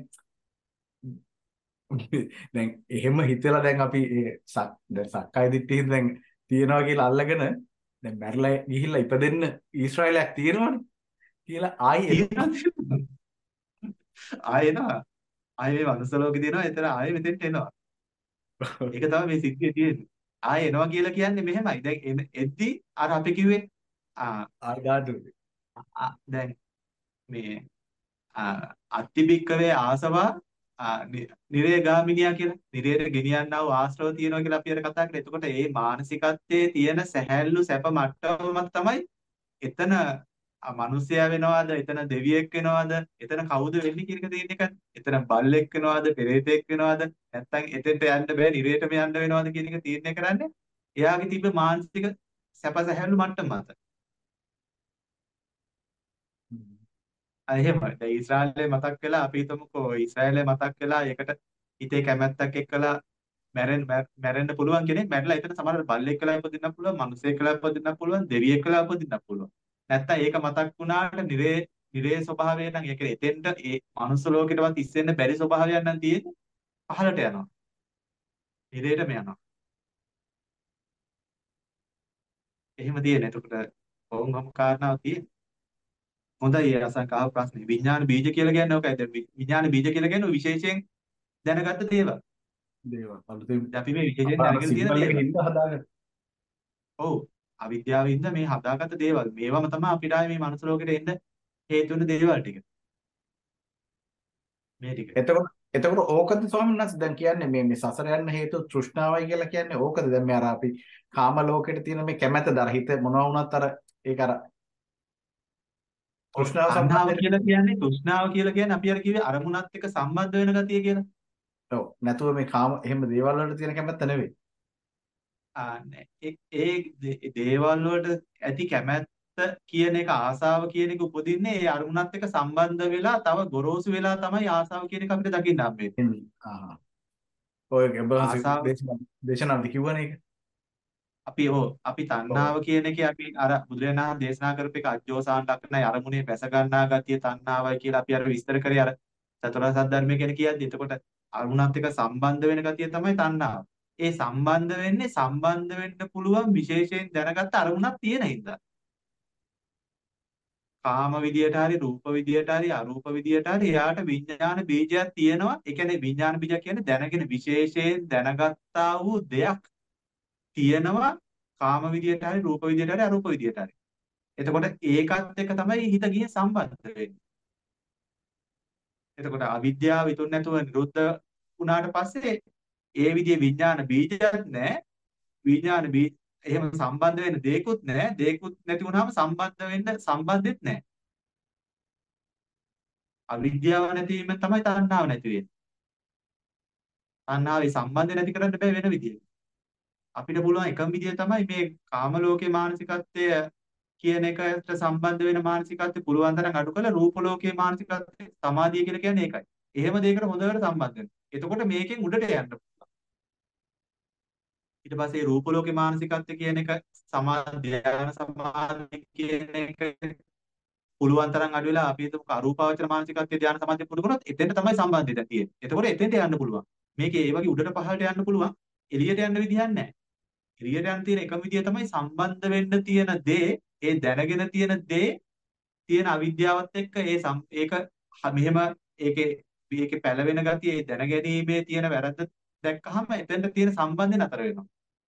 දැන් එහෙම හිතලා දැන් අපි ඒ සක් දැන් සක්කාය දිට්ඨියෙන් දැන් තියනවා කියලා අල්ලගෙන දැන් මැරලා ගිහිල්ලා ඉපදෙන්න ඊශ්‍රායලයක් තියෙනවනේ කියලා ආයෙ ආයෙ එනවා. ආයෙ වංශ ලෝකේ තියෙනවා. එතන ආයෙ මෙතෙන්ට එනවා. ඒක තමයි මේ සිද්ධිය තියෙන්නේ. ආයෙ එනවා කියලා කියන්නේ මෙහෙමයි. දැන් එද්දි අර අපි කිව්වේ ආ ආදාතු දැන් මේ අත්තිබික්කවේ ආසවා නිරේගාමිනියා කියලා නිරේට ගෙනියන්නා වූ ආශ්‍රව තියෙනවා කියලා අපි අර කතා කරේ. එතකොට මේ මානසිකත්වයේ තියෙන සැහැල්ලු සැප මට්ටමක් තමයි එතන මිනිසයා වෙනවද එතන දෙවියෙක් වෙනවද එතන කවුද වෙන්නේ කියන එක තියෙන එක. එතන බල්ලෙක් වෙනවද පෙරේතෙක් වෙනවද නැත්නම් එතෙන්ට යන්න බෑ නිරේටම යන්න වෙනවද කියන එක තීරණය කරන්නේ එයාගේ තිබ්බ මානසික සැප සැහැල්ලු මට්ටම මත. අය එහෙම දැන් ඊශ්‍රායලය මතක් වෙලා අපි හිතමුකෝ ඊශ්‍රායලය මතක් වෙලා ඒකට හිතේ කැමැත්තක් එක්කලා මැරෙන්න මැරෙන්න පුළුවන් කෙනෙක් මැරිලා එතන සමහරවිට බල්ලෙක් කියලා ඉපදින්න පුළුවන් මිනිසෙක් කියලා ඉපදින්න පුළුවන් දෙවියෙක් කියලා ඉපදින්න පුළුවන් නැත්තම් ඒක මතක් වුණාට නිරේ නිරේ ස්වභාවය නම් ඒ කියන්නේ එතෙන්ට ඒ මනුස්ස ලෝකෙටවත් ඉස්සෙන්න බැරි ස්වභාවයක් නම් තියෙන්නේ පහළට යනවා නිරේටම යනවා එහෙම තියෙන එතකොට ඕංගම කාරණාව තියෙන හොඳයි ඒ අසංක අහ ප්‍රශ්නේ විඥාන බීජ කියලා කියන්නේ ඔකයි දැන් වි- විඥාන බීජ කියලා කියන්නේ විශේෂයෙන් දැනගත්ත දේවල් දේවල් අලුතෙන් දැන් අපි මේ විශේෂයෙන් අපරාධ දැනගෙන තියෙන සිග්නල් එක දේවල් හින්දා හදාගන්න. ඔව් අවිද්‍යාවින්ද මේ හදාගත්ත දේවල් මේවම තමයි අපිට ආයේ මේ මනුස්ස ලෝකෙට එන්න හේතු වෙන දේවල් ටික මේ ටික එතකොට එතකොට ඕකද ස්වාමීන් වහන්සේ දැන් කියන්නේ මේ මේ සසර යන්න හේතු තෘෂ්ණාවයි කියලා කියන්නේ ඕකද දැන් මේ අර අපි කාම ලෝකෙට තියෙන මේ කැමැත්තද අර හිත මොනවා වුණත් අර ඒක අර ඔව් තෘෂ්ණාව තණ්හාව සම්බන්ධයෙන් කියලා කියන්නේ තෘෂ්ණාව කියලා කියන්නේ අපි අර කිව්වේ අරමුණත් එක්ක සම්බන්ධ වෙන ගතිය කියලා ඔව් නැතුව මේ කාම එහෙම දේවල් වලට තියෙන කැමැත්ත නෙවෙයි. ආ නෑ ඒ ඒ දේ- දේවල් වලට ඇති කැමැත්ත කියන එක ආසාව කියන එක උපදින්නේ ඒ අරමුණත් එක්ක සම්බන්ධ වෙලා තව ගොරෝසු වෙලා තමයි ආසාව කියන එක අපිට දකින්න හම්බෙන්නේ එන්නේ. ආහ්. ඔය ගබ්බහන්සේ ආසාව දේශනා දේශනාවදී කිව්වනේ ඒක. අපි හෝ අපි ඔව්. තණ්හාව කියන එකේ අපි අර බුදුරජාණන් වහන්සේ දේශනා කරපු එක අජ්ජෝසාන ලක්ෂණයි අරමුණේ බැස ගන්නා ගතිය තණ්හාවයි කියලා අපි අර විස්තර කරේ අර චතුරාර්ය සත්‍ය ධර්මය ගැන කියද්දි එතකොට අරමුණත් එක්ක සම්බන්ධ වෙන ගතිය තමයි තණ්හාව. ඒ සම්බන්ධ වෙන්නේ සම්බන්ධ වෙන්න පුළුවන් විශේෂයෙන් දැනගත්ත අරමුණක් තියෙන හින්දා. කාම විදියට හරි රූප විදියට හරි අරූප විදියට හරි එයාට විඥාන බීජයක් තියෙනවා. ඒ කියන්නේ විඥාන බීජයක් කියන්නේ දැනගෙන විශේෂයෙන් දැනගත්තා වූ දෙයක් තියෙනවා කාම විදියට හරි රූප විදියට හරි අරූප විදියට හරි. එතකොට ඒකත් එක්ක තමයි හිත ගියේ සම්බන්ධ වෙන්නේ. එතකොට අවිද්‍යාව ඉතුරු නැතුව නිරුද්ධ වුණාට පස්සේ ඒ විදිහේ විඥාන බීජයක් නැහැ. විඥාන බී එහෙම සම්බන්ධ වෙන්න දෙයක්වත් නැහැ. දෙයක්වත් නැති වුණාම සම්බන්ධ වෙන්න සම්බන්ධෙත් නැහැ. අවිද්‍යාව නැති වීම තමයි තණ්හාව නැති වෙන්නේ. තණ්හාවේ සම්බන්ධය නැති කරන්න බෑ වෙන විදිහකට. අපිට පුළුවන් එකම විදිය තමයි මේ කාම ලෝකේ මානසිකත්වය කියන එකට සම්බන්ධ වෙන මානසිකත්වය පුළුවන් තරම් අඩු කරලා රූප ලෝකයේ මානසිකත්වය සමාධිය කියලා කියන්නේ ඒකයි. එහෙම දෙයකට හොඳට සම්බන්ධ වෙනවා. එතකොට මේකෙන් උඩට යන්න පුළුවන්. ඊට පස්සේ රූප ලෝකේ මානසිකත්වය කියන එක සමාධි ධ්‍යාන සමාධි කියන එක පුළුවන් තරම් අඩු වෙලා අපි හිතමු අරූපාවචර මානසිකත්වයේ ධ්‍යාන සමාධිය පුරුදු කරොත් එතෙන්ට තමයි සම්බන්ධය දැන් තියෙන්නේ. එතකොට එතෙන්ට යන්න පුළුවන්. මේකේ ඒ වගේ උඩට පහළට යන්න පුළුවන්. එළියට යන්න විදිහක් නැහැ. එළියට යන්න තියෙන එකම විදිය තමයි සම්බන්ධ වෙන්න තියෙන දේ, ඒ දැනගෙන තියෙන දේ තියෙන අවිද්‍යාවත් එක්ක ඒ සම්- ඒක හ- මෙහෙම ඒකේ ඒකේ පැලවෙන ගතිය, ඒ දැනගැනීමේ තියෙන වැරද්ද දැක්කහම එතෙන්ට තියෙන සම්බන්ධය නතර වෙනවා.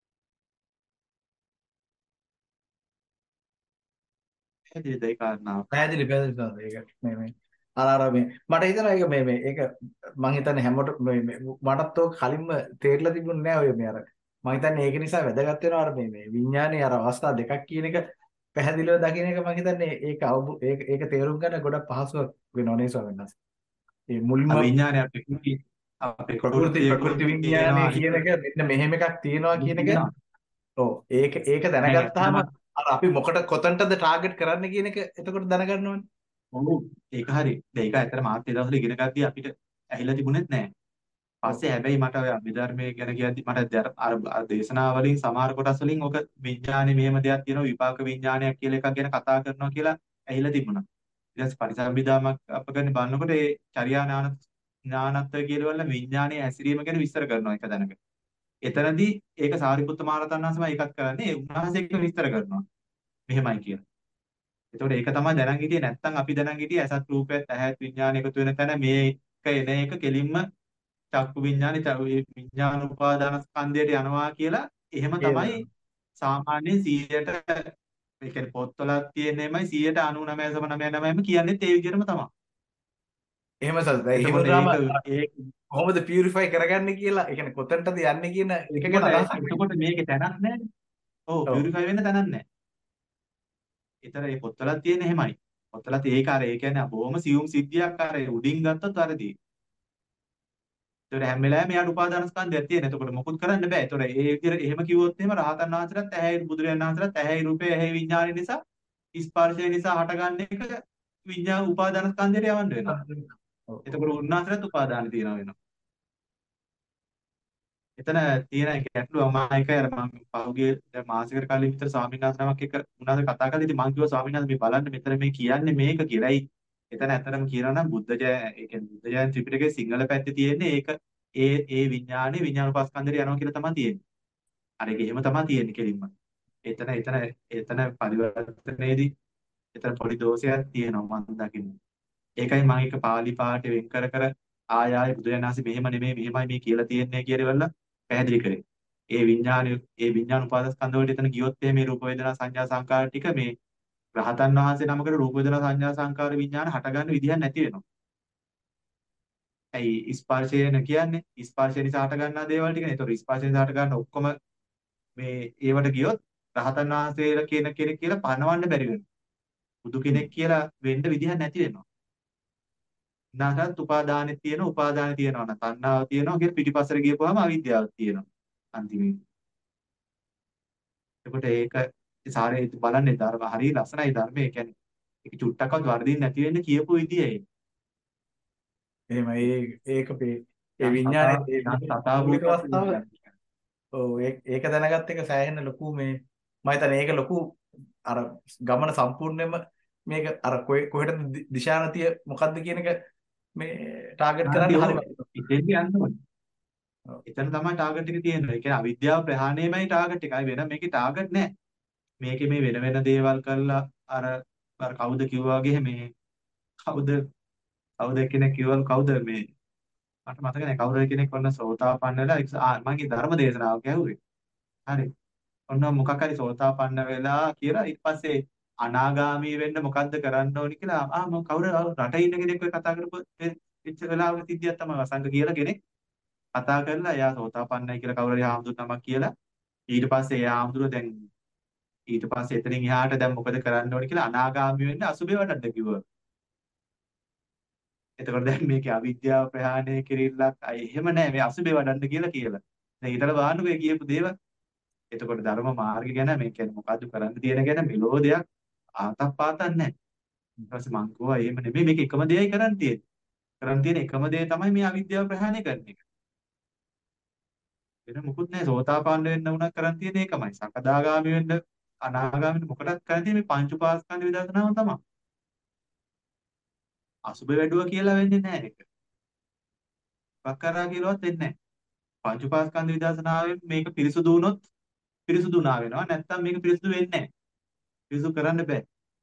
පැහැදිලිද ඒ කාරණාව? පැහැදිලි පැහැදිලි තමයි ඒක මේ මේ අර අර මේ මට හිතෙනවා ඒක මේ මේ ඒක මං හිතන්නේ හැමෝට මේ මේ මටත් ඔය කලින්ම තේරිලා තිබුණේ නැහැ ඔය මේ අර මං හිතන්නේ ඒක නිසා වැදගත් වෙනවා අර මේ මේ විඥානයේ අර අවස්ථා දෙකක් කියන එක පැහැදිලිව දකින්න එක මං හිතන්නේ ඒක අවබෝ ඒක ඒක තේරුම් ගන්න ගොඩක් පහසුවක් වෙනවා නේ ස්වාමීන් වහන්සේ. ඒ මුල්ම අවිඥානය ප්‍රകൃති අපේ ප්‍රകൃති ප්‍රകൃතිය ප්‍රകൃති විඥානය කියන එක මෙන්න මෙහෙම එකක් තියෙනවා කියන එක ඔව් ඒක ඒක දැනගත්තාම අර අපි මොකට කොතනටද ටාගට් කරන්න කියන එක එතකොට දැනගන්න ඕනේ. ඔව් ඒක හරි. දැන් ඒක ඇත්තට මාත් ඒ දවස්වල ඉගෙන ගත්තී අපිට ඇහිලා තිබුණෙත් නැහැ. පස්සේ හැබැයි මට ඔය අභිධර්මයේ ගැන කියද්දි මට අර අර අර දේශනාවලින් සමහර කොටස් වලින් ඔක විඥානේ මෙහෙම දෙයක් තියෙනවා විපාක විඥානයක් කියලා එකක් ගැන කතා කරනවා කියලා ඇහිලා තිබුණා. ඊට පස්සේ පරිසම්පදාමක් අපගෙන බලනකොට ඒ චර්යා ඥාන ඥානත්වය කියලා වල විඥානයේ හැසිරීම ගැන විස්තර කරනවා එක දැනක. එතනදී ඒක සාරිපුත්ත මහරහතන් වහන්සේම ඒකත් කරන්නේ උන්වහන්සේ ඒක විස්තර කරනවා. මෙහෙමයි කියලා. එතකොට ඒක තමයි දැනන් හිටියේ නැත්තම් අපි දැනන් හිටියේ ඇසත් රූපයත් ඇහත් විඥාන එකතු වෙන තැන මේක එන එක කෙලින්ම චක්කු විඥානේ ච- ඒ විඥාන උපාදාන ස්කන්ධයට යනවා කියලා එහෙම තමයි සාමාන්‍යයෙන් සීයට ඒ කියන්නේ පොත්වලක් තියෙන්නේමයි සීයට අනූනවය දශම නවය නවයම කියන්නේත් ඒ විදිහටම තමයි. එහෙම සල් දැන් එහෙම එතකොට දාම ඒක ඒක කොහොමද පියුරිෆයි කරගන්නේ කියලා ඒ කියන්නේ කොතනටද යන්නේ කියන එක ගැන අදහසක් එතකොට එතකොට මේකේ තැනක් නැහැ. ඔව් ඔව්. පියුරිෆයි වෙන්න තැනක් නැහැ. ඒතර මේ පොත්වලක් තියෙන එහෙමයි. පොත්වලත් ඒක අර ඒ කියන්නේ බොහොම සියුම් සිද්ධියක් අර උඩින් ගත්තොත් වැරදි. ඒතර හැම වෙලාවෙම යාට උපාදාන ස්කන්ධයක් තියෙන. එතකොට මොකුත් කරන්න බෑ. ඒතර ඒ විදිහට එහෙම කිව්වොත් එහෙම රහතන් වහන්සේලාත් ඇහැයි බුදුරජාණන් වහන්සේලාත් ඇහැයි රූපේ ඇහැයි විඥානය නිසා ස්පර්ශය නිසා හටගන්න එක විඤ්ඤාණ උපාදාන ස්කන්ධයට යවන්න වෙනවා. ඔව් ඔව්. එතකොට උන්වහන්සේට උපාදාන තියෙනවා වෙනවා. එතන තියෙන ගැටලුව මම එකයි අර මම පහුගිය දැන් මාසෙකට කලින් විතර ස්වාමීන් වහන්සේ නමක් එක්ක උන්වහන්සේ කතා කරලා ඉතින් මම කිව්වා ස්වාමීන් වහන්සේ මේ බලන්න මෙතන මේ කියන්නේ මේක කියලා. ඇයි? එතන ඇත්තටම කියනවා නම් බුද්ධ ජය ඒ කියන්නේ බුද්ධ ජයන්ති ත්‍රිපිටකයේ සිංහල පැත්තේ තියෙන්නේ ඒක ඒ ඒ විඥානේ විඥාන උපස්කන්ධයට යනවා කියලා තමයි තියෙන්නේ. අර ඒක එහෙම තමයි තියෙන්නේ කෙලින්ම. එතන එතන එතන පරිවර්තනයේදී එතන පොඩි දෝෂයක් තියෙනවා මම දකින්නේ. ඒකයි මම එක පාලි පාඨ වෙන් කර කර ආය ආය බුදුරජාණන්සේ මෙහෙම නෙමෙයි මෙහෙමයි මේ කියලා තියෙන්නේ කියලා පැහැදිලි කරේ. ඒ විඥාන ඒ විඥාන උපාදස්කන්ධ වලට එතන ගියොත් මේ රූප වේදනා සංඥා සංකාර ටික මේ රහතන් වහන්සේ නමකට රූප වේදනා සංඥා සංකාර විඥාන හටගන්න විදිහක් නැති වෙනවා. ඇයි ස්පර්ශයන කියන්නේ ස්පර්ශය නිසා හට ගන්නා දේවල් ටිකනේ. ඒතකොට ස්පර්ශය නිසා හට ගන්න ඔක්කොම මේ ඒවට ගියොත් රහතන් වහන්සේලා කියන කෙනෙක් කියලා පනවන්න බැරි වෙනවා. බුදු කෙනෙක් කියලා වෙන්න විදිහක් නැති වෙනවා. නාසත් උපාදානෙ තියෙන උපාදානෙ තියෙනවා නම් තණ්හාව තියෙනවා කියලා පිටිපස්සට ගියපුවාම අවිද්‍යාව තියෙනවා. අන්තිමේදී. එතකොට ඒක සාරේ බලන්නේ ධර්ම හරිය ලස්සනයි ධර්මයේ. ඒ කියන්නේ ඒක චුට්ටක්වත් වර්ධින් නැති වෙන්න කියපු විදිය ඒක. එහෙම ඒ ඒක මේ ඒ යම් විඥානේ තථා ඒ යම් තථා මූලික භූතස්ස අවස්ථාව විඥානය. ඔව් ඒක ඒක දැනගත්ත එක සෑහෙන ලොකු මේ මම හිතන්නේ ඒක ලොකු අර ගමන සම්පූර්ණයෙන්ම මේක අර කොහෙටද දිශානතිය මොකද්ද කියන එක මේ ටාගට් කරන්න හරි ඉතින් යන්න ඕනේ. එතන තමයි ටාගට් එක තියෙන්නේ. ඒ කියන්නේ අවිද්‍යාව ප්‍රහාණයමයි ටාගට් එකයි වෙන මේකේ ටාගට් නැහැ. මේකේ මේ වෙන වෙන දේවල් කරලා අර අර කවුද කිව්වා වගේ මේ කවුද කවුද කෙනෙක් කිව්වලු කවුද මේ මට මතක නැහැ කවුරු හරි කෙනෙක් ඔන්න සෝතාපන්න වෙලා එක්ස- ආ මගේ ධර්ම දේශනාවක් ඇහුවේ. හරි. ඔන්න මොකක් හරි සෝතාපන්න වෙලා කියලා ඊට පස්සේ අනාගාමී වෙන්න මොකද්ද කරන්න ඕනි කියලා ආ මම කවුරු රටේ ඉන්න කෙනෙක් ඔය කතා කරපු ඉච්ච වෙලාවක සිද්ධියක් තමයි වසංග කියලා කෙනෙක් කතා කරලා එයා සෝතාපන්නයි කියලා කවුරු හරි හාමුදුරු නමක් කියලා ඊට පස්සේ එයා හාමුදුරුවෝ දැන් ඊට පස්සේ එතනින් එහාට දැන් මොකද කරන්න ඕනි කියලා අනාගාමී වෙන්න අසුබේ වඩන්න කිව්වා. එතකොට දැන් මේකේ අවිද්‍යාව ප්‍රහාණය කිරීලක් අය එහෙම නැහැ මේ අසුබේ වඩන්න කියලා කියලා. දැන් ඊතල බලන්නකෝ ඒ කියපු දේවල්. එතකොට ධර්ම මාර්ගය ගැන මේ කියන්නේ මොකද්ද කරන්න තියෙන ගැන මෙලෝ දෙයක් ආතක් පාතක් නැහැ. ඊට පස්සේ මං කිව්වා එහෙම නෙමෙයි මේක එකම දෙයයි කරන්න තියෙන්නේ. කරන්න තියෙන එකම දේ තමයි මේ අවිද්‍යාව ප්‍රහාණය කරන එක. වෙන මොකුත් නැහැ. සෝතාපන්න වෙන්න උනත් කරන්න තියෙන්නේ ඒකමයි. සකදාගාමි වෙන්න අනාගාමි වෙන්න මොකටද කරන්න තියෙන්නේ මේ පංච උපාස්කන්ධ විදර්ශනාව තමයි. අසුබ වැඩුවා කියලා වෙන්නේ නැහැ ඒක. පක්කරා කියලාවත් වෙන්නේ නැහැ. පංච උපාස්කන්ධ විදර්ශනාවෙන් මේක පිරිසුදු වුණොත් පිරිසුදුනා වෙනවා. නැත්නම් මේක පිරිසුදු වෙන්නේ නැහැ. පිරිසුදු කරන්න බෑ.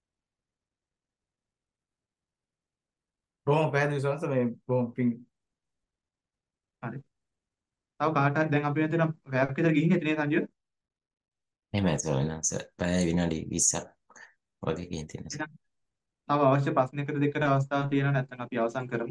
බොහොම පැහැදිලි සවස් මේ බොහොම පිං හරි. තව කාට හරි දැන් අපි මෙතන රැයක් විතර ගිහින් හිටිනේ සංජය. එහෙමයි ස්වාමීන් වහන්සේ. පැය විනාඩි විස්සක් වගේ ගිහින් තියෙනවා. එහෙනම් තව අවශ්‍ය ප්‍රශ්නයකට දෙකකට අවස්ථාවක් තියෙනවා නැත්නම් අපි අවසන් කරමු.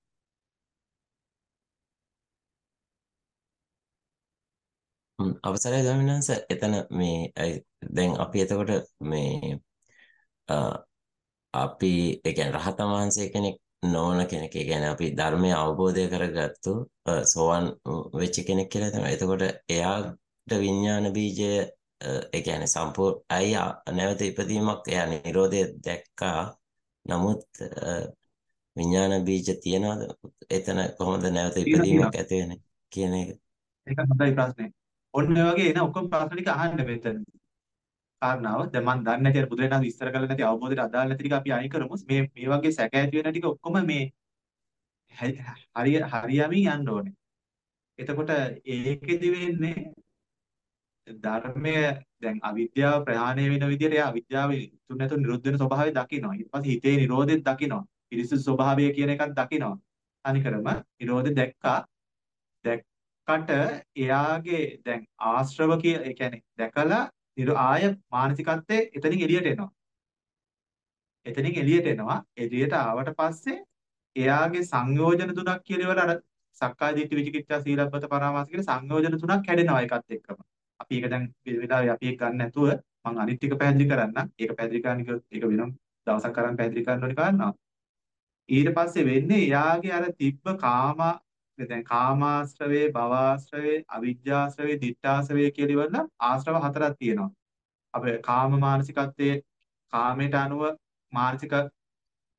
හ්ම්, අවසරයි ස්වාමීන් වහන්සේ. එතන මේ අයි- දැන් අපි එතකොට මේ අ, අපි ඒ කියන්නේ රහතන් වහන්සේ කෙනෙක් නොවන කෙනෙක්. ඒ කියන්නේ අපි ධර්මය අවබෝධය කරගත්තු අ, සෝවන් වෙච්ච කෙනෙක් කියලා තමයි. එතකොට එයාට විඥාන බීජය අ, ඒ කියන්නේ සම්පූර්ණ අය නැවත ඉපදීමක් එයා නිරෝධය දැක්කා. නමුත් අ, විඥාන බීජ තියනවාද? එතන කොහොමද නැවත තියෙනවා ඉපදීමක් තියෙනවා. ඇති වෙන්නේ කියන එක? ඒක හොඳයි ප්‍රශ්නේ. ඔන්න ඔය වගේ එන ඔක්කොම ප්‍රශ්න ටික අහන්න මෙතන. කාරණාව දැන් මම දන්නේ නැති අර බුදුරජාණන් විස්තර කරලා නැති අවබෝධයට අදාළ නැති ටික අපි අයින් කරමු. මේ මේ වගේ සැක ඇති වෙන ටික ඔක්කොම මේ හරි හරිය හරියමින් යන්න ඕනේ. එතකොට ඒකෙදි වෙන්නේ ධර්මය දැන් අවිද්‍යාව ප්‍රහාණය වෙන විදිහට එයා අවිද්‍යාව ඉතුරු නැතුව නිරුද්ධ වෙන ස්වභාවය දකිනවා. ඊට පස්සේ හිතේ නිරෝධෙත් දකිනවා. පිරිසිදු ස්වභාවය කියන එකක් දකිනවා. අනිකරම නිරෝධය දැක්කා. දැක්කට එයාගේ දැන් ආශ්‍රව කිය ඒ කියන්නේ දැකලා නිර ආය මානසිකත්වයේ එතනින් එළියට එනවා. එතනින් එළියට එනවා. එළියට ආවට පස්සේ එයාගේ සංයෝජන තුනක් කියලා ඉවර අර සක්කාය දිට්ඨි විචිකිච්ඡා සීලබ්බත පරාමාස කියන සංයෝජන තුනක් කැඩෙනවා ඒකත් එක්කම. අපි ඒක දැන් වෙලාවේ අපි ඒක ගන්න නැතුව මම අනිත් ටික පැහැදිලි කරන්නම්. ඒක පැහැදිලි කරන්න කිව්වොත් ඒක වෙනම දවසක් කරන් පැහැදිලි කරන්න ඕනේ කාරණා. ඊට පස්සේ වෙන්නේ එයාගේ අර තිබ්බ කාම දැන් කාමාශ්‍රවේ, භවආශ්‍රවේ, අවිජ්ජාශ්‍රවේ, දිඨාශ්‍රවේ කියලා ඉවරන ආශ්‍රව හතරක් තියෙනවා. අපේ කාම මානසිකත්වයේ කාමයට අනුව මානසික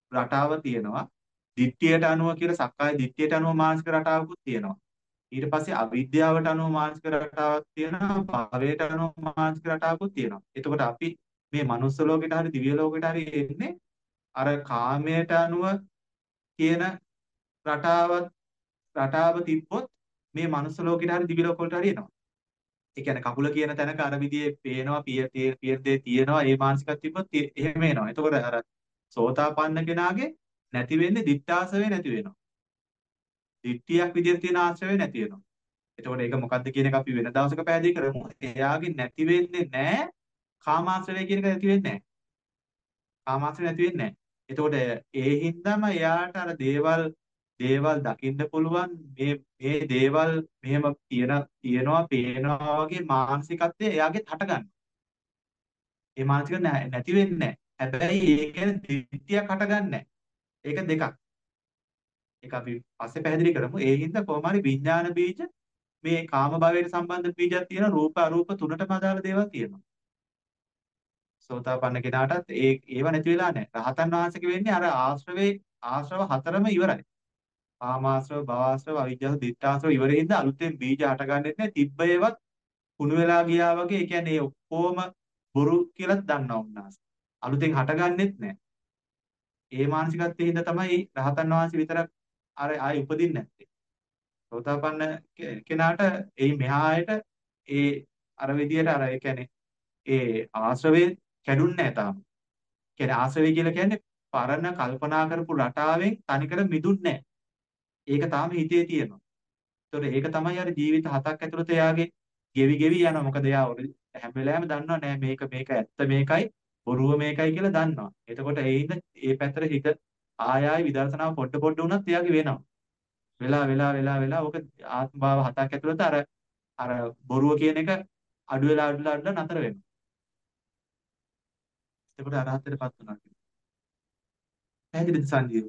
රටාව තියෙනවා. දිට්ඨියට අනුව කියලා සක්කාය දිට්ඨියට අනුව මානසික රටාවකුත් තියෙනවා. ඊට පස්සේ අවිද්‍යාවට අනුව මානසික රටාවක් තියෙනවා. භවයට අනුව මානසික රටාවකුත් තියෙනවා. එතකොට අපි මේ මනුස්ස ලෝකෙට හරි දිව්‍ය ලෝකෙට හරි එන්නේ අර කාමයට අනුව කියන රටාව රටාව තිබ්බොත් මේ මනුස්ස ලෝකෙට හරි දිව්‍ය ලෝක වලට හරි එනවා. ඒ කියන්නේ කකුල කියන තැනක අර විදිහේ පේනවා පිය පිය දෙය තියෙනවා ඒ මානසිකත් තිබ්බොත් ඒ- එහෙම එනවා. එතකොට අර සෝතාපන්න කෙනාගේ නැති වෙන්නේ දිත්තාසවේ නැති වෙනවා. දිට්ඨියක් විදිහට තියෙන ආශ්‍රවේ නැති වෙනවා. එතකොට ඒක මොකද්ද කියන එක අපි වෙන දවසක පැහැදිලි කරමු. එයාගේ නැති වෙන්නේ නැහැ කාමාශ්‍රවය කියන එක නැති වෙන්නේ නැහැ. කාමාශ්‍රය නැති වෙන්නේ නැහැ. එතකොට ඒ හින්දාම එයාට අර දේවල් දේවල් දකින්න පුළුවන් මේ මේ දේවල් මෙහෙම තියෙන තියෙනවා පේනවා වගේ මානසිකත්වය එයාගේ හට ගන්නවා. ඒ මානසික නෑ- නැති වෙන්නේ නැහැ. හැබැයි ඒකෙන් දිට්ඨියක් හටගන්නේ නැහැ. ඒක දෙකක්. ඒක අපි පස්සේ පැහැදිලි කරමු. ඒ හින්දා කොහොම හරි විඥාන බීජ මේ කාම භවයට සම්බන්ධ බීජයක් තියෙන රූප අරූප තුනටම අදාළ දේවල් තියෙනවා. සෝතාපන්න කෙනාටත් ඒ ඒව නැති වෙලා නැහැ. රහතන් වහන්සේගේ වෙන්නේ අර ආශ්‍රවේ ආශ්‍රව හතරම ඉවරයි. කාමාශ්‍රව, භවආශ්‍රව, අවිජ්ජාස, දිත්තාශ්‍රව ඉවරෙන්ද අලුතෙන් බීජ හටගන්නෙත් නැහැ. තිබ්බ ඒවත් කුණු වෙලා ගියා වගේ. ඒ කියන්නේ ඒ ඔක්කොම බොරු කියලාත් දන්නවා උන්වහන්සේ. අලුතෙන් හටගන්නෙත් නැහැ. ඒ මානසිකත්වයේ හින්දා තමයි රහතන් වහන්සේ විතරක් අර ආයි උපදින්නේ නැත්තේ. සෝතාපන්න කෙ- කෙනාට එයි මෙහායට ඒ අර විදියට අර ඒ කියන්නේ ඒ ආශ්‍රවේ කැඩුන්නේ නැහැ තාම. කියන්නේ ආශ්‍රවය කියලා කියන්නේ පරණ කල්පනා කරපු රටාවෙන් තනිකර මිදුන්නේ නැහැ. ඒක තාම හිතේ තියෙනවා. ඒතකොට ඒක තමයි අර ජීවිත හතක් ඇතුළත එයාගේ ගෙවි ගෙවි යනවා. මොකද එයා ඔරි- හැම වෙලාවෙම දන්නවා නෑ මේක මේක ඇත්ත මේකයි බොරුව මේකයි කියලා දන්නවා. එතකොට ඒ හින්දා ඒ පැත්තට හිත ආය ආය විදර්ශනාව පොඩ පොඩ වුණත් එයාගේ වෙනවා. වෙලා වෙලා වෙලා වෙලා ඕක ආත්ම භාව හතක් ඇතුළත අර අර බොරුව කියන එක අඩු වෙලා අඩු වෙලා අඩු වෙලා නතර වෙනවා. එතකොට අරහතටපත් වෙනවා කියන්නේ. පැහැදිලිද සංජීව?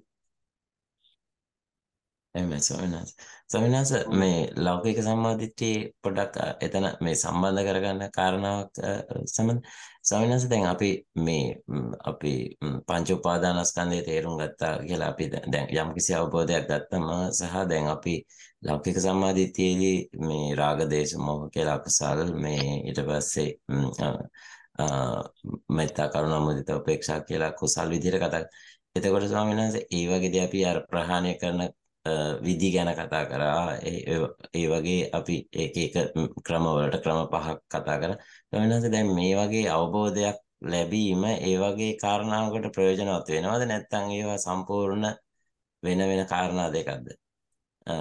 එහෙමයි ස්වාමීන් වහන්සේ. ස්වාමීන් වහන්සේ මේ ලෞකික සම්මාදිට්ඨිය පොඩ්ඩක් අ, එතන මේ සම්බන්ධ කරගන්න කාරණාවක් අ, සම්බන්ධ ස්වාමීන් වහන්සේ දැන් අපි මේ ම්, අපි ම්, පංච උපාදානස්කන්ධය තේරුම් ගත්තා කියලා අපි දැ- දැන් යම්කිසි අවබෝධයක් ගත්තම සහ දැන් අපි ලෞකික සම්මාදිට්ඨියේදී මේ රාග දේශ මොහ කියලා අකුසල් මේ ඊට පස්සේ ම්, අ, අ, මෙත්තා කරුණා මුදිතා උපේක්ෂා කියලා කුසල් විදිහට කතා. එතකොට ස්වාමීන් වහන්සේ ඒ වගේදී අපි අර ප්‍රහාණය කරන අ, විධි ගැන කතා කරා ඒ ඒ ඒ වගේ අපි එක එක ක්‍රම වලට ක්‍රම පහක් කතා කරා. ඊළඟට දැන් මේ වගේ අවබෝධයක් ලැබීම ඒ වගේ කාරණාවකට ප්‍රයෝජනවත් වෙනවද නැත්නම් ඒවා සම්පූර්ණ වෙන වෙන කාරණා දෙකක්ද? අ,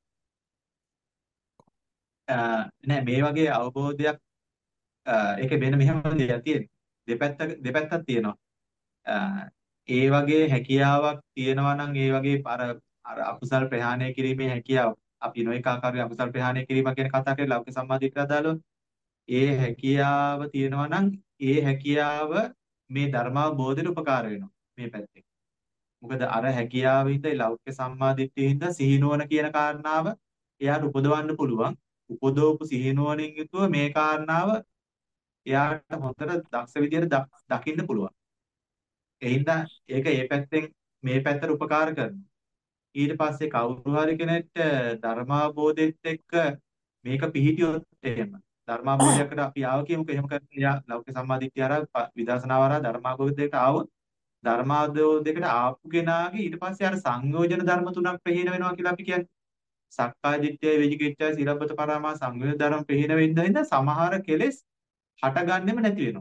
නෑ මේ වගේ අවබෝධයක් ඒකේ වෙන මෙහෙම දෙයක් තියෙනවා. දෙපැත්ත දෙපැත්තක් තියෙනවා. අ, ඒ වගේ හැකියාවක් තියෙනවා නම් ඒ වගේ අර අර අකුසල් ප්‍රහාණය කිරීමේ හැකියාව අපි නොඑක ආකාරයේ අකුසල් ප්‍රහාණය කිරීම ගැන කතා කරලා ලෞකික සම්මාදිට්ඨිය අදාළව ඒ හැකියාව තියෙනවා නම් ඒ හැකියාව මේ ධර්මාවබෝධයට උපකාර වෙනවා මේ පැත්තෙන්. මොකද අර හැකියාවින්ද ඒ ලෞකික සම්මාදිට්ඨියින්ද සිහිනුවන කියන කාරණාව එයාට උපදවන්න පුළුවන්. උපදවපු සිහිනුවණින් යුතුව මේ කාරණාව එයාට හොඳට දක්ෂ විදියට දක්- දකින්න පුළුවන්. ඒ හින්දා ඒක ඒ පැත්තෙන් මේ පැත්තට උපකාර කරනවා. ඊට පස්සේ කවුරු හරි කෙනෙක්ට ධර්මාබෝධෙත් එක්ක මේක පිහිටියොත් එහෙම ධර්මාබෝධයකට අපි ආව කියමුකෝ එහෙම කරලා එයා ලෞකික සම්මාදිට්ඨිය ආරා ප- විදර්ශනාව ආරා ධර්මාබෝධයකට ආවොත් ධර්මාබෝධයකට ආපු කෙනාගේ ඊට පස්සේ අර සංයෝජන ධර්ම තුනක් ප්‍රහීන වෙනවා කියලා අපි කියන්නේ. සක්කාය දිට්ඨිය, විචිකිච්ඡා, සීලබ්බත පරාමාස සංයෝජන ධර්ම ප්‍රහීන වෙන්න හින්දා සමහර කෙලෙස් හටගන්නෙම නැති වෙනවා.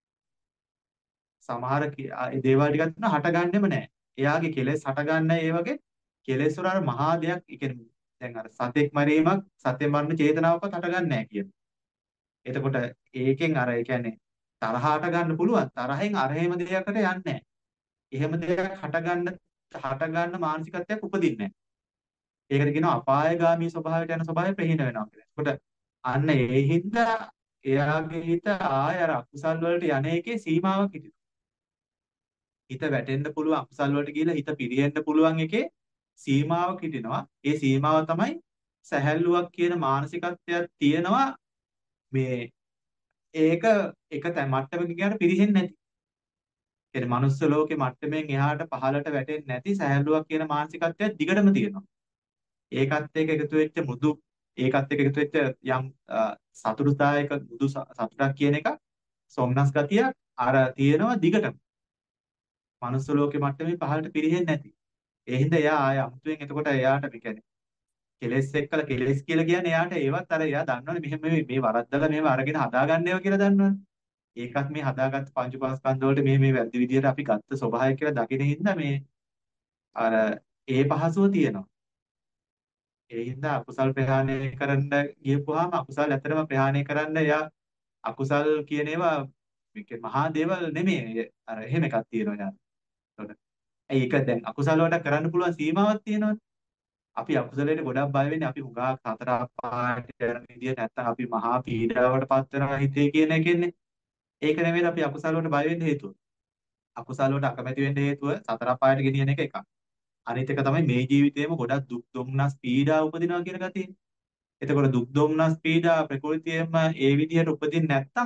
සමහර කේ- ආ, ඒ දේවල් ටිකක් තියෙනවා හටගන්නෙම නැහැ. එයාගේ කෙලෙස් හටගන්න ඒ වගේ කෙලෙස් වල අර මහා දෙයක්, ඒ කියන්නේ දැන් අර සතෙක් මරීමක් සතේ මරණ චේතනාවක්වත් හටගන්නේ නැහැ කියන. එතකොට ඒකෙන් අර ඒ කියන්නේ තරහ හටගන්න පුළුවන්. තරහෙන් අර එහෙම දෙයකට යන්නේ නැහැ. එහෙම දෙයක් හටගන්න හටගන්න මානසිකත්වයක් උපදින්නේ නැහැ. ඒකට කියනවා අපායගාමී ස්වභාවයට යන ස්වභාවය ප්‍රහීන වෙනවා කියලා. එතකොට අන්න ඒ හින්දා එයාගේ හිත ආය අර අකුසල් වලට යන එකේ සීමාවක් හිටිනවා. හිත වැටෙන්න පුළුවන් අකුසල් වලට ගිහිලා හිත පිරිහෙන්න පුළුවන් එකේ සීමාවක් හිටිනවා. ඒ සීමාව තමයි සැහැල්ලුවක් කියන මානසිකත්වයක් තියෙනවා. මේ ඒක එක තැ මට්ටමක ගියාට පිරිහෙන්නේ නැති. කියන්නේ මනුස්ස ලෝකේ මට්ටමින් එහාට පහළට වැටෙන්නේ නැති සහැල්ලුවක් කියන මානසිකත්වයක් දිගටම තියෙනවා. ඒකත් එක්ක එකතු වෙච්ච මෘදු ඒකත් එක්ක එකතු වෙච්ච යම් අ, සතුටුදායක මෘදු ස- සතුටක් කියන එක සොම්නස් ගතියක් අර තියෙනවා දිගටම. මනුස්ස ලෝකේ මට්ටමේ පහළට පිරෙන්නේ නැති. ඒ හින්දා එයා ආය අමුතුවෙන් එතකොට එයාට මේ කියන්නේ කෙලෙස් එක්කලා කෙලෙස් කියලා කියන්නේ එයාට ඒවත් අර එයා දන්නවනේ මෙහෙම මේ මේ වරද්දලා මෙහෙම අරගෙන හදාගන්න ඒවා කියලා දන්නවනේ. ඒකත් මේ හදාගත්ත පංච උපාස්කන්ධ වලට මේ මේ වැරදි විදියට අපි ගත්ත ස්වභාවය කියලා දකින හින්දා මේ අර ඒ පහසුව තියෙනවා. ඒ හින්දා අකුසල් ප්‍රහාණය කරන්න ගියපුවාම අකුසල් ඇත්තටම ප්‍රහාණය කරන්න එයා අකුසල් කියන ඒවා මේ කියන්නේ මහා දේවල් නෙමෙයි. අර එහෙම එකක් තියෙනවා යාර. ඒකට ඇයි ඒක දැන් අකුසල වලට කරන්න පුළුවන් සීමාවක් තියෙනවනේ. අපි අකුසලයට ගොඩක් බය වෙන්නේ අපි හුඟා සතර පාට යන විදිය නැත්තම් අපි මහා පීඩාවට පත් වෙනවා හිතේ කියන එකෙන්නේ. ඒක නෙමෙයි අපි අකුසල වලට බය වෙන්න හේතුව. අකුසල වලට අකමැති වෙන්න හේතුව සතර පායට ගෙනියන එක එකක්. අනිත් එක තමයි මේ ජීවිතේම ගොඩක් දුක් දුම්නස් පීඩා උපදිනවා කියන ගතිය. එතකොට දුක් දුම්නස් පීඩා ප්‍රകൃතියෙම ඒ විදිහට උපදින්න නැත්තම්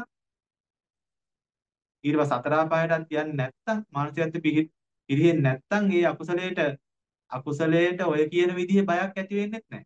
ඊට පස්සේ සතර පායටත් යන්නේ නැත්තම් මානසිකත්ව පිරෙන්නේ නැත්තම් ඒ අකුසලයට අකුසලයට ඔය කියන විදිහේ බයක් ඇති වෙන්නේ නැහැ.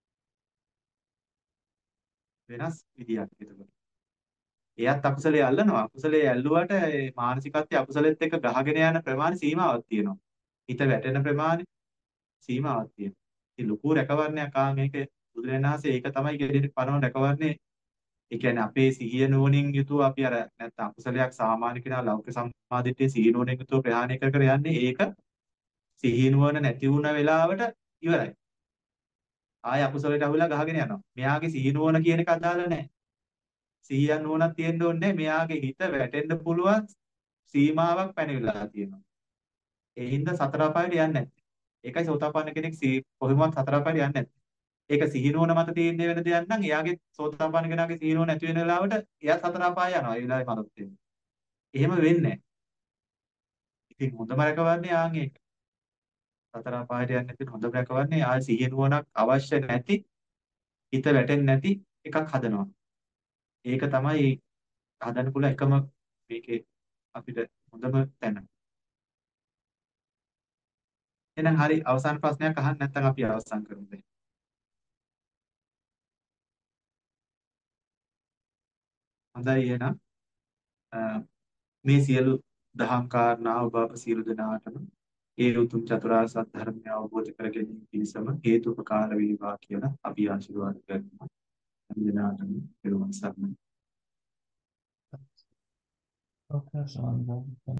වෙනස් විදියක් එතකොට. එයත් අකුසලයේ අල්ලනවා. අකුසලයේ ඇල්ලුවට ඒ මානසිකත්වයේ අකුසලෙත් එක්ක ගහගෙන යන ප්‍රමාණ සීමාවක් තියෙනවා. හිත වැටෙන ප්‍රමාණය සීමාවක් තියෙනවා. ඉතින් ලොකු රැකවරණයක් ආ මේක බුදුරජාණන් වහන්සේ ඒක තමයි ගෙඩියට පනවන රැකවරණේ. ඒ කියන්නේ අපේ සිහිය නුවණින් යුතුව අපි අර නැත්නම් අකුසලයක් සාමාන්‍ය කෙනා ලෞකික සම්මාදිට්ඨිය සිහිය නුවණින් යුතුව ප්‍රහාණය කර කර යන්නේ ඒක සිහිය නුවණ නැති වුණ වෙලාවට ඉවරයි. ආය අකුසලයට අහුලා ගහගෙන යනවා. මෙයාගේ සිහිය නුවණ කියන එක අදාළ නැහැ. සිහිය නුවණක් තියෙන්න ඕනේ මෙයාගේ හිත වැටෙන්න පුළුවන් සීමාවක් පැනවිලා තියෙනවා. ඒ හින්දා සතර අපායට යන්නේ නැත්තේ. ඒකයි සෝතාපන්න කෙනෙක් කොහොමවත් සතර අපායට යන්නේ නැත්තේ. ඒක සිහිනුවන මත තීරණය වෙන දෙයක් නම් එයාගේ සෝතාපන්න කෙනාගේ සිහිනුවන නැති වෙන වෙලාවට එයා සතර අපාය යනවා. ඒ වෙලාවේ මරත් වෙන්නේ. එහෙම වෙන්නේ නැහැ. ඉතින් හොඳම රැකවරණේ ආන් ඒක. සතර අපායට යන්නේ නැති හොඳම රැකවරණේ ආ සිහිනුවනක් අවශ්‍ය නැති හිත වැටෙන්නේ නැති එකක් හදනවා. ඒක තමයි හදන්න පුළුවන් එකම මේකේ අපිට හොඳම තැන. එහෙනම් හරි අවසාන ප්‍රශ්නයක් අහන්න නැත්නම් අපි අවසන් කරමු දැන්. හොඳයි එහෙනම් මේ සියලු දහම් කාරණා ඔබ අප සියලු දෙනාටම ඒ උතුම් චතුරාර්ය සත්‍ය ධර්මය අවබෝධ කර ගැනීම පිණිසම හේතුපකාර වේවා කියලා අපි ආශිර්වාද කරනවා. හැම දිනාටම පෙරවන් සරණයි. Okay, so